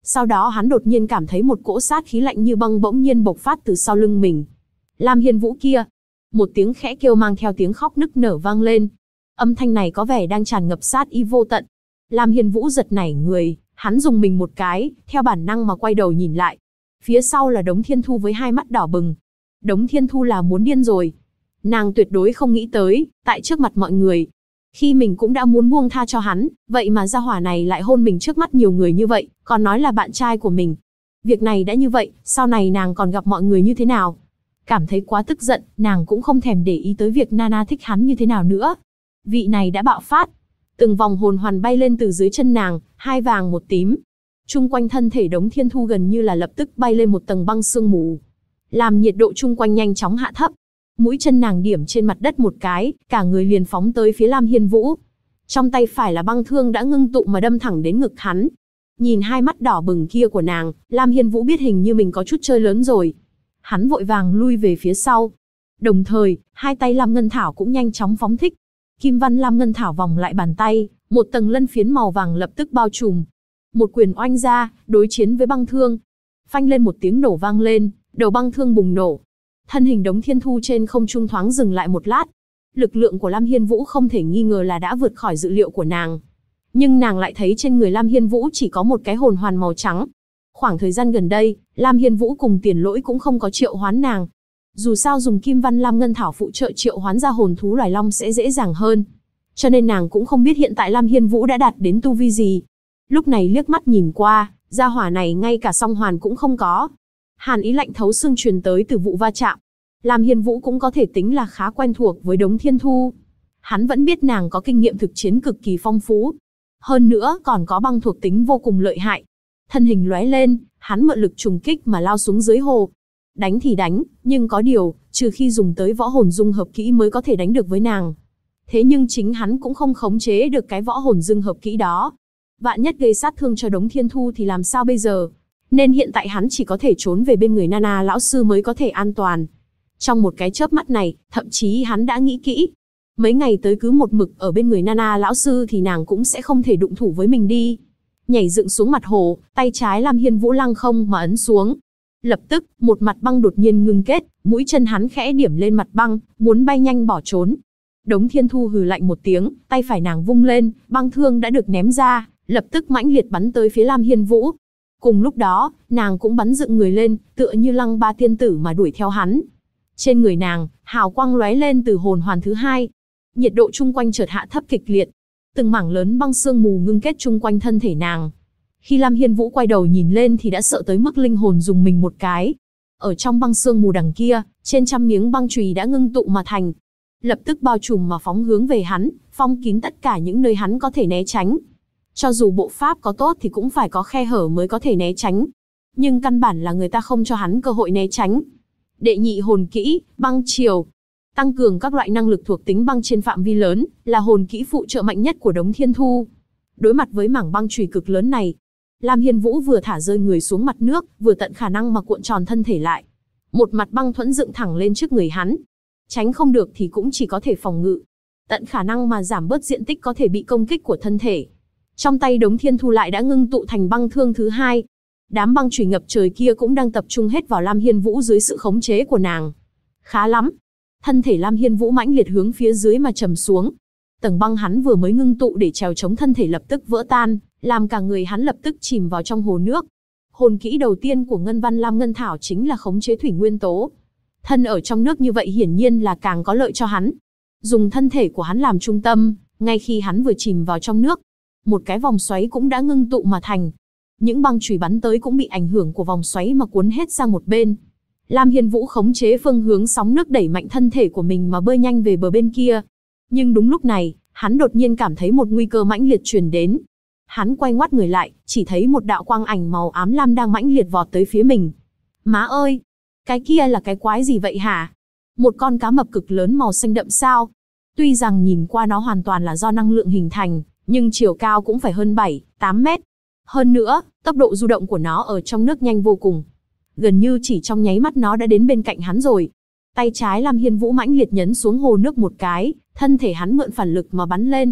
Sau đó hắn đột nhiên cảm thấy một cỗ sát khí lạnh như băng bỗng nhiên bộc phát từ sau lưng mình. Lam Hiên Vũ kia! Một tiếng khẽ kêu mang theo tiếng khóc nức nở vang lên. Âm thanh này có vẻ đang tràn ngập sát ý vô tận. Lam Hiên Vũ giật nảy người, hắn dùng mình một cái, theo bản năng mà quay đầu nhìn lại. Phía sau là Đống Thiên Thu với hai mắt đỏ bừng. Đống Thiên Thu là muốn điên rồi. Nàng tuyệt đối không nghĩ tới, tại trước mặt mọi người, khi mình cũng đã muốn buông tha cho hắn, vậy mà gia hỏa này lại hôn mình trước mắt nhiều người như vậy, còn nói là bạn trai của mình. Việc này đã như vậy, sau này nàng còn gặp mọi người như thế nào? Cảm thấy quá tức giận, nàng cũng không thèm để ý tới việc Nana thích hắn như thế nào nữa. Vị này đã bạo phát. Từng vòng hồn hoàn bay lên từ dưới chân nàng, hai vàng một tím. Chung quanh thân thể Đống Thiên Thu gần như là lập tức bay lên một tầng băng sương mù, làm nhiệt độ chung quanh nhanh chóng hạ thấp. Mũi chân nàng điểm trên mặt đất một cái, cả người liền phóng tới phía Lam Hiên Vũ. Trong tay phải là băng thương đã ngưng tụ mà đâm thẳng đến ngực hắn. Nhìn hai mắt đỏ bừng kia của nàng, Lam Hiên Vũ biết hình như mình có chút chơi lớn rồi. Hắn vội vàng lui về phía sau. Đồng thời, hai tay Lam Ngân Thảo cũng nhanh chóng phóng thích. Kim văn Lam Ngân Thảo vòng lại bàn tay, một tầng lân phiến màu vàng lập tức bao trùm. Một quyền oanh ra, đối chiến với băng thương. Phanh lên một tiếng nổ vang lên, đầu băng thương bùng nổ. Thân hình Đống Thiên Thu trên không trung thoáng dừng lại một lát. Lực lượng của Lam Hiên Vũ không thể nghi ngờ là đã vượt khỏi dự liệu của nàng. Nhưng nàng lại thấy trên người Lam Hiên Vũ chỉ có một cái hồn hoàn màu trắng. Khoảng thời gian gần đây, Lam Hiên Vũ cùng Tiền Lỗi cũng không có triệu hoán nàng. Dù sao dùng Kim Văn Lam Ngân Thảo phụ trợ triệu hoán ra hồn thú loài long sẽ dễ dàng hơn. Cho nên nàng cũng không biết hiện tại Lam Hiên Vũ đã đạt đến tu vi gì. Lúc này liếc mắt nhìn qua, gia hỏa này ngay cả song hoàn cũng không có. Hàn ý lạnh thấu xương truyền tới từ vụ va chạm. Lam Hiên Vũ cũng có thể tính là khá quen thuộc với Đống Thiên Thu. Hắn vẫn biết nàng có kinh nghiệm thực chiến cực kỳ phong phú. Hơn nữa còn có băng thuộc tính vô cùng lợi hại. Thân hình lóe lên, hắn mượn lực trùng kích mà lao xuống dưới hồ. Đánh thì đánh, nhưng có điều, trừ khi dùng tới võ hồn dung hợp kỹ mới có thể đánh được với nàng. Thế nhưng chính hắn cũng không khống chế được cái võ hồn dung hợp kỹ đó. Vạn nhất gây sát thương cho Đống Thiên Thu thì làm sao bây giờ? Nên hiện tại hắn chỉ có thể trốn về bên người Nana lão sư mới có thể an toàn. Trong một cái chớp mắt này, thậm chí hắn đã nghĩ kỹ. Mấy ngày tới cứ một mực ở bên người Nana lão sư thì nàng cũng sẽ không thể đụng thủ với mình đi. Nhảy dựng xuống mặt hồ, tay trái Lam Hiên Vũ lăng không mà ấn xuống. Lập tức, một mặt băng đột nhiên ngưng kết, mũi chân hắn khẽ điểm lên mặt băng, muốn bay nhanh bỏ trốn. Đống Thiên Thu hừ lạnh một tiếng, tay phải nàng vung lên, băng thương đã được ném ra, lập tức mãnh liệt bắn tới phía Lam Hiên Vũ. Cùng lúc đó, nàng cũng bắn dựng người lên, tựa như Lăng Ba tiên tử mà đuổi theo hắn. Trên người nàng, hào quang lóe lên từ hồn hoàn thứ hai. Nhiệt độ chung quanh chợt hạ thấp kịch liệt. Từng mảng lớn băng sương mù ngưng kết chung quanh thân thể nàng. Khi Lam Hiên Vũ quay đầu nhìn lên thì đã sợ tới mức linh hồn dùng mình một cái. Ở trong băng sương mù đằng kia, trên trăm miếng băng chùy đã ngưng tụ mà thành. Lập tức bao trùm mà phóng hướng về hắn, phong kín tất cả những nơi hắn có thể né tránh. Cho dù bộ pháp có tốt thì cũng phải có khe hở mới có thể né tránh. Nhưng căn bản là người ta không cho hắn cơ hội né tránh. Đệ nhị hồn kỹ, băng triều. Tăng cường các loại năng lực thuộc tính băng trên phạm vi lớn, là hồn kỹ phụ trợ mạnh nhất của Đống Thiên Thu. Đối mặt với mảng băng chùy cực lớn này, Lam Hiên Vũ vừa thả rơi người xuống mặt nước, vừa tận khả năng mà cuộn tròn thân thể lại. Một mặt băng thuẫn dựng thẳng lên trước người hắn. Tránh không được thì cũng chỉ có thể phòng ngự. Tận khả năng mà giảm bớt diện tích có thể bị công kích của thân thể. Trong tay Đống Thiên Thu lại đã ngưng tụ thành băng thương thứ hai. Đám băng chùy ngập trời kia cũng đang tập trung hết vào Lam Hiên Vũ dưới sự khống chế của nàng. Khá lắm. Thân thể Lam Hiên Vũ mãnh liệt hướng phía dưới mà trầm xuống. Tầng băng hắn vừa mới ngưng tụ để trèo chống thân thể lập tức vỡ tan, làm cả người hắn lập tức chìm vào trong hồ nước. Hồn kỹ đầu tiên của Ngân Văn Lam Ngân Thảo chính là khống chế thủy nguyên tố. Thân ở trong nước như vậy hiển nhiên là càng có lợi cho hắn. Dùng thân thể của hắn làm trung tâm, ngay khi hắn vừa chìm vào trong nước, một cái vòng xoáy cũng đã ngưng tụ mà thành. Những băng chùy bắn tới cũng bị ảnh hưởng của vòng xoáy mà cuốn hết sang một bên. Lam Hiên Vũ khống chế phương hướng sóng nước đẩy mạnh thân thể của mình mà bơi nhanh về bờ bên kia. Nhưng đúng lúc này, hắn đột nhiên cảm thấy một nguy cơ mãnh liệt truyền đến. Hắn quay ngoắt người lại, chỉ thấy một đạo quang ảnh màu ám lam đang mãnh liệt vọt tới phía mình. Má ơi! Cái kia là cái quái gì vậy hả? Một con cá mập cực lớn màu xanh đậm sao? Tuy rằng nhìn qua nó hoàn toàn là do năng lượng hình thành, nhưng chiều cao cũng phải hơn 7-8 mét. Hơn nữa, tốc độ du động của nó ở trong nước nhanh vô cùng. Gần như chỉ trong nháy mắt nó đã đến bên cạnh hắn rồi. Tay trái Lam Hiên Vũ mãnh liệt nhấn xuống hồ nước một cái, thân thể hắn mượn phản lực mà bắn lên.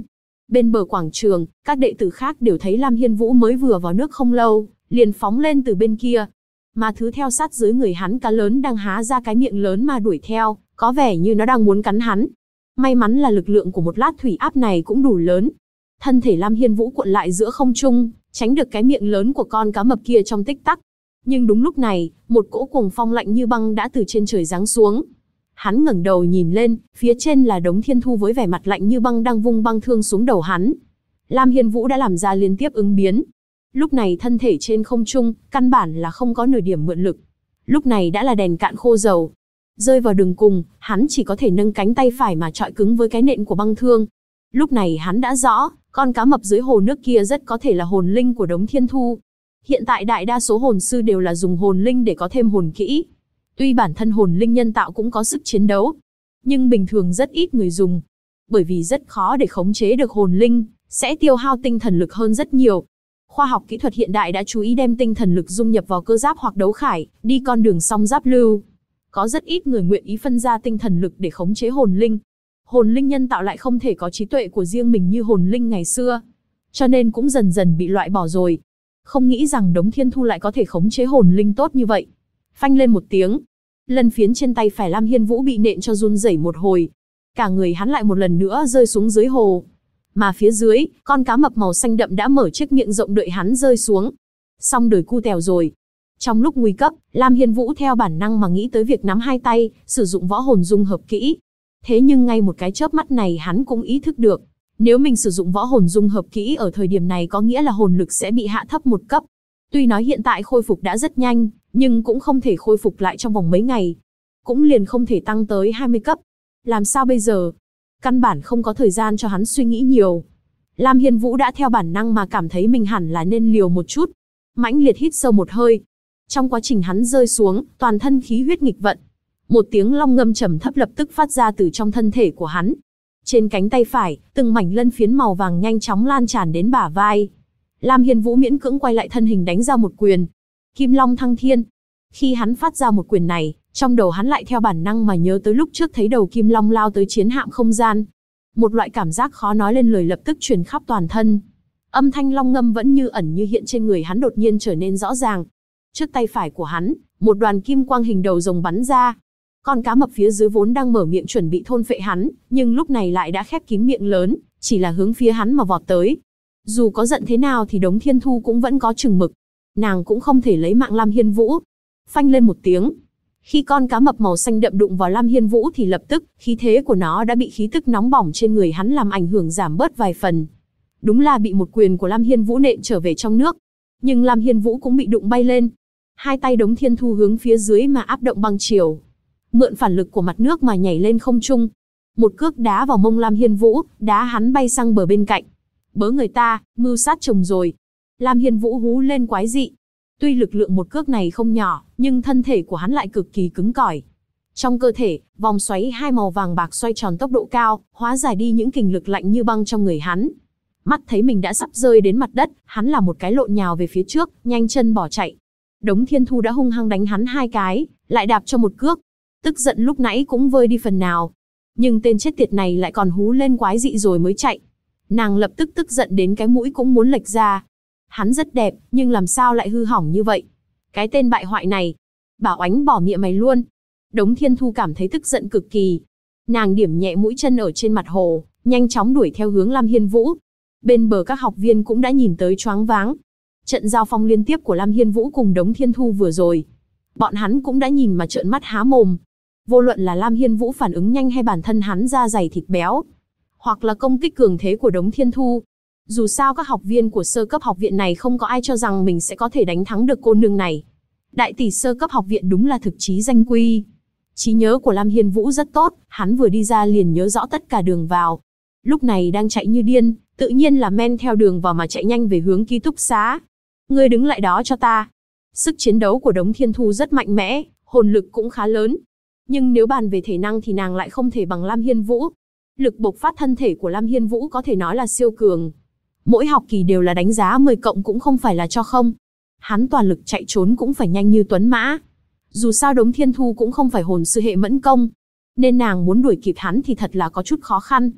Bên bờ quảng trường, các đệ tử khác đều thấy Lam Hiên Vũ mới vừa vào nước không lâu, liền phóng lên từ bên kia. Mà thứ theo sát dưới người hắn cá lớn đang há ra cái miệng lớn mà đuổi theo, có vẻ như nó đang muốn cắn hắn. May mắn là lực lượng của một lát thủy áp này cũng đủ lớn. Thân thể Lam Hiên Vũ cuộn lại giữa không trung, tránh được cái miệng lớn của con cá mập kia trong tích tắc. Nhưng đúng lúc này, một cỗ cuồng phong lạnh như băng đã từ trên trời giáng xuống. Hắn ngẩng đầu nhìn lên, phía trên là Đống Thiên Thu với vẻ mặt lạnh như băng đang vung băng thương xuống đầu hắn. Lam Hiên Vũ đã làm ra liên tiếp ứng biến. Lúc này thân thể trên không trung, căn bản là không có nửa điểm mượn lực. Lúc này đã là đèn cạn khô dầu. Rơi vào đường cùng, hắn chỉ có thể nâng cánh tay phải mà chọi cứng với cái nện của băng thương. Lúc này hắn đã rõ, con cá mập dưới hồ nước kia rất có thể là hồn linh của Đống Thiên Thu. Hiện tại đại đa số hồn sư đều là dùng hồn linh để có thêm hồn kỹ. Tuy bản thân hồn linh nhân tạo cũng có sức chiến đấu, nhưng bình thường rất ít người dùng. Bởi vì rất khó để khống chế được hồn linh, sẽ tiêu hao tinh thần lực hơn rất nhiều. Khoa học kỹ thuật hiện đại đã chú ý đem tinh thần lực dung nhập vào cơ giáp hoặc đấu khải, đi con đường song giáp lưu. Có rất ít người nguyện ý phân ra tinh thần lực để khống chế hồn linh. Hồn linh nhân tạo lại không thể có trí tuệ của riêng mình như hồn linh ngày xưa, cho nên cũng dần dần bị loại bỏ rồi. Không nghĩ rằng Đống Thiên Thu lại có thể khống chế hồn linh tốt như vậy. Phanh lên một tiếng, lân phiến trên tay phải Lam Hiên Vũ bị nện cho run rẩy một hồi. Cả người hắn lại một lần nữa rơi xuống dưới hồ. Mà phía dưới, con cá mập màu xanh đậm đã mở chiếc miệng rộng đợi hắn rơi xuống. Xong đời cu tèo rồi. Trong lúc nguy cấp, Lam Hiên Vũ theo bản năng mà nghĩ tới việc nắm hai tay, sử dụng võ hồn dung hợp kỹ. Thế nhưng ngay một cái chớp mắt này hắn cũng ý thức được, nếu mình sử dụng võ hồn dung hợp kỹ ở thời điểm này có nghĩa là hồn lực sẽ bị hạ thấp một cấp. Tuy nói hiện tại khôi phục đã rất nhanh, nhưng cũng không thể khôi phục lại trong vòng mấy ngày. Cũng liền không thể tăng tới 20 cấp. Làm sao bây giờ? Căn bản không có thời gian cho hắn suy nghĩ nhiều. Lam Hiên Vũ đã theo bản năng mà cảm thấy mình hẳn là nên liều một chút. Mãnh liệt hít sâu một hơi. Trong quá trình hắn rơi xuống, toàn thân khí huyết nghịch vận. Một tiếng long ngâm trầm thấp lập tức phát ra từ trong thân thể của hắn. Trên cánh tay phải, từng mảnh lân phiến màu vàng nhanh chóng lan tràn đến bả vai. Lam Hiên Vũ miễn cưỡng quay lại thân hình đánh ra một quyền. Kim Long thăng thiên. Khi hắn phát ra một quyền này, trong đầu hắn lại theo bản năng mà nhớ tới lúc trước thấy đầu Kim Long lao tới chiến hạm không gian. Một loại cảm giác khó nói lên lời lập tức truyền khắp toàn thân. Âm thanh long ngâm vẫn như ẩn như hiện trên người hắn đột nhiên trở nên rõ ràng. Trước tay phải của hắn, một đoàn kim quang hình đầu rồng bắn ra. Con cá mập phía dưới vốn đang mở miệng chuẩn bị thôn phệ hắn, nhưng lúc này lại đã khép kín miệng lớn, chỉ là hướng phía hắn mà vọt tới. Dù có giận thế nào thì Đống Thiên Thu cũng vẫn có chừng mực. Nàng cũng không thể lấy mạng Lam Hiên Vũ. Phanh lên một tiếng. Khi con cá mập màu xanh đậm đụng vào Lam Hiên Vũ thì lập tức, khí thế của nó đã bị khí tức nóng bỏng trên người hắn làm ảnh hưởng giảm bớt vài phần. Đúng là bị một quyền của Lam Hiên Vũ nện trở về trong nước. Nhưng Lam Hiên Vũ cũng bị đụng bay lên. Hai tay Đống Thiên Thu hướng phía dưới mà áp động băng chiều. Mượn phản lực của mặt nước mà nhảy lên không trung. Một cước đá vào mông Lam Hiên Vũ, đá hắn bay sang bờ bên cạnh. Bớ người ta, mưu sát chồng rồi. Lam Hiên Vũ hú lên quái dị. Tuy lực lượng một cước này không nhỏ, nhưng thân thể của hắn lại cực kỳ cứng cỏi. Trong cơ thể, vòng xoáy hai màu vàng bạc xoay tròn tốc độ cao, hóa giải đi những kình lực lạnh như băng trong người hắn. Mắt thấy mình đã sắp rơi đến mặt đất, hắn là một cái lộn nhào về phía trước, nhanh chân bỏ chạy. Đống Thiên Thu đã hung hăng đánh hắn hai cái, lại đạp cho một cước. Tức giận lúc nãy cũng vơi đi phần nào. Nhưng tên chết tiệt này lại còn hú lên quái dị rồi mới chạy. Nàng lập tức tức giận đến cái mũi cũng muốn lệch ra. Hắn rất đẹp, nhưng làm sao lại hư hỏng như vậy? Cái tên bại hoại này. Bảo Ánh bỏ mịa mày luôn. Đống Thiên Thu cảm thấy tức giận cực kỳ. Nàng điểm nhẹ mũi chân ở trên mặt hồ, nhanh chóng đuổi theo hướng Lam Hiên Vũ. Bên bờ các học viên cũng đã nhìn tới choáng váng. Trận giao phong liên tiếp của Lam Hiên Vũ cùng Đống Thiên Thu vừa rồi. Bọn hắn cũng đã nhìn mà trợn mắt há mồm. Vô luận là Lam Hiên Vũ phản ứng nhanh hay bản thân hắn da dày thịt béo, hoặc là công kích cường thế của Đống Thiên Thu. Dù sao các học viên của sơ cấp học viện này không có ai cho rằng mình sẽ có thể đánh thắng được cô nương này. Đại tỷ sơ cấp học viện đúng là thực chí danh quy. Trí nhớ của Lam Hiên Vũ rất tốt, hắn vừa đi ra liền nhớ rõ tất cả đường vào. Lúc này đang chạy như điên, tự nhiên là men theo đường vào mà chạy nhanh về hướng ký túc xá. Ngươi đứng lại đó cho ta. Sức chiến đấu của Đống Thiên Thu rất mạnh mẽ, hồn lực cũng khá lớn. Nhưng nếu bàn về thể năng thì nàng lại không thể bằng Lam Hiên Vũ. Lực bộc phát thân thể của Lam Hiên Vũ có thể nói là siêu cường. Mỗi học kỳ đều là đánh giá 10 cộng cũng không phải là cho không. Hắn toàn lực chạy trốn cũng phải nhanh như tuấn mã. Dù sao Đống Thiên Thu cũng không phải hồn sư hệ mẫn công, nên nàng muốn đuổi kịp hắn thì thật là có chút khó khăn.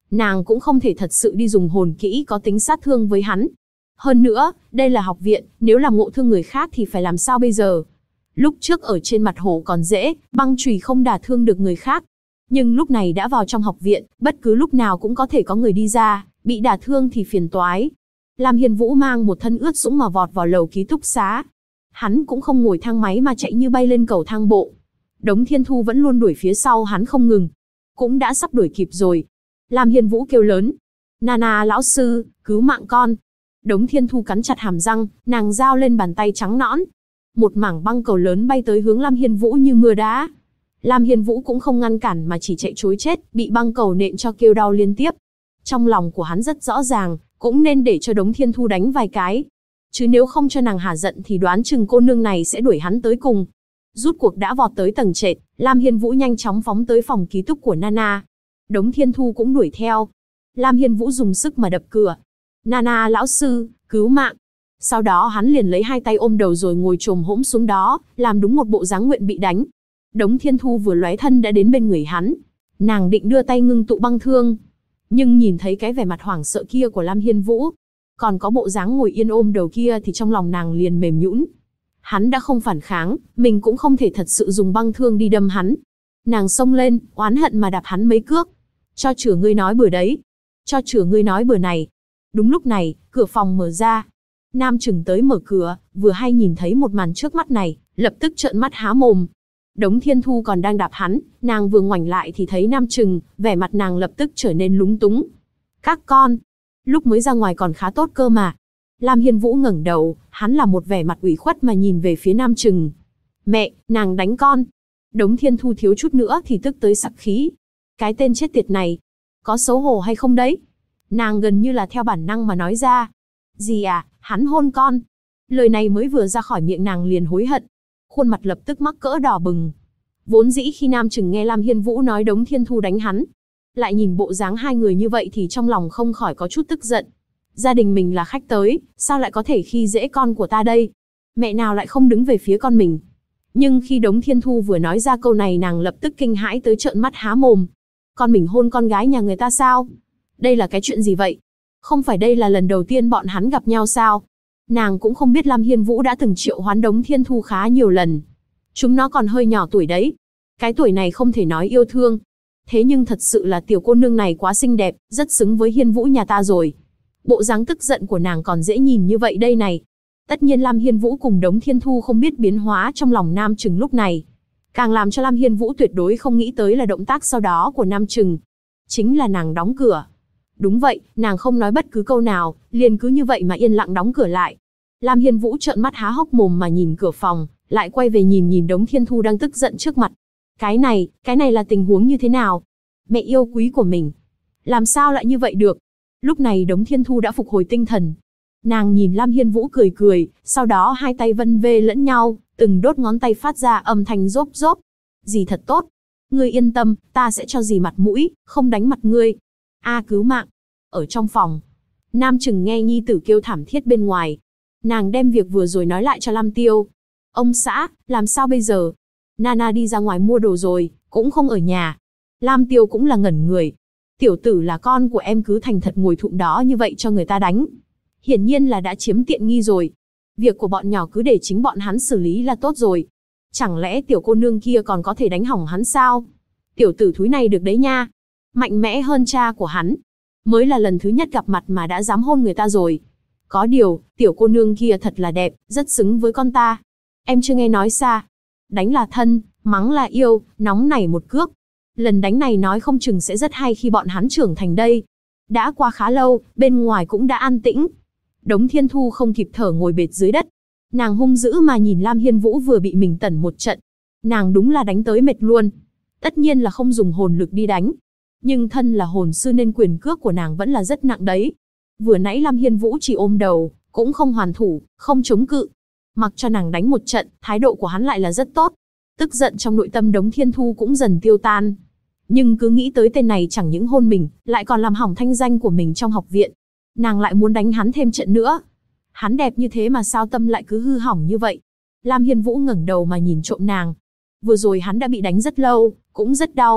Nàng cũng không thể thật sự đi dùng hồn kỹ có tính sát thương với hắn. Hơn nữa, đây là học viện, nếu làm ngộ thương người khác thì phải làm sao bây giờ? Lúc trước ở trên mặt hồ còn dễ, băng chùy không đả thương được người khác. Nhưng lúc này đã vào trong học viện, bất cứ lúc nào cũng có thể có người đi ra, bị đả thương thì phiền toái. Lam Hiên Vũ mang một thân ướt sũng mà vọt vào lầu ký túc xá. Hắn cũng không ngồi thang máy mà chạy như bay lên cầu thang bộ. Đống Thiên Thu vẫn luôn đuổi phía sau hắn không ngừng. Cũng đã sắp đuổi kịp rồi. Lam Hiên Vũ kêu lớn. Nana lão sư, cứu mạng con. Đống Thiên Thu cắn chặt hàm răng, nàng giao lên bàn tay trắng nõn. Một mảng băng cầu lớn bay tới hướng Lam Hiên Vũ như mưa đá. Lam Hiên Vũ cũng không ngăn cản mà chỉ chạy trối chết, bị băng cầu nện cho kêu đau liên tiếp. Trong lòng của hắn rất rõ ràng, cũng nên để cho Đống Thiên Thu đánh vài cái. Chứ nếu không cho nàng hả giận thì đoán chừng cô nương này sẽ đuổi hắn tới cùng. Rút cuộc đã vọt tới tầng trệt, Lam Hiên Vũ nhanh chóng phóng tới phòng ký túc của Nana. Đống Thiên Thu cũng đuổi theo. Lam Hiên Vũ dùng sức mà đập cửa. Nana lão sư, cứu mạng. Sau đó hắn liền lấy hai tay ôm đầu rồi ngồi chồm hỗn xuống đó, làm đúng một bộ dáng nguyện bị đánh. Đống Thiên Thu vừa lóe thân đã đến bên người hắn. Nàng định đưa tay ngưng tụ băng thương. Nhưng nhìn thấy cái vẻ mặt hoảng sợ kia của Lam Hiên Vũ, còn có bộ dáng ngồi yên ôm đầu kia thì trong lòng nàng liền mềm nhũn. Hắn đã không phản kháng, mình cũng không thể thật sự dùng băng thương đi đâm hắn. Nàng xông lên, oán hận mà đạp hắn mấy cước. Cho chửa ngươi nói bừa đấy. Cho chửa ngươi nói bừa này. Đúng lúc này, cửa phòng mở ra. Nam Trừng tới mở cửa, vừa hay nhìn thấy một màn trước mắt này, lập tức trợn mắt há mồm. Đống Thiên Thu còn đang đạp hắn, nàng vừa ngoảnh lại thì thấy Nam Trừng, vẻ mặt nàng lập tức trở nên lúng túng. Các con, lúc mới ra ngoài còn khá tốt cơ mà. Lam Hiên Vũ ngẩng đầu, hắn là một vẻ mặt ủy khuất mà nhìn về phía Nam Trừng. Mẹ, nàng đánh con. Đống Thiên Thu thiếu chút nữa thì tức tới sặc khí. Cái tên chết tiệt này, có xấu hổ hay không đấy? Nàng gần như là theo bản năng mà nói ra. Gì à, hắn hôn con. Lời này mới vừa ra khỏi miệng nàng liền hối hận. Khuôn mặt lập tức mắc cỡ đỏ bừng. Vốn dĩ khi Nam Trừng nghe Lam Hiên Vũ nói Đống Thiên Thu đánh hắn, lại nhìn bộ dáng hai người như vậy thì trong lòng không khỏi có chút tức giận. Gia đình mình là khách tới, sao lại có thể khi dễ con của ta đây? Mẹ nào lại không đứng về phía con mình? Nhưng khi Đống Thiên Thu vừa nói ra câu này nàng lập tức kinh hãi tới trợn mắt há mồm. Con mình hôn con gái nhà người ta sao? Đây là cái chuyện gì vậy? Không phải đây là lần đầu tiên bọn hắn gặp nhau sao? Nàng cũng không biết Lam Hiên Vũ đã từng triệu hoán Đống Thiên Thu khá nhiều lần. Chúng nó còn hơi nhỏ tuổi đấy. Cái tuổi này không thể nói yêu thương. Thế nhưng thật sự là tiểu cô nương này quá xinh đẹp, rất xứng với Hiên Vũ nhà ta rồi. Bộ dáng tức giận của nàng còn dễ nhìn như vậy đây này. Tất nhiên Lam Hiên Vũ cùng Đống Thiên Thu không biết biến hóa trong lòng Nam Trừng lúc này. Càng làm cho Lam Hiên Vũ tuyệt đối không nghĩ tới là động tác sau đó của Nam Trừng. Chính là nàng đóng cửa. Đúng vậy, nàng không nói bất cứ câu nào, liền cứ như vậy mà yên lặng đóng cửa lại. Lam Hiên Vũ trợn mắt há hốc mồm mà nhìn cửa phòng, lại quay về nhìn Đống Thiên Thu đang tức giận trước mặt. Cái này là tình huống như thế nào? Mẹ yêu quý của mình. Làm sao lại như vậy được? Lúc này Đống Thiên Thu đã phục hồi tinh thần. Nàng nhìn Lam Hiên Vũ cười cười, sau đó hai tay vân vê lẫn nhau, từng đốt ngón tay phát ra âm thanh rốp rốp. Dì thật tốt. Ngươi yên tâm, ta sẽ cho dì mặt mũi, không đánh mặt ngươi. A cứu mạng. Ở trong phòng, Nam Trừng nghe nhi tử kêu thảm thiết bên ngoài. Nàng đem việc vừa rồi nói lại cho Lam Tiêu. Ông xã, làm sao bây giờ? Nana đi ra ngoài mua đồ rồi, cũng không ở nhà. Lam Tiêu cũng là ngẩn người. Tiểu tử là con của em cứ thành thật ngồi thụm đó như vậy cho người ta đánh. Hiển nhiên là đã chiếm tiện nghi rồi. Việc của bọn nhỏ cứ để chính bọn hắn xử lý là tốt rồi. Chẳng lẽ tiểu cô nương kia còn có thể đánh hỏng hắn sao? Tiểu tử thúi này được đấy nha. Mạnh mẽ hơn cha của hắn. Mới là lần thứ nhất gặp mặt mà đã dám hôn người ta rồi. Có điều, tiểu cô nương kia thật là đẹp, rất xứng với con ta. Em chưa nghe nói xa. Đánh là thân, mắng là yêu, nóng nảy một cước. Lần đánh này nói không chừng sẽ rất hay khi bọn hắn trưởng thành đây. Đã qua khá lâu, bên ngoài cũng đã an tĩnh. Đống Thiên Thu không kịp thở ngồi bệt dưới đất. Nàng hung dữ mà nhìn Lam Hiên Vũ vừa bị mình tẩn một trận. Nàng đúng là đánh tới mệt luôn. Tất nhiên là không dùng hồn lực đi đánh. Nhưng thân là hồn sư nên quyền cước của nàng vẫn là rất nặng đấy. Vừa nãy Lam Hiên Vũ chỉ ôm đầu, cũng không hoàn thủ, không chống cự. Mặc cho nàng đánh một trận, thái độ của hắn lại là rất tốt. Tức giận trong nội tâm Đống Thiên Thu cũng dần tiêu tan. Nhưng cứ nghĩ tới tên này chẳng những hôn mình, lại còn làm hỏng thanh danh của mình trong học viện. Nàng lại muốn đánh hắn thêm trận nữa. Hắn đẹp như thế mà sao tâm lại cứ hư hỏng như vậy? Lam Hiên Vũ ngẩng đầu mà nhìn trộm nàng. Vừa rồi hắn đã bị đánh rất lâu, cũng rất đau.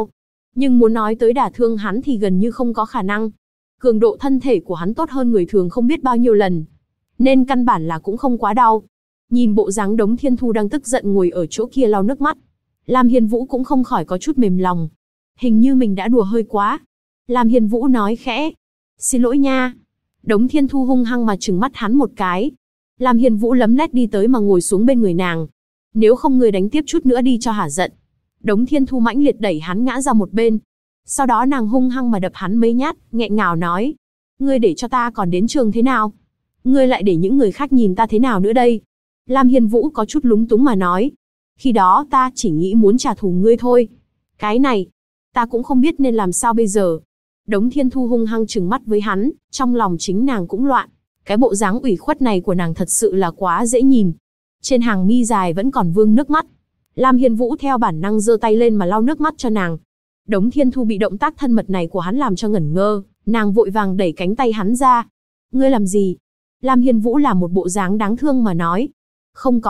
Nhưng muốn nói tới đả thương hắn thì gần như không có khả năng. Cường độ thân thể của hắn tốt hơn người thường không biết bao nhiêu lần. Nên căn bản là cũng không quá đau. Nhìn bộ dáng Đống Thiên Thu đang tức giận ngồi ở chỗ kia lau nước mắt, Lam Hiên Vũ cũng không khỏi có chút mềm lòng. Hình như mình đã đùa hơi quá. Lam Hiên Vũ nói khẽ. Xin lỗi nha. Đống Thiên Thu hung hăng mà trừng mắt hắn một cái. Lam Hiên Vũ lấm lét đi tới mà ngồi xuống bên người nàng. Nếu không ngươi đánh tiếp chút nữa đi cho hả giận. Đống Thiên Thu mãnh liệt đẩy hắn ngã ra một bên. Sau đó nàng hung hăng mà đập hắn mấy nhát, nghẹn ngào nói. Ngươi để cho ta còn đến trường thế nào? Ngươi lại để những người khác nhìn ta thế nào nữa đây? Lam Hiên Vũ có chút lúng túng mà nói. Khi đó ta chỉ nghĩ muốn trả thù ngươi thôi. Cái này, ta cũng không biết nên làm sao bây giờ. Đống Thiên Thu hung hăng trừng mắt với hắn, trong lòng chính nàng cũng loạn. Cái bộ dáng ủy khuất này của nàng thật sự là quá dễ nhìn. Trên hàng mi dài vẫn còn vương nước mắt. Lam Hiên Vũ theo bản năng giơ tay lên mà lau nước mắt cho nàng. Đống Thiên Thu bị động tác thân mật này của hắn làm cho ngẩn ngơ, nàng vội vàng đẩy cánh tay hắn ra. Ngươi làm gì? Lam Hiên Vũ làm một bộ dáng đáng thương mà nói. Không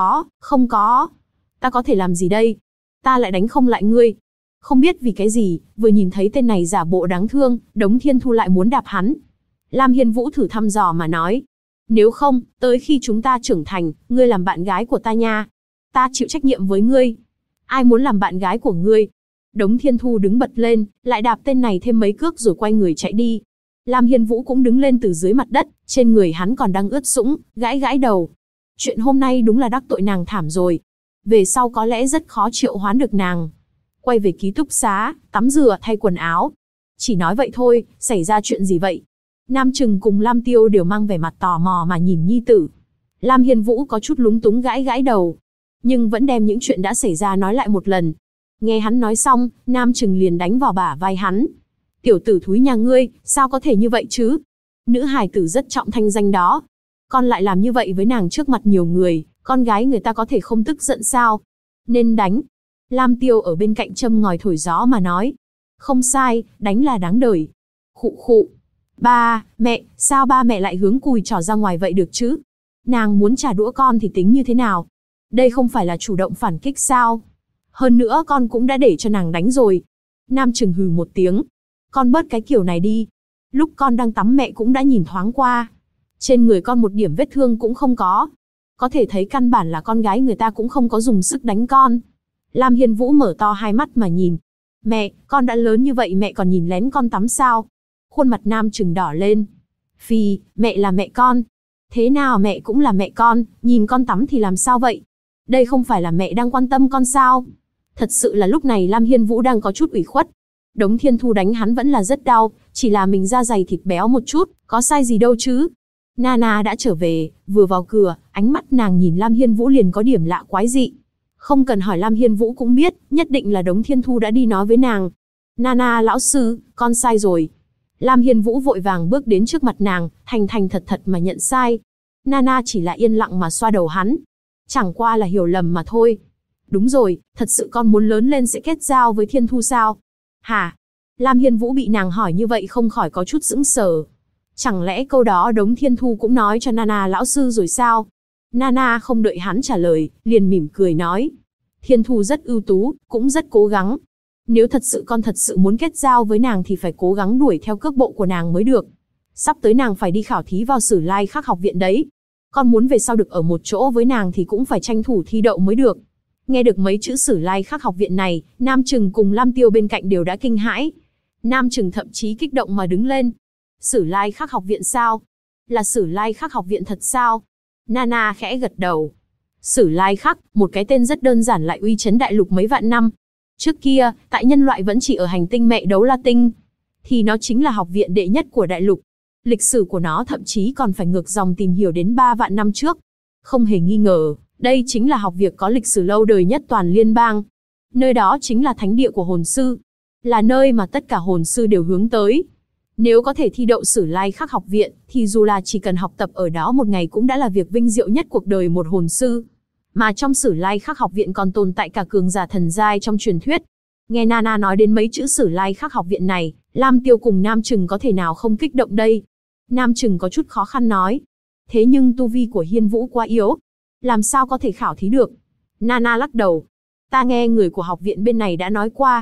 có. Ta có thể làm gì đây? Ta lại đánh không lại ngươi. Không biết vì cái gì, vừa nhìn thấy tên này giả bộ đáng thương, Đống Thiên Thu lại muốn đạp hắn. Lam Hiên Vũ thử thăm dò mà nói. Nếu không, tới khi chúng ta trưởng thành, ngươi làm bạn gái của ta nha. Ta chịu trách nhiệm với ngươi. Ai muốn làm bạn gái của ngươi? Đống Thiên Thu đứng bật lên, lại đạp tên này thêm mấy cước rồi quay người chạy đi. Lam Hiên Vũ cũng đứng lên từ dưới mặt đất, trên người hắn còn đang ướt sũng, gãi gãi đầu. Chuyện hôm nay đúng là đắc tội nàng thảm rồi. Về sau có lẽ rất khó triệu hoán được nàng. Quay về ký túc xá, tắm rửa thay quần áo. Chỉ nói vậy thôi, xảy ra chuyện gì vậy? Nam Trừng cùng Lam Tiêu đều mang vẻ mặt tò mò mà nhìn nhi tử. Lam Hiên Vũ có chút lúng túng gãi gãi đầu. Nhưng vẫn đem những chuyện đã xảy ra nói lại một lần. Nghe hắn nói xong, Nam Trừng liền đánh vào bả vai hắn. Tiểu tử thúi nhà ngươi, sao có thể như vậy chứ? Nữ hài tử rất trọng thanh danh đó. Con lại làm như vậy với nàng trước mặt nhiều người, con gái người ta có thể không tức giận sao? Nên đánh. Lam Tiêu ở bên cạnh châm ngòi thổi gió mà nói. Không sai, đánh là đáng đời. Khụ khụ. Ba, mẹ, sao ba mẹ lại hướng cùi trỏ ra ngoài vậy được chứ? Nàng muốn trả đũa con thì tính như thế nào? Đây không phải là chủ động phản kích sao? Hơn nữa con cũng đã để cho nàng đánh rồi. Nam Trừng hừ một tiếng. Con bớt cái kiểu này đi. Lúc con đang tắm mẹ cũng đã nhìn thoáng qua. Trên người con một điểm vết thương cũng không có. Có thể thấy căn bản là con gái người ta cũng không có dùng sức đánh con. Lam Hiên Vũ mở to hai mắt mà nhìn. Mẹ, con đã lớn như vậy mẹ còn nhìn lén con tắm sao? Khuôn mặt Nam Trừng đỏ lên. Phì, mẹ là mẹ con. Thế nào mẹ cũng là mẹ con, nhìn con tắm thì làm sao vậy? Đây không phải là mẹ đang quan tâm con sao? Thật sự là lúc này Lam Hiên Vũ đang có chút ủy khuất. Đống Thiên Thu đánh hắn vẫn là rất đau, chỉ là mình da dày thịt béo một chút, có sai gì đâu chứ. Nana đã trở về, vừa vào cửa, ánh mắt nàng nhìn Lam Hiên Vũ liền có điểm lạ quái dị. Không cần hỏi Lam Hiên Vũ cũng biết, nhất định là Đống Thiên Thu đã đi nói với nàng. Nana lão sư, con sai rồi. Lam Hiên Vũ vội vàng bước đến trước mặt nàng, thành thành thật thật mà nhận sai. Nana chỉ là yên lặng mà xoa đầu hắn. Chẳng qua là hiểu lầm mà thôi. Đúng rồi, thật sự con muốn lớn lên sẽ kết giao với Thiên Thu sao? Hả? Lam Hiên Vũ bị nàng hỏi như vậy không khỏi có chút sững sờ. Chẳng lẽ câu đó Đống Thiên Thu cũng nói cho Nana lão sư rồi sao? Nana không đợi hắn trả lời, liền mỉm cười nói. Thiên Thu rất ưu tú, cũng rất cố gắng. Nếu thật sự con thật sự muốn kết giao với nàng thì phải cố gắng đuổi theo cước bộ của nàng mới được. Sắp tới nàng phải đi khảo thí vào Sử Lai Khắc học viện đấy. Con muốn về sau được ở một chỗ với nàng thì cũng phải tranh thủ thi đậu mới được. Nghe được mấy chữ Sử Lai Khắc học viện này, Nam Trừng cùng Lam Tiêu bên cạnh đều đã kinh hãi. Nam Trừng thậm chí kích động mà đứng lên. Sử Lai Khắc học viện sao? Là Sử Lai Khắc học viện thật sao? Nana khẽ gật đầu. Sử Lai Khắc, một cái tên rất đơn giản lại uy chấn đại lục mấy vạn năm. Trước kia, tại nhân loại vẫn chỉ ở hành tinh mẹ Đấu La Tinh, thì nó chính là học viện đệ nhất của đại lục. Lịch sử của nó thậm chí còn phải ngược dòng tìm hiểu đến 3 vạn năm trước. Không hề nghi ngờ, đây chính là học viện có lịch sử lâu đời nhất toàn liên bang. Nơi đó chính là thánh địa của hồn sư, là nơi mà tất cả hồn sư đều hướng tới. Nếu có thể thi đậu Sử Lai Khắc học viện, thì dù là chỉ cần học tập ở đó một ngày cũng đã là việc vinh diệu nhất cuộc đời một hồn sư. Mà trong Sử Lai Khắc học viện còn tồn tại cả cường giả thần giai trong truyền thuyết. Nghe Nana nói đến mấy chữ Sử Lai Khắc học viện này, Lam Tiêu cùng Nam Trừng có thể nào không kích động đây? Nam Trừng có chút khó khăn nói. Thế nhưng tu vi của Hiên Vũ quá yếu, làm sao có thể khảo thí được? Nana lắc đầu. Ta nghe người của học viện bên này đã nói qua.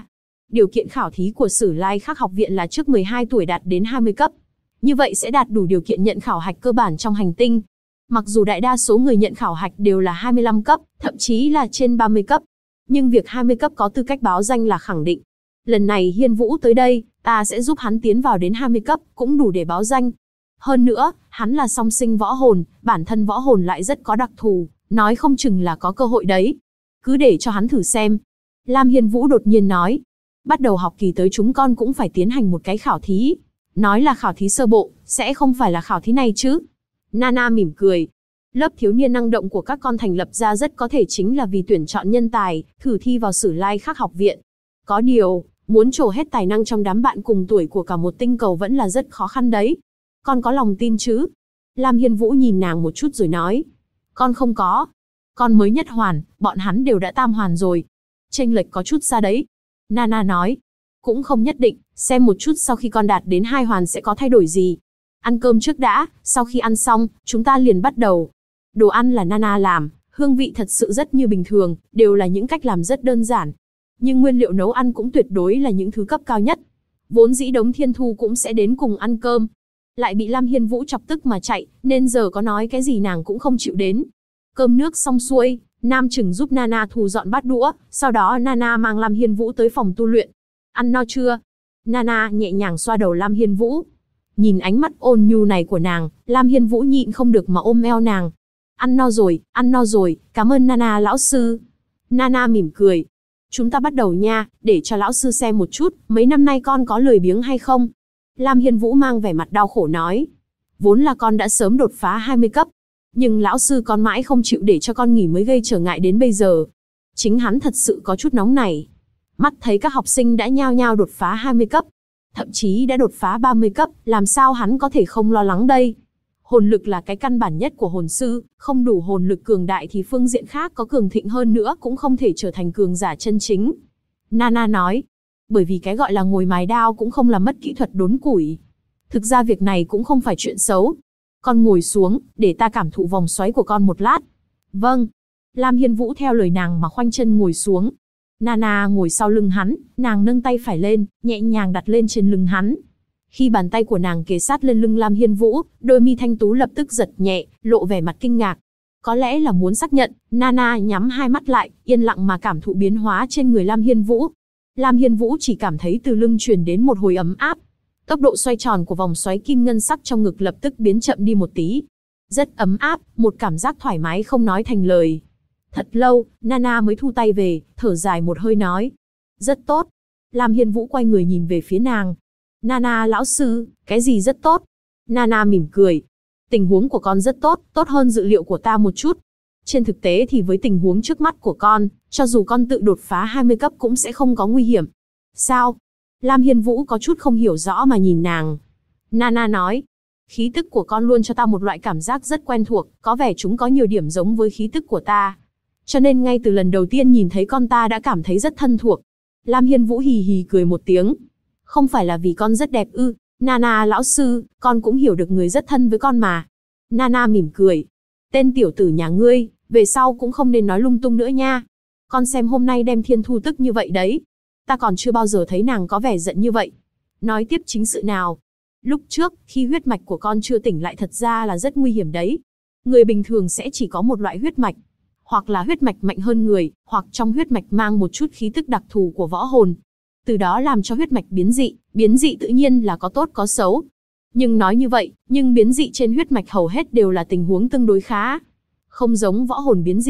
Điều kiện khảo thí của Sử Lai Khắc học viện là trước 12 tuổi đạt đến 20 cấp. Như vậy sẽ đạt đủ điều kiện nhận khảo hạch cơ bản trong hành tinh. Mặc dù đại đa số người nhận khảo hạch đều là 25 cấp, thậm chí là trên 30 cấp. Nhưng việc 20 cấp có tư cách báo danh là khẳng định. Lần này Hiên Vũ tới đây, ta sẽ giúp hắn tiến vào đến 20 cấp, cũng đủ để báo danh. Hơn nữa, hắn là song sinh võ hồn, bản thân võ hồn lại rất có đặc thù, nói không chừng là có cơ hội đấy. Cứ để cho hắn thử xem. Lam Hiên Vũ đột nhiên nói. Bắt đầu học kỳ tới chúng con cũng phải tiến hành một cái khảo thí. Nói là khảo thí sơ bộ, sẽ không phải là khảo thí này chứ. Nana mỉm cười. Lớp thiếu niên năng động của các con thành lập ra rất có thể chính là vì tuyển chọn nhân tài, thử thi vào Sử Lai Khắc học viện. Có điều, muốn trổ hết tài năng trong đám bạn cùng tuổi của cả một tinh cầu vẫn là rất khó khăn đấy. Con có lòng tin chứ? Lam Hiên Vũ nhìn nàng một chút rồi nói. Con không có. Con mới nhất hoàn, bọn hắn đều đã tam hoàn rồi. Chênh lệch có chút xa đấy. Nana nói. Cũng không nhất định, xem một chút sau khi con đạt đến 2 hoàn sẽ có thay đổi gì. Ăn cơm trước đã, sau khi ăn xong, chúng ta liền bắt đầu. Đồ ăn là Nana làm, hương vị thật sự rất như bình thường, đều là những cách làm rất đơn giản. Nhưng nguyên liệu nấu ăn cũng tuyệt đối là những thứ cấp cao nhất. Vốn dĩ Đống Thiên Thu cũng sẽ đến cùng ăn cơm. Lại bị Lam Hiên Vũ chọc tức mà chạy, nên giờ có nói cái gì nàng cũng không chịu đến. Cơm nước xong xuôi, Nam Trừng giúp Nana thu dọn bát đũa, sau đó Nana mang Lam Hiên Vũ tới phòng tu luyện. Ăn no chưa? Nana nhẹ nhàng xoa đầu Lam Hiên Vũ. Nhìn ánh mắt ôn nhu này của nàng, Lam Hiên Vũ nhịn không được mà ôm eo nàng. Ăn no rồi, cảm ơn Nana lão sư. Nana mỉm cười. Chúng ta bắt đầu nha, để cho lão sư xem một chút, mấy năm nay con có lười biếng hay không? Lam Hiên Vũ mang vẻ mặt đau khổ nói. Vốn là con đã sớm đột phá 20 cấp. Nhưng lão sư con mãi không chịu để cho con nghỉ mới gây trở ngại đến bây giờ. Chính hắn thật sự có chút nóng nảy. Mắt thấy các học sinh đã nhao nhao đột phá 20 cấp. Thậm chí đã đột phá 30 cấp, làm sao hắn có thể không lo lắng đây? Hồn lực là cái căn bản nhất của hồn sư, không đủ hồn lực cường đại thì phương diện khác có cường thịnh hơn nữa cũng không thể trở thành cường giả chân chính. Nana nói, bởi vì cái gọi là ngồi mài đao cũng không làm mất kỹ thuật đốn củi. Thực ra việc này cũng không phải chuyện xấu. Con ngồi xuống, để ta cảm thụ vòng xoáy của con một lát. Vâng. Lam Hiên Vũ theo lời nàng mà khoanh chân ngồi xuống. Nana ngồi sau lưng hắn, nàng nâng tay phải lên, nhẹ nhàng đặt lên trên lưng hắn. Khi bàn tay của nàng kề sát lên lưng Lam Hiên Vũ, đôi mi thanh tú lập tức giật nhẹ, lộ vẻ mặt kinh ngạc. Có lẽ là muốn xác nhận, Nana nhắm hai mắt lại, yên lặng mà cảm thụ biến hóa trên người Lam Hiên Vũ. Lam Hiên Vũ chỉ cảm thấy từ lưng truyền đến một hồi ấm áp. Tốc độ xoay tròn của vòng xoáy kim ngân sắc trong ngực lập tức biến chậm đi một tí. Rất ấm áp, một cảm giác thoải mái không nói thành lời. Thật lâu, Nana mới thu tay về, thở dài một hơi nói. Rất tốt. Lam Hiên Vũ quay người nhìn về phía nàng. Nana lão sư, cái gì rất tốt? Nana mỉm cười. Tình huống của con rất tốt, tốt hơn dự liệu của ta một chút. Trên thực tế thì với tình huống trước mắt của con, cho dù con tự đột phá 20 cấp cũng sẽ không có nguy hiểm. Sao? Lam Hiên Vũ có chút không hiểu rõ mà nhìn nàng. Nana nói. Khí tức của con luôn cho ta một loại cảm giác rất quen thuộc, có vẻ chúng có nhiều điểm giống với khí tức của ta. Cho nên ngay từ lần đầu tiên nhìn thấy con ta đã cảm thấy rất thân thuộc. Lam Hiên Vũ hì hì cười một tiếng. Không phải là vì con rất đẹp ư? Nana lão sư, con cũng hiểu được người rất thân với con mà. Nana mỉm cười. Tên tiểu tử nhà ngươi, về sau cũng không nên nói lung tung nữa nha. Con xem hôm nay đem Thiên Thu tức như vậy đấy. Ta còn chưa bao giờ thấy nàng có vẻ giận như vậy. Nói tiếp chính sự nào. Lúc trước, khi huyết mạch của con chưa tỉnh lại thật ra là rất nguy hiểm đấy. Người bình thường sẽ chỉ có một loại huyết mạch. Hoặc là huyết mạch mạnh hơn người, hoặc trong huyết mạch mang một chút khí tức đặc thù của võ hồn. Từ đó làm cho huyết mạch biến dị tự nhiên là có tốt có xấu. Nhưng nói như vậy, nhưng biến dị trên huyết mạch hầu hết đều là tình huống tương đối khá. Không giống võ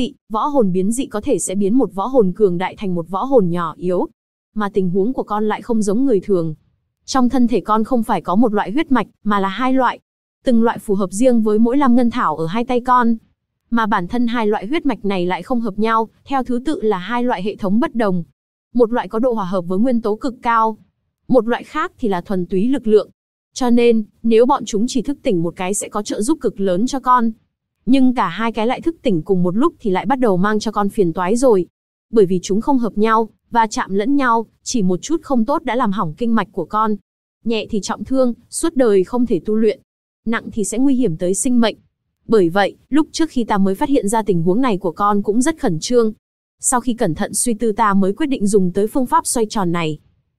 hồn biến dị có thể sẽ biến một võ hồn cường đại thành một võ hồn nhỏ yếu. Mà tình huống của con lại không giống người thường. Trong thân thể con không phải có một loại huyết mạch, mà là hai loại. Từng loại phù hợp riêng với mỗi lam ngân thảo ở hai tay con. Mà bản thân hai loại huyết mạch này lại không hợp nhau, theo thứ tự là hai loại hệ thống bất đồng. Một loại có độ hòa hợp với nguyên tố cực cao. Một loại khác thì là thuần túy lực lượng. Cho nên, nếu bọn chúng chỉ thức tỉnh một cái sẽ có trợ giúp cực lớn cho con. Nhưng cả hai cái lại thức tỉnh cùng một lúc thì lại bắt đầu mang cho con phiền toái rồi. Bởi vì chúng không hợp nhau, và chạm lẫn nhau, chỉ một chút không tốt đã làm hỏng kinh mạch của con. Nhẹ thì trọng thương, suốt đời không thể tu luyện. Nặng thì sẽ nguy hiểm tới sinh mệnh. Bởi vậy, lúc trước khi ta mới phát hiện ra tình huống này của con cũng rất khẩn trương. Sau khi cẩn thận suy tư ta mới quyết định dùng tới phương pháp xoay tròn này.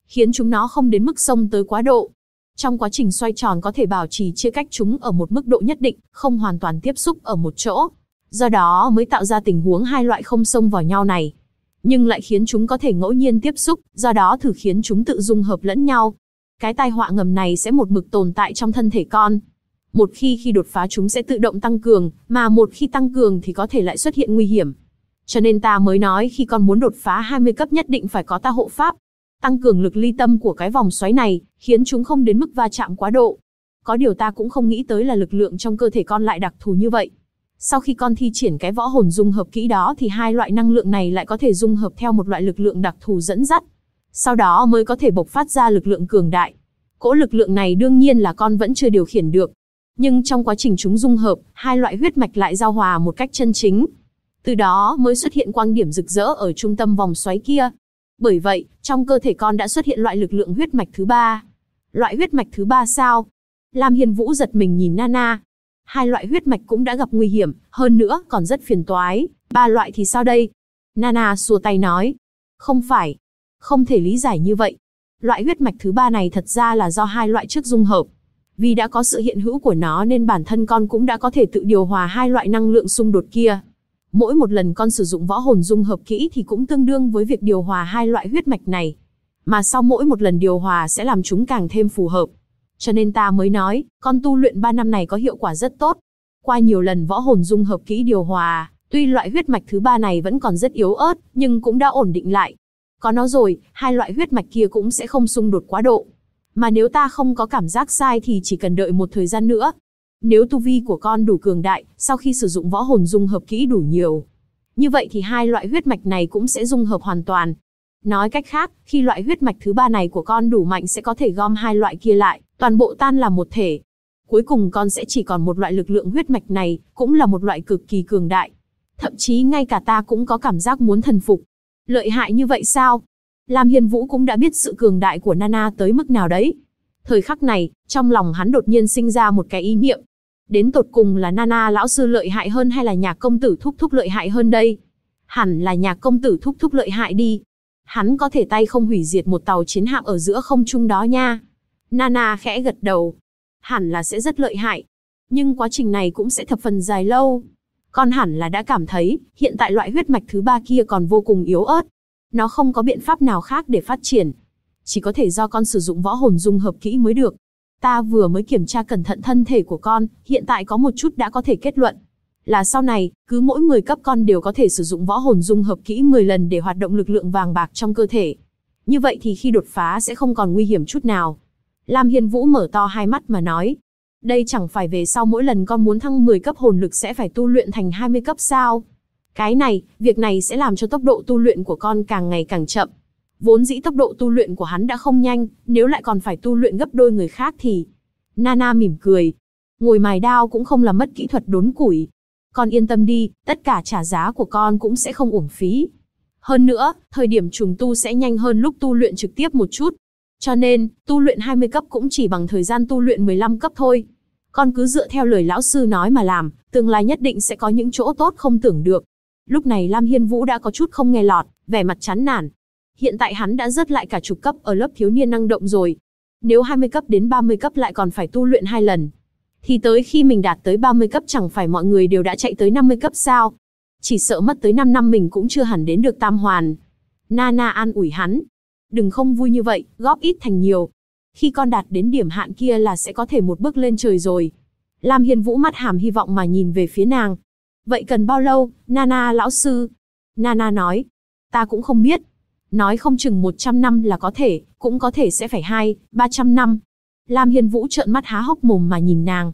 khiến chúng nó không đến mức xông tới quá độ. Trong quá trình xoay tròn có thể bảo trì chia cách chúng ở một mức độ nhất định, không hoàn toàn tiếp xúc ở một chỗ. Do đó mới tạo ra tình huống hai loại không xông vào nhau này. Nhưng lại khiến chúng có thể ngẫu nhiên tiếp xúc, do đó thử khiến chúng tự dung hợp lẫn nhau. Cái tai họa ngầm này sẽ một mực tồn tại trong thân thể con. Một khi đột phá chúng sẽ tự động tăng cường, mà một khi tăng cường thì có thể lại xuất hiện nguy hiểm. Cho nên ta mới nói khi con muốn đột phá 20 cấp nhất định phải có ta hộ pháp. Tăng cường lực ly tâm của cái vòng xoáy này, khiến chúng không đến mức va chạm quá độ. Có điều ta cũng không nghĩ tới là lực lượng trong cơ thể con lại đặc thù như vậy. Sau khi con thi triển cái võ hồn dung hợp kỹ đó thì hai loại năng lượng này lại có thể dung hợp theo một loại lực lượng đặc thù dẫn dắt. Sau đó mới có thể bộc phát ra lực lượng cường đại. Cỗ lực lượng này đương nhiên là con vẫn chưa điều khiển được. Nhưng trong quá trình chúng dung hợp, hai loại huyết mạch lại giao hòa một cách chân chính. Từ đó mới xuất hiện quang điểm rực rỡ ở trung tâm vòng xoáy kia. Bởi vậy, trong cơ thể con đã xuất hiện loại lực lượng huyết mạch thứ ba. Loại huyết mạch thứ ba sao? Lam Hiên Vũ giật mình nhìn Nana. Hai loại huyết mạch cũng đã gặp nguy hiểm, hơn nữa còn rất phiền toái. Ba loại thì sao đây? Nana xua tay nói. Không phải. Không thể lý giải như vậy. Loại huyết mạch thứ ba này thật ra là do hai loại trước dung hợp. Vì đã có sự hiện hữu của nó nên bản thân con cũng đã có thể tự điều hòa hai loại năng lượng xung đột kia. Mỗi một lần con sử dụng võ hồn dung hợp kỹ thì cũng tương đương với việc điều hòa hai loại huyết mạch này. Mà sau mỗi một lần điều hòa sẽ làm chúng càng thêm phù hợp. Cho nên ta mới nói, con tu luyện 3 năm này có hiệu quả rất tốt. Qua nhiều lần võ hồn dung hợp kỹ điều hòa, tuy loại huyết mạch thứ ba này vẫn còn rất yếu ớt, nhưng cũng đã ổn định lại. Có nó rồi, hai loại huyết mạch kia cũng sẽ không xung đột quá độ. Mà nếu ta không có cảm giác sai thì chỉ cần đợi một thời gian nữa. Nếu tu vi của con đủ cường đại, sau khi sử dụng võ hồn dung hợp kỹ đủ nhiều, như vậy thì hai loại huyết mạch này cũng sẽ dung hợp hoàn toàn. Nói cách khác, khi loại huyết mạch thứ ba này của con đủ mạnh sẽ có thể gom hai loại kia lại, toàn bộ tan làm một thể. Cuối cùng con sẽ chỉ còn một loại lực lượng huyết mạch này, cũng là một loại cực kỳ cường đại. Thậm chí ngay cả ta cũng có cảm giác muốn thần phục. Lợi hại như vậy sao? Lam Hiên Vũ cũng đã biết sự cường đại của Nana tới mức nào đấy. Thời khắc này, trong lòng hắn đột nhiên sinh ra một cái ý niệm. Đến tột cùng là Nana lão sư lợi hại hơn hay là Nhạc công tử thúc thúc lợi hại hơn đây? Hẳn là Nhạc công tử thúc thúc lợi hại đi. Hắn có thể tay không hủy diệt một tàu chiến hạm ở giữa không trung đó nha. Nana khẽ gật đầu. Hẳn là sẽ rất lợi hại. Nhưng quá trình này cũng sẽ thập phần dài lâu. Con hẳn là đã cảm thấy, hiện tại loại huyết mạch thứ ba kia còn vô cùng yếu ớt. Nó không có biện pháp nào khác để phát triển. Chỉ có thể do con sử dụng võ hồn dung hợp kỹ mới được. Ta vừa mới kiểm tra cẩn thận thân thể của con, hiện tại có một chút đã có thể kết luận. Là sau này, cứ mỗi 10 cấp con đều có thể sử dụng võ hồn dung hợp kỹ 10 lần để hoạt động lực lượng vàng bạc trong cơ thể. Như vậy thì khi đột phá sẽ không còn nguy hiểm chút nào. Lam Hiên Vũ mở to hai mắt mà nói. Đây chẳng phải về sau mỗi lần con muốn thăng 10 cấp hồn lực sẽ phải tu luyện thành 20 cấp sao? Cái này, việc này sẽ làm cho tốc độ tu luyện của con càng ngày càng chậm. Vốn dĩ tốc độ tu luyện của hắn đã không nhanh, nếu lại còn phải tu luyện gấp đôi người khác thì... Nana mỉm cười. Ngồi mài đao cũng không làm mất kỹ thuật đốn củi. Con yên tâm đi, tất cả trả giá của con cũng sẽ không uổng phí. Hơn nữa, thời điểm trùng tu sẽ nhanh hơn lúc tu luyện trực tiếp một chút. Cho nên, tu luyện 20 cấp cũng chỉ bằng thời gian tu luyện 15 cấp thôi. Con cứ dựa theo lời lão sư nói mà làm, tương lai nhất định sẽ có những chỗ tốt không tưởng được. Lúc này Lam Hiên Vũ đã có chút không nghe lọt, vẻ mặt chán nản. Hiện tại hắn đã rớt lại cả chục cấp ở lớp thiếu niên năng động rồi. Nếu 20 cấp đến 30 cấp lại còn phải tu luyện 2 lần. Thì tới khi mình đạt tới 30 cấp chẳng phải mọi người đều đã chạy tới 50 cấp sao? Chỉ sợ mất tới 5 năm mình cũng chưa hẳn đến được tam hoàn. Nana an ủi hắn. Đừng không vui như vậy, góp ít thành nhiều. Khi con đạt đến điểm hạn kia là sẽ có thể một bước lên trời rồi. Lam Hiên Vũ mắt hàm hy vọng mà nhìn về phía nàng. Vậy cần bao lâu, Nana lão sư? Nana nói. Ta cũng không biết. Nói không chừng 100 năm là có thể, cũng có thể sẽ phải 200-300 năm. Lam Hiên Vũ trợn mắt há hốc mồm mà nhìn nàng.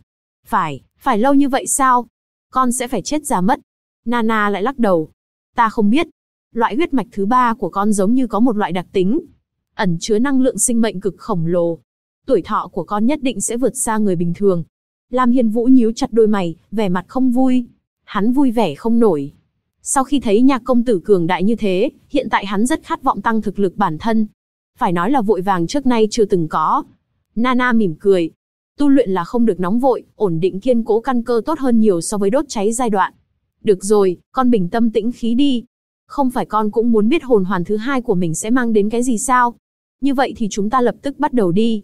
Phải lâu như vậy sao? Con sẽ phải chết già mất. Nana lại lắc đầu. Ta không biết. Loại huyết mạch thứ ba của con giống như có một loại đặc tính. Ẩn chứa năng lượng sinh mệnh cực khổng lồ. Tuổi thọ của con nhất định sẽ vượt xa người bình thường. Lam Hiên Vũ nhíu chặt đôi mày, vẻ mặt không vui. Hắn vui vẻ không nổi. Sau khi thấy Nhạc công tử cường đại như thế, hiện tại hắn rất khát vọng tăng thực lực bản thân. Phải nói là vội vàng trước nay chưa từng có. Nana mỉm cười. Tu luyện là không được nóng vội, ổn định kiên cố căn cơ tốt hơn nhiều so với đốt cháy giai đoạn. Được rồi, con bình tâm tĩnh khí đi. Không phải con cũng muốn biết hồn hoàn thứ hai của mình sẽ mang đến cái gì sao? Như vậy thì chúng ta lập tức bắt đầu đi.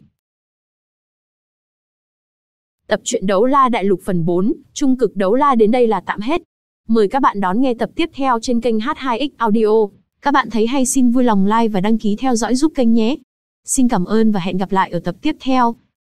Tập truyện Đấu La Đại Lục phần 4, Trung cực Đấu La đến đây là tạm hết. Mời các bạn đón nghe tập tiếp theo trên kênh H2X Audio. Các bạn thấy hay xin vui lòng like và đăng ký theo dõi giúp kênh nhé. Xin cảm ơn và hẹn gặp lại ở tập tiếp theo.